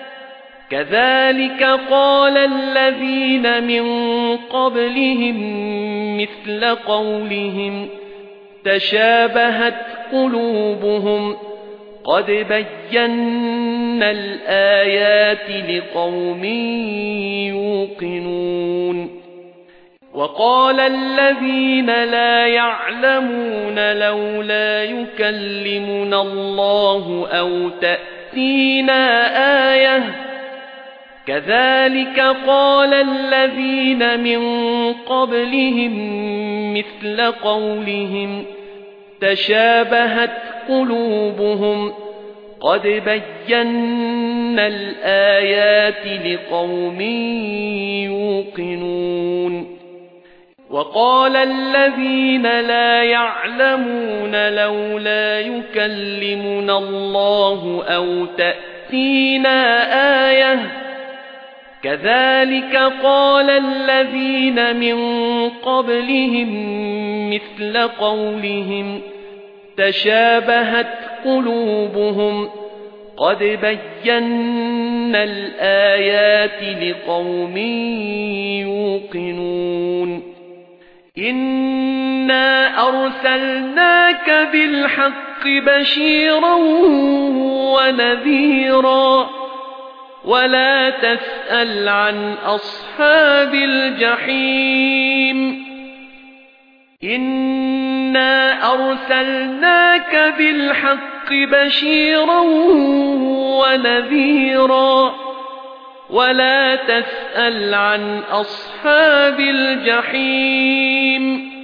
كذلك قال الذين من قبلهم مثل قولهم تشابهت قلوبهم قد بينا الآيات لقوم يوقنون وقال الذين لا يعلمون لولا يكلمنا الله أو تأتينا آية كذلك قال الذين من قبلهم مثل قولهم تشابهت قلوبهم قد بينا الآيات لقوم يوقنون وقال الذين لا يعلمون لولا يكلمنا الله أو تأتينا آية كذلك قال الذين من قبلهم مثل قولهم تشابهت قلوبهم قد بينا الآيات لقوم يوقنون إنا أرسلناك بالحق بشيرا ونذيرا ولا تسأل عن أصحاب الجحيم إنا أرسلناك بالحق بشيرا ونذيرا ولا تسأل عن أصحاب الجحيم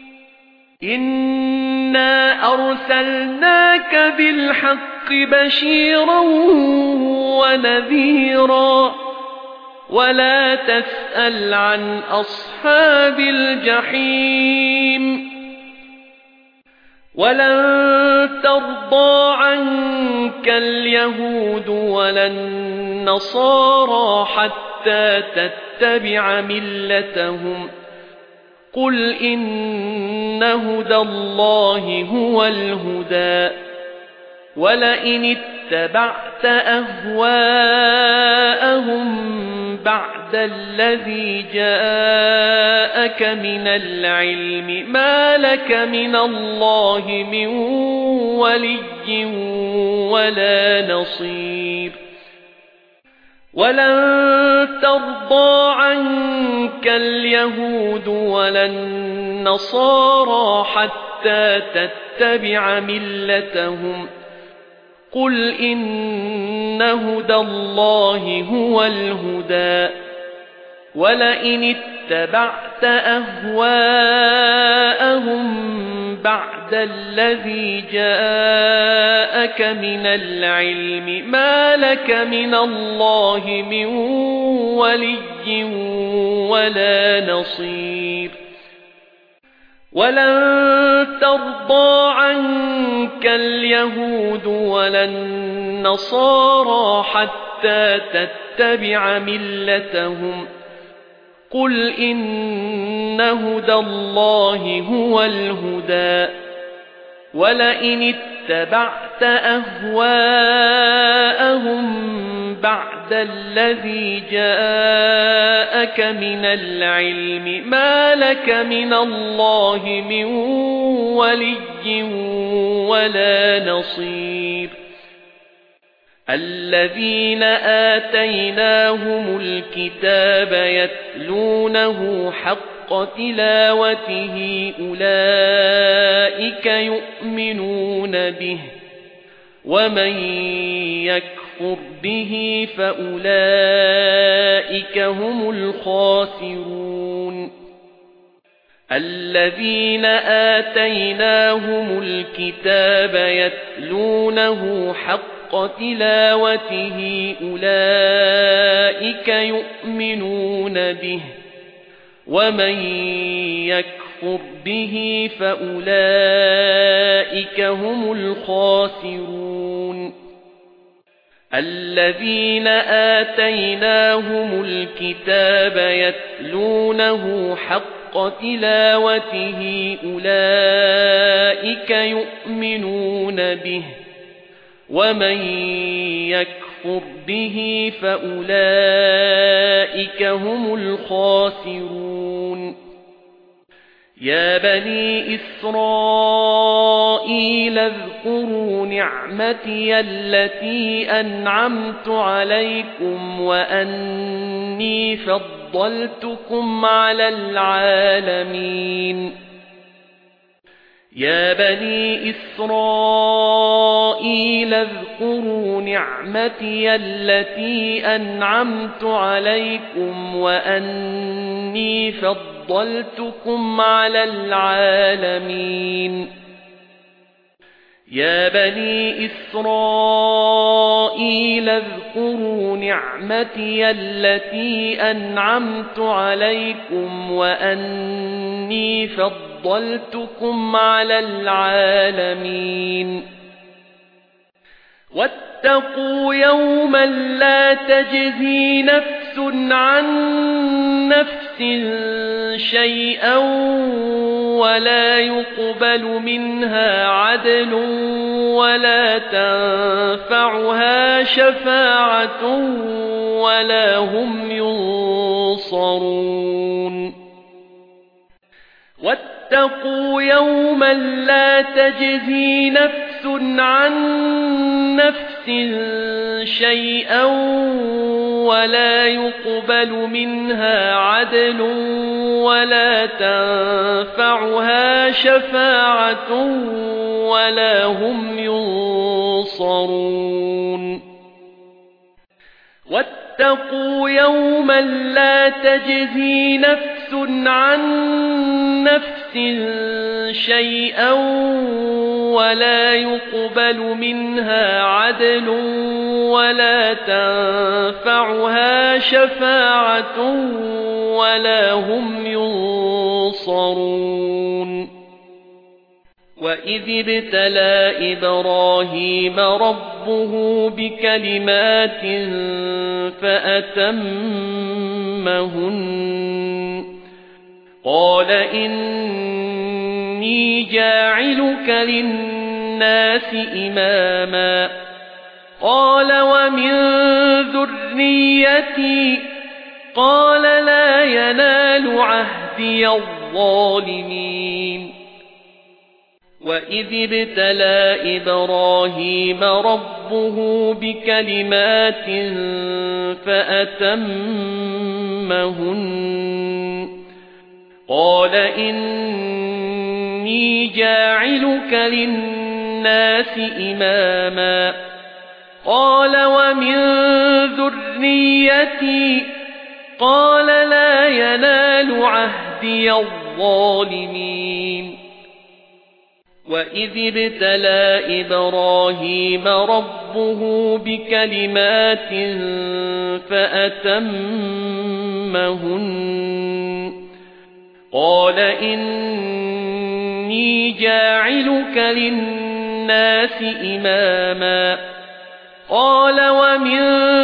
إنا أرسلناك بالحق بشيرا ونذيرا ولا تسأل عن أصحاب الجحيم ولن ترضى عنك اليهود ولا النصارى حتى تتبع ملتهم قل إن هدى الله هو الهدى ولئن اتبعت أهواءهم بعد الذي جاءك من العلم ما لك من الله من ولي ولا نصير ولن ترضى عنك اليهود ولا النصارى حتى تتبع ملتهم قل إن هدى الله هو الهدى ولئن اتبعت أهواءهم بعد الذي جاءك من العلم ما لك من الله من ولي ولا نصير ولن ترضى عنك اليهود ولا النصارى حتى تتبع ملتهم قل إن هدى الله هو الهدى ولئن اتبعت أهواءهم بعد الذي جاءك من العلم ما لك من الله من ولي ولا نصير الذين آتيناهم الكتاب يتلونه حق تلاوته أولئك يؤمنون به ومن يكفر به فأولئك هم الخاسرون الذين آتيناهم الكتاب يتلونه حق تلاوته أولئك يؤمنون به ومن يكفر به فأولئك هم الخاسرون الذين آتيناهم الكتاب يتلونه حق تلاوته أولئك يؤمنون به ومن يكفر به فأولئك هم الخاسرون يا بني إسرائيل اذكروا نعمتي التي أنعمت عليكم وأني فضلتكم على العالمين يا بني إسرائيل اذكروا نعمتي التي أنعمت عليكم وأني فضلتكم على العالمين يا بني إسرائيل اذكروا نعمتي التي أنعمت عليكم وأني فضلتكم على العالمين واتقوا يوما لا تجزي نفس عن نفس شيئا ولا يقبل منها عدل ولا تنفعها شفاعة ولا هم ينصرون واتقوا يوما لا تجزي نفس عن نفس شيئا ولا يقبل منها عدل ولا تنفعها شفاعة ولا هم ينصرون واتقوا يوما لا تجزي نفس عن نفس شيئا ولا يقبل منها عدل ولا تنفعها شفاعة ولا هم ينصرون وإذ ابتلى إبراهيم ربه بكلمات فأتمهن قال إني جاعلك للناس إماما قال ومن ذريتي قال لا ينال عهدي الظالمين وإذ ابتلى إبراهيم ربه بكلمات فأتمهن قال إني جاعلك للناس إماما قال ومن ذريتي قال لا ينال عهدي الظالمين وإذ ابتلى إبراهيم ربه بكلمات فأتمهن قال إني جاعلك للناس إماما قال ومن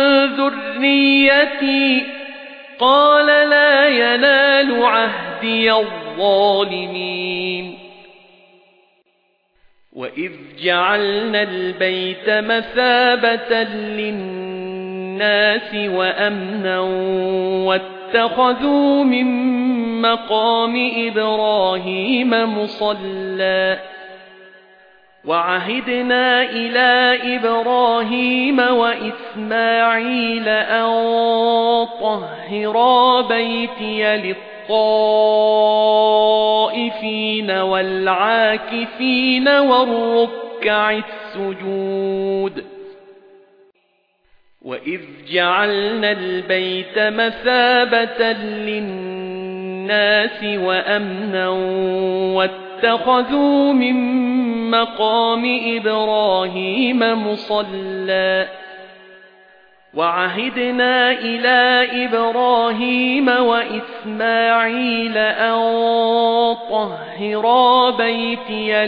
ذريتي قال لا ينال عهدي الظالمين وإذ جعلنا البيت مثابة للناس وأمنا واتخذوا من مقام إبراهيم مصلى وعهدنا إلى إبراهيم وإسماعيل أن طهرا بيتي للطائفين والعاكفين والركع السجود وإذ جعلنا البيت مثابة للناس وأمنا واتخذوا من مقام إبراهيم مصلى وعهدنا إلى إبراهيم وإسماعيل أن طهرا بيتي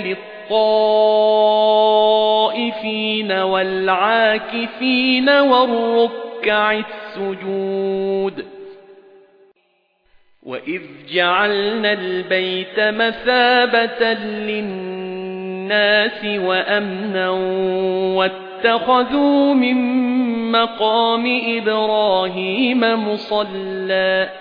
للطائفين والعاكفين والركع السجود وإذ جعلنا البيت مثابة للناس وأمنا واتخذوا من مقام إبراهيم مصلى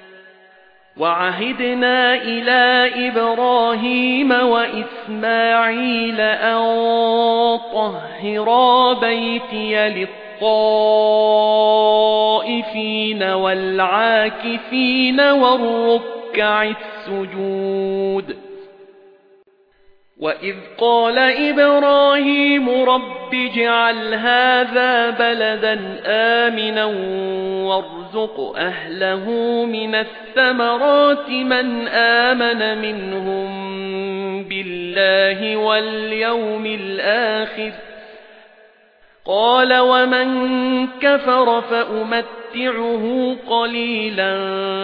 وعهدنا إلى إبراهيم وإسماعيل أن طهرا بيتي للطائفين والعاكفين والركع السجود وإذ قال إبراهيم رب اجعل هذا بلدا آمنا وارزق أهله من الثمرات من آمن منهم بالله واليوم الآخر قال ومن كفر فأمتعه قليلا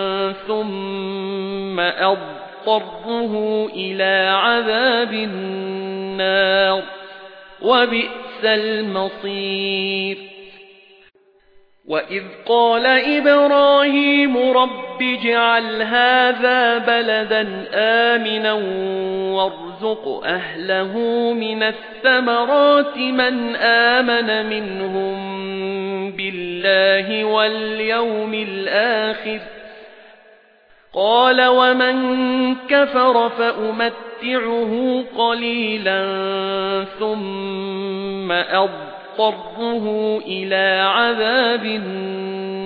ثم أضطره إلى عذاب النار وبئس المصير وإذ قال إبراهيم رب اجعل هذا بلدا آمنا وارزق أهله من الثمرات من آمن منهم بالله واليوم الآخر قال ومن كفر فأمتعه قليلا ثم أضطره إلى عذاب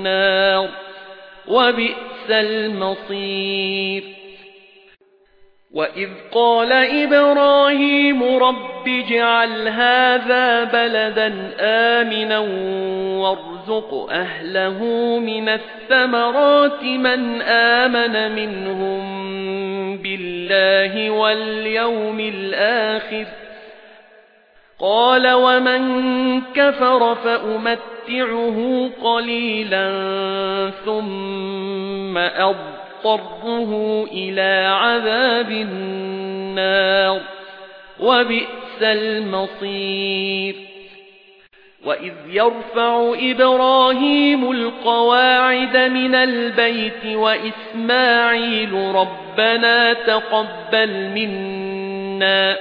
النار وبئس المصير وَإِذْ قَالَ إِبْرَاهِيمُ رَبِّ اجْعَلْ هَذَا بَلَدًا آمِنًا وَارْزُقْ أَهْلَهُ مِنَ الثَّمَرَاتِ مَنْ آمَنَ مِنْهُمْ بِاللَّهِ وَالْيَوْمِ الْآخِرِ قَالَ وَمَنْ كَفَرَ فَأُمَتِّعُهُ قَلِيلًا ثُمَّ أَضْطَرُّهُ إِلَى عَذَابِ النَّارِ وَبِئْسَ الْمَصِيرُ وَإِذْ يَرْفَعُ إِبْرَاهِيمُ الْقَوَاعِدَ مِنَ الْبَيْتِ وَإِسْمَاعِيلُ رَبَّنَا تَقَبَّلْ مِنَّا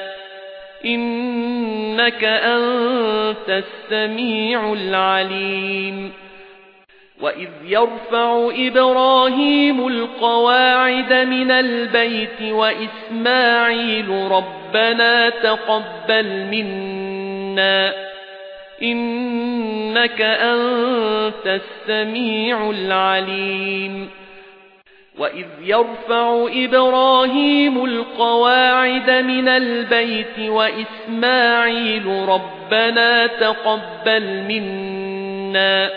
إِنَّكَ أَنْتَ السَّمِيعُ الْعَلِيمُ وَإِذْ يَرْفَعُ إِبْرَاهِيمُ الْقَوَاعِدَ مِنَ الْبَيْتِ وَإِسْمَاعِيلُ رَبَّنَا تَقَبَّلْ مِنَّا إِنَّكَ أَنْتَ السَّمِيعُ الْعَلِيمُ وَإِذْ يَرْفَعُ إِبْرَاهِيمُ الْقَوَاعِدَ مِنَ الْبَيْتِ وَإِسْمَاعِيلُ رَبَّنَا تَقَبَّلْ مِنَّا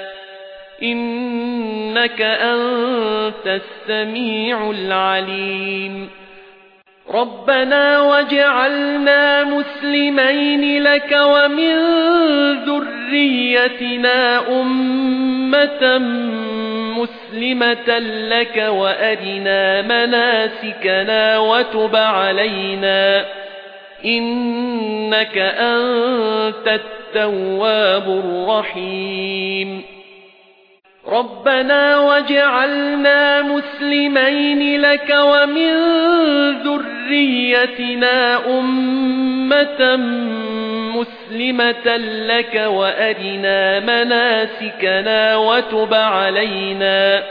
إِنَّكَ أَنْتَ السَّمِيعُ الْعَلِيمُ رَبَّنَا وَاجْعَلْنَا مُسْلِمَيْنِ لَكَ وَمِنْ ذُرِّيَّتِنَا أُمَّةً مُسْلِمَةً لَكَ وَأَرِنَا مَنَاسِكَنَا وَتُبْ عَلَيْنَا إِنَّكَ أَنْتَ التَّوَّابُ الرَّحِيمُ رَبَّنَا وَاجْعَلْنَا مُسْلِمَيْنِ لَكَ وَمِنْ ذُرِّيَّتِنَا أُمَّةً مُسْلِمَةً لَكَ وَأَرِنَا مَنَاسِكَنَا وَتُبْ عَلَيْنَا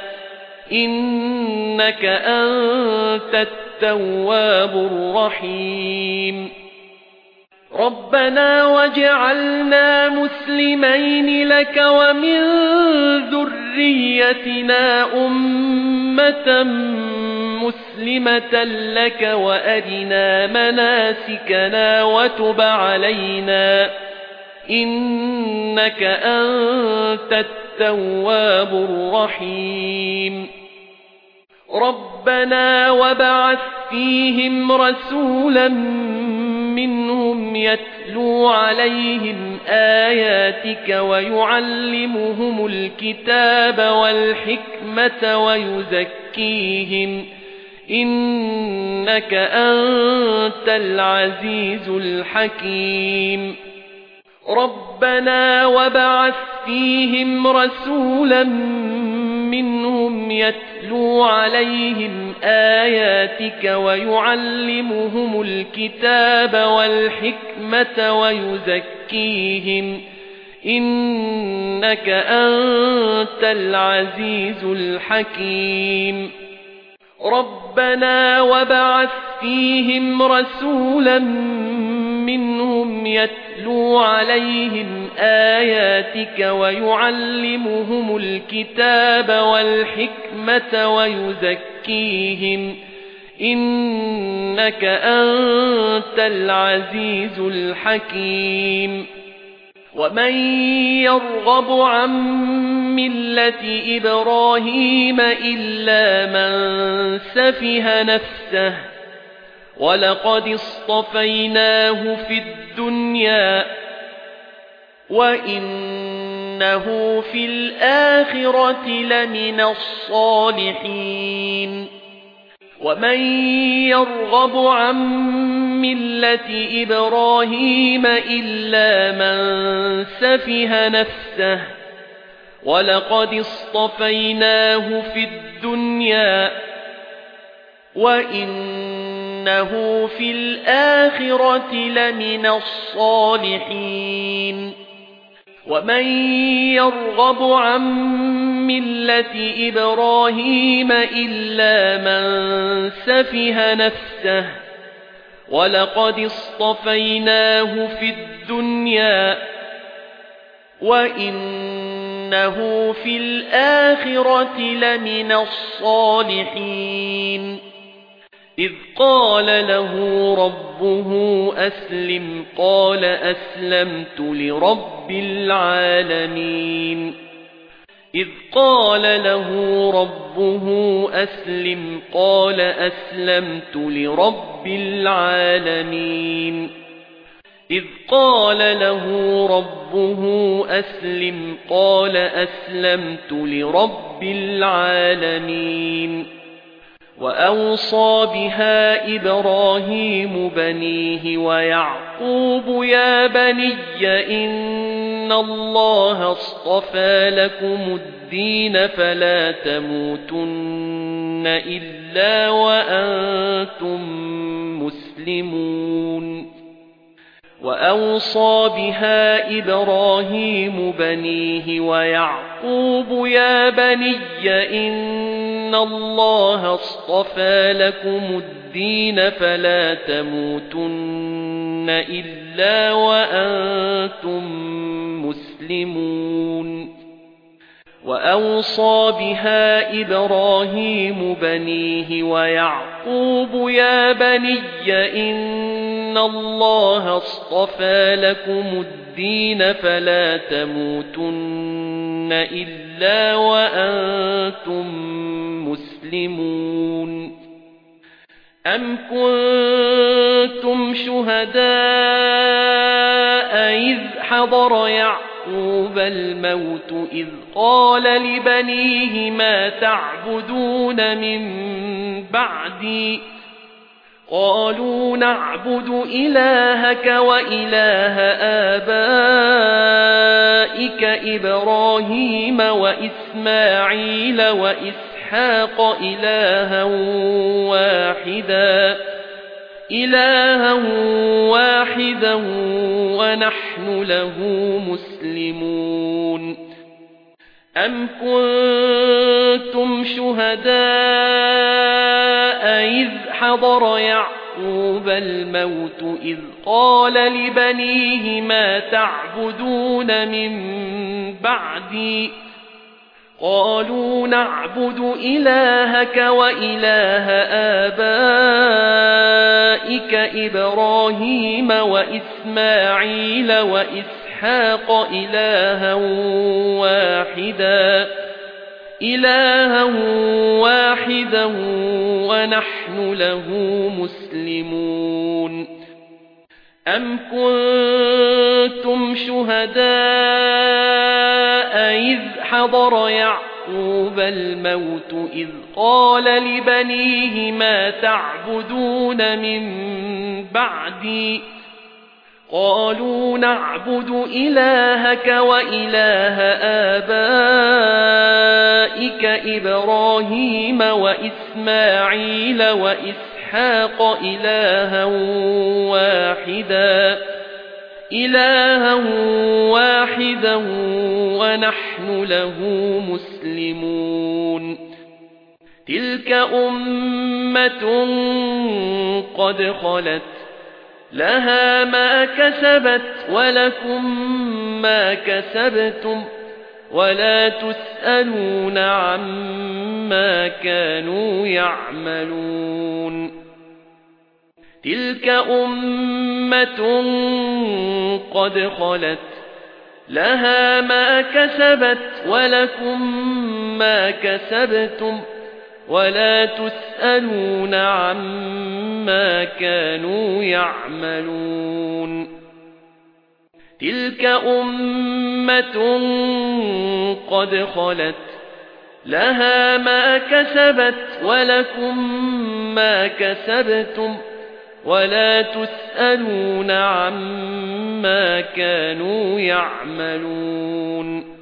إِنَّكَ أَنْتَ التَّوَّابُ الرَّحِيمُ رَبَّنَا وَاجْعَلْنَا مُسْلِمَيْنِ لَكَ وَمِنْ ذُرِّيَّتِنَا أُمَّةً مُسْلِمَةً لَكَ وَأَرِنَا مَنَاسِكَنَا وَتُبْ عَلَيْنَا إِنَّكَ أَنْتَ التَّوَّابُ الرَّحِيمُ رَبَّنَا وَابْعَثْ فِيهِمْ رَسُولًا مِّنْهُمْ يَتْلُو عَلَيْهِمْ آيَاتِكَ وَيُعَلِّمُهُمُ الْكِتَابَ وَالْحِكْمَةَ وَيُزَكِّيهِمْ إِنَّكَ أَنْتَ الْعَزِيزُ الْحَكِيمُ رَبَّنَا وَابْعَثْ فِيهِمْ رَسُولًا مِّنْهُمْ يَتْلُو عَلَيْهِمْ آيَاتِكَ وَيُعَلِّمُهُمُ الْكِتَابَ وَالْحِكْمَةَ وَيُزَكِّيهِمْ إِنَّكَ أَنْتَ الْعَزِيزُ الْحَكِيمُ رَبَّنَا وَابْعَثْ فِيهِمْ رَسُولًا مِّنْهُمْ يَتْلُو عَلَيْهِمْ آيَاتِكَ وَيُعَلِّمُهُمُ الْكِتَابَ وَالْحِكْمَةَ وَيُزَكِّيهِمْ إِنَّكَ أَنْتَ الْعَزِيزُ الْحَكِيمُ وَمَنْ يَرْغَبُ عَنْ مِلَّةِ إِبْرَاهِيمَ إِلَّا مَنْ سَفِهَ نَفْسَهُ وَلَقَدِ اصْطَفَيْنَاهُ فِي الدُّنْيَا وَإِنَّهُ فِي الْآخِرَةِ لَمِنَ الصَّالِحِينَ وَمَنْ يَرْغَبُ عَنْ مِلَّةِ إِبْرَاهِيمَ إِلَّا مَنْ سَفِهَ نَفْسَهُ وَلَقَدِ اصْطَفَيْنَاهُ فِي الدُّنْيَا وَإِنَّهُ فِي الْآخِرَةِ لَمِنَ الصَّالِحِينَ وَمَنْ يَرْغَبُ عَنْ مِلَّةِ إِبْرَاهِيمَ إِلَّا مَنْ سَفِهَ نَفْسَهُ وَلَقَدِ اصْطَفَيْنَاهُ فِي الدُّنْيَا وَإِنَّهُ فِي الْآخِرَةِ لَمِنَ الصَّالِحِينَ إذ قال له ربه أسلم قال أسلمت لرب العالمين إذ قال له ربه أسلم قال أسلمت لرب العالمين إذ قال له ربه أسلم قال أسلمت لرب العالمين وأوصى بها إبراهيم بنيه ويعقوب يا بني إن الله اصطفى لكم الدين فلا تموتن إلا وأنتم مسلمون وأوصى بها إبراهيم بنيه ويعقوب يا بني إن الله اصطفى لكم الدين فلا تموتن إلا وأنتم مسلمون وأوصى بها إبراهيم بنيه ويعقوب يا بني إن الله اصطفى لكم الدين فلا تموتن إلا وأنتم مسلمون أم كنتم شهداء إذ حضر يعقوب الموت إذ قال لبنيه ما تعبدون من بعدي قالوا نعبد إلهك وإله آبائك إبراهيم وإسماعيل وإسحاق إلها واحدا ونحن له مسلمون أم كنتم شهداء إذ حضر يعقوب الموت إذ قال لبنيه ما تعبدون من بعدي قالوا نعبد إلهك وإله آبائك إبراهيم وإسماعيل وإسحاق إلها واحدا ونحن له مسلمون أم كنتم شهداء إذ حضر يعقوب الموت إذ قال لبنيه ما تعبدون من بعدي قالوا نعبد إلهك وإله آبائك إبراهيم وإسماعيل وإسحاق إلها واحدا ونحن له مسلمون تلك أمة قد خلت لها ما كسبت ولكم ما كسبتم ولا تسألون عما كانوا يعملون تلك أمة قد خلت لها ما كسبت ولكم ما كسبتم ولا تسألون عما كانوا يعملون تلك أمة قد خلت لها ما كسبت ولكم ما كسبتم ولا تسألون عما كانوا يعملون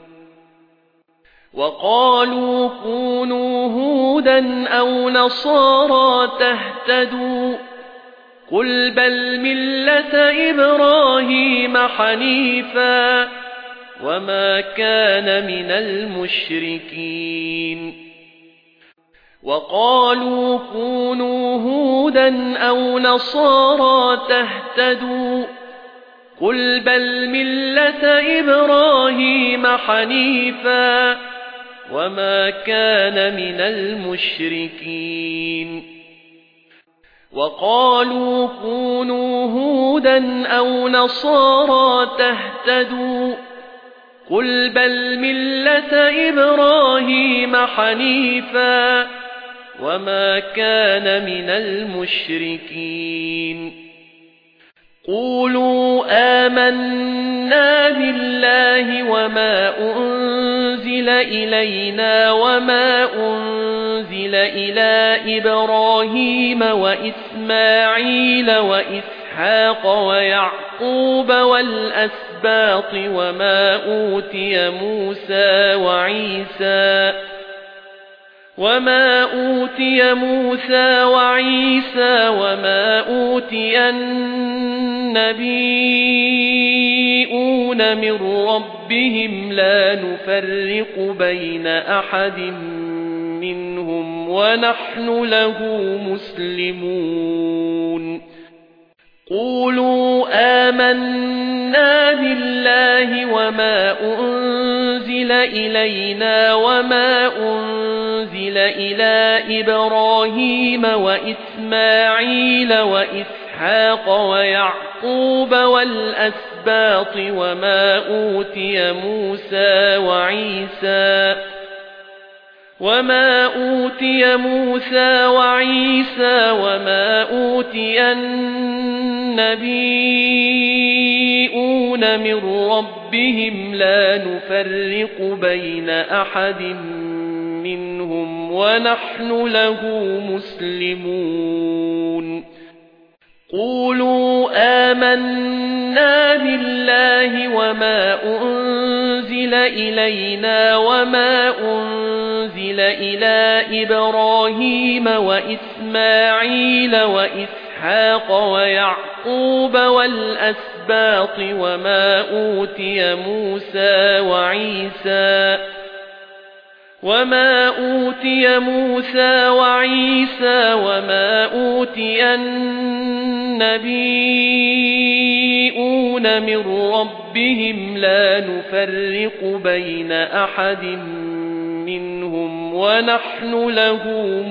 وقالوا كونوا هودا أو نصارى تهتدوا قل بل ملة إبراهيم حنيفا وما كان من المشركين وقالوا كونوا هودا أو نصارى تهتدوا قل بل ملة إبراهيم حنيفا وما كان من المشركين وقالوا كونوا هودا أو نصارى تهتدوا قل بل ملة إبراهيم حنيفا وما كان من المشركين قولوا آمنا بالله وما أنزل إلينا وما أنزل إلى إبراهيم وإسماعيل وإسحاق ويعقوب والأسباط وما أوتي موسى وعيسى وما أوتي النبيون من ربهم لا نفرق بين أحد منهم ونحن له مسلمون قولوا آمنا بالله وما أنزل إلينا وما أنزل إلى إبراهيم وإسماعيل وإسحاق ويعقوب والأسباط وما أوتي موسى وعيسى وما أوتي النبيون من ربهم لا نفرق بين أحد منهم ونحن له مسلمون قولوا آمنا بالله وما أنزل إلينا وما أنزل إلى إبراهيم وإسماعيل وإسحاق ويعقوب والأسباط وما أوتي موسى وعيسى وما أوتي النبيون من ربهم لا نفرق بين أحد منهم ونحن له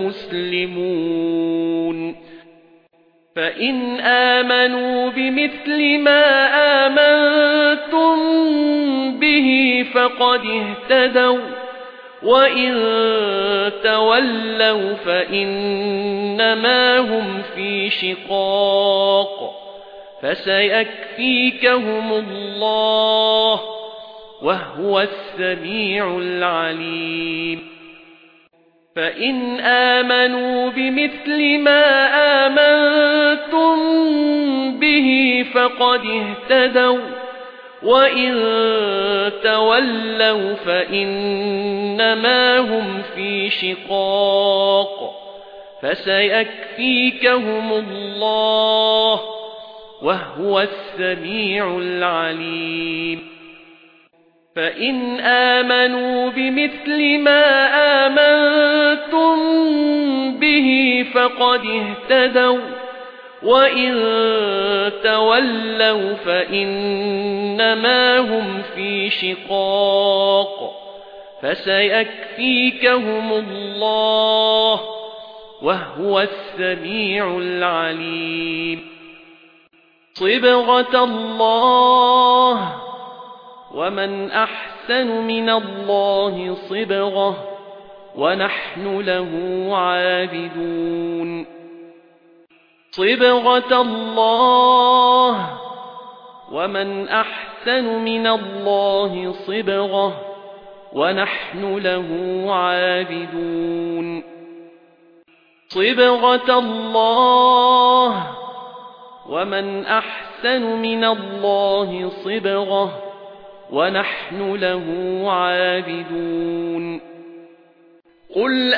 مسلمون فإن آمنوا بمثل ما آمنتم به فقد اهتدوا وَإِن تَوَلَّوْا فَإِنَّمَا هُمْ فِي شِقَاقٍ فَسَيَكْفِيكَهُمُ اللَّهُ وَهُوَ السَّمِيعُ الْعَلِيمُ فَإِنْ آمَنُوا بِمِثْلِ مَا آمَنْتُمْ بِهِ فَقَدِ اهْتَدَوْا وَإِن تَوَلَّوْا فَإِنَّمَا هُمْ فِي شِقَاقٍ فَسَيَكْفِيكَهُمُ اللَّهُ وَهُوَ السَّمِيعُ الْعَلِيمُ فَإِنْ آمَنُوا بِمِثْلِ مَا آمَنْتُمْ بِهِ فَقَدِ اهْتَدَوْا وَإِن تَوَلَّوْا فَإِنَّمَا هُمْ فِي شِقَاقٍ فَسَيَكْفِيكَهُمُ اللَّهُ وَهُوَ السَّمِيعُ الْعَلِيمُ صِبْغَةَ اللَّهِ وَمَنْ أَحْسَنُ مِنَ اللَّهِ صِبْغَةً وَنَحْنُ لَهُ عَابِدُونَ صِبْغَةَ اللَّهِ وَمَنْ أَحْسَنُ مِنَ اللَّهِ صِبْغَةً وَنَحْنُ لَهُ عَابِدُونَ صِبْغَةَ اللَّهِ وَمَنْ أَحْسَنُ مِنَ اللَّهِ صِبْغَةً وَنَحْنُ لَهُ عَابِدُونَ قُلْ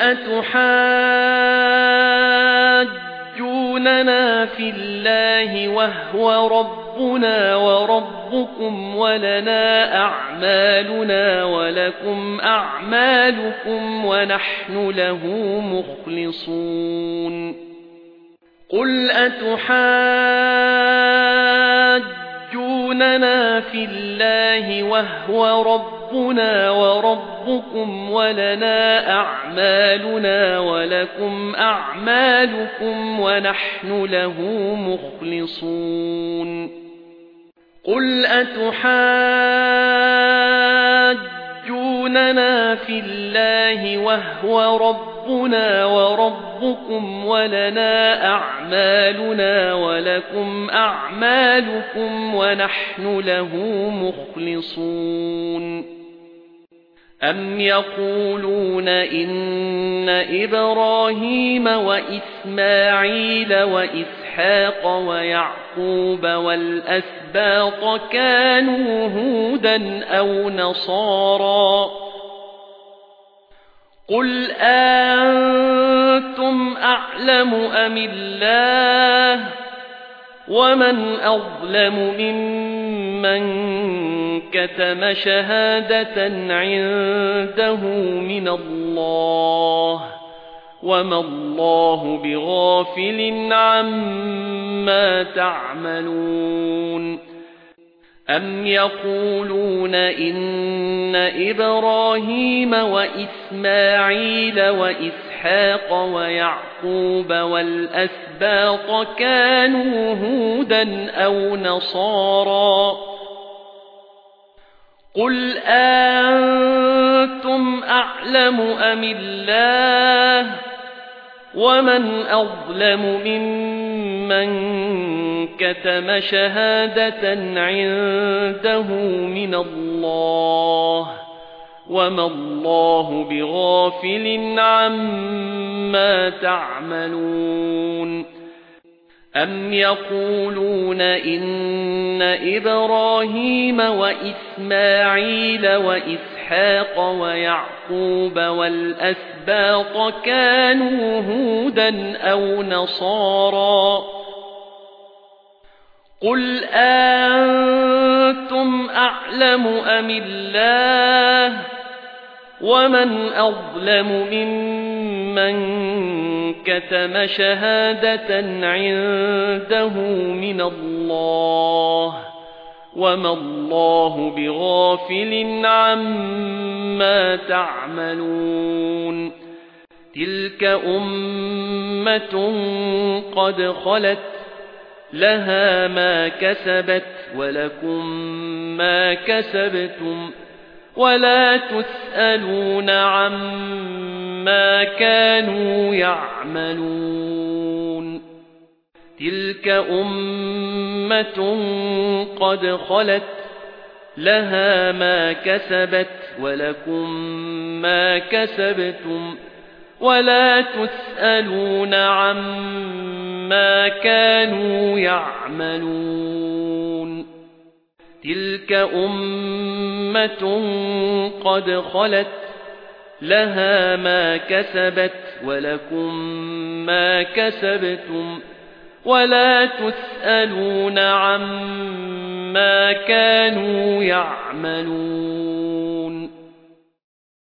أَتُحَاجُّونَنَا فِي اللَّهِ وَهُوَ رَبُّنَا وَرَبُّكُمْ وَلَنَا أَعْمَالُنَا وَلَكُمْ أَعْمَالُكُمْ وَنَحْنُ لَهُ مُخْلِصُونَ قُلْ أَتُحَاجُّونَنَا تحاجوننا في الله وهو ربنا وربكم ولنا أعمالنا ولكم أعمالكم ونحن له مخلصون قل أتحاجوننا في الله وهو ربنا وربكم ولنا أعمالنا ولكم أعمالكم ونحن له مخلصون أم يقولون إن إبراهيم وإسماعيل وإسحاق ويعقوب والأسباط كانوا هودا أو نصارى قل أنتم أعلم أم الله ومن أظلم ممن كتم شهادة عنده من الله وما الله بغافل عما تعملون أم يقولون إن إبراهيم وإسماعيل وإسحاق ويعقوب والأسباط كانوا هودا أو نصارى قل أنتم أعلم أم الله ومن أظلم ممن كتم شهادة عنده من الله وما الله بغافل عما تعملون أم يقولون إن إبراهيم وإسماعيل وإسحاق ويعقوب والأسباط كانوا هودا أو نصارى قل أنتم أعلم أم الله ومن أظلم ممن كتم شهادة عنده من الله وما الله بغافل عما تعملون تلك أمة قد خلت لها ما كسبت ولكم ما كسبتم ولا تسألون عما كانوا يعملون تلك أمة قد خلت لها ما كسبت ولكم ما كسبتم ولا تسألون عما كانوا يعملون تلك أمة قد خلت لها ما كسبت ولكم ما كسبتم ولا تسألون عما كانوا يعملون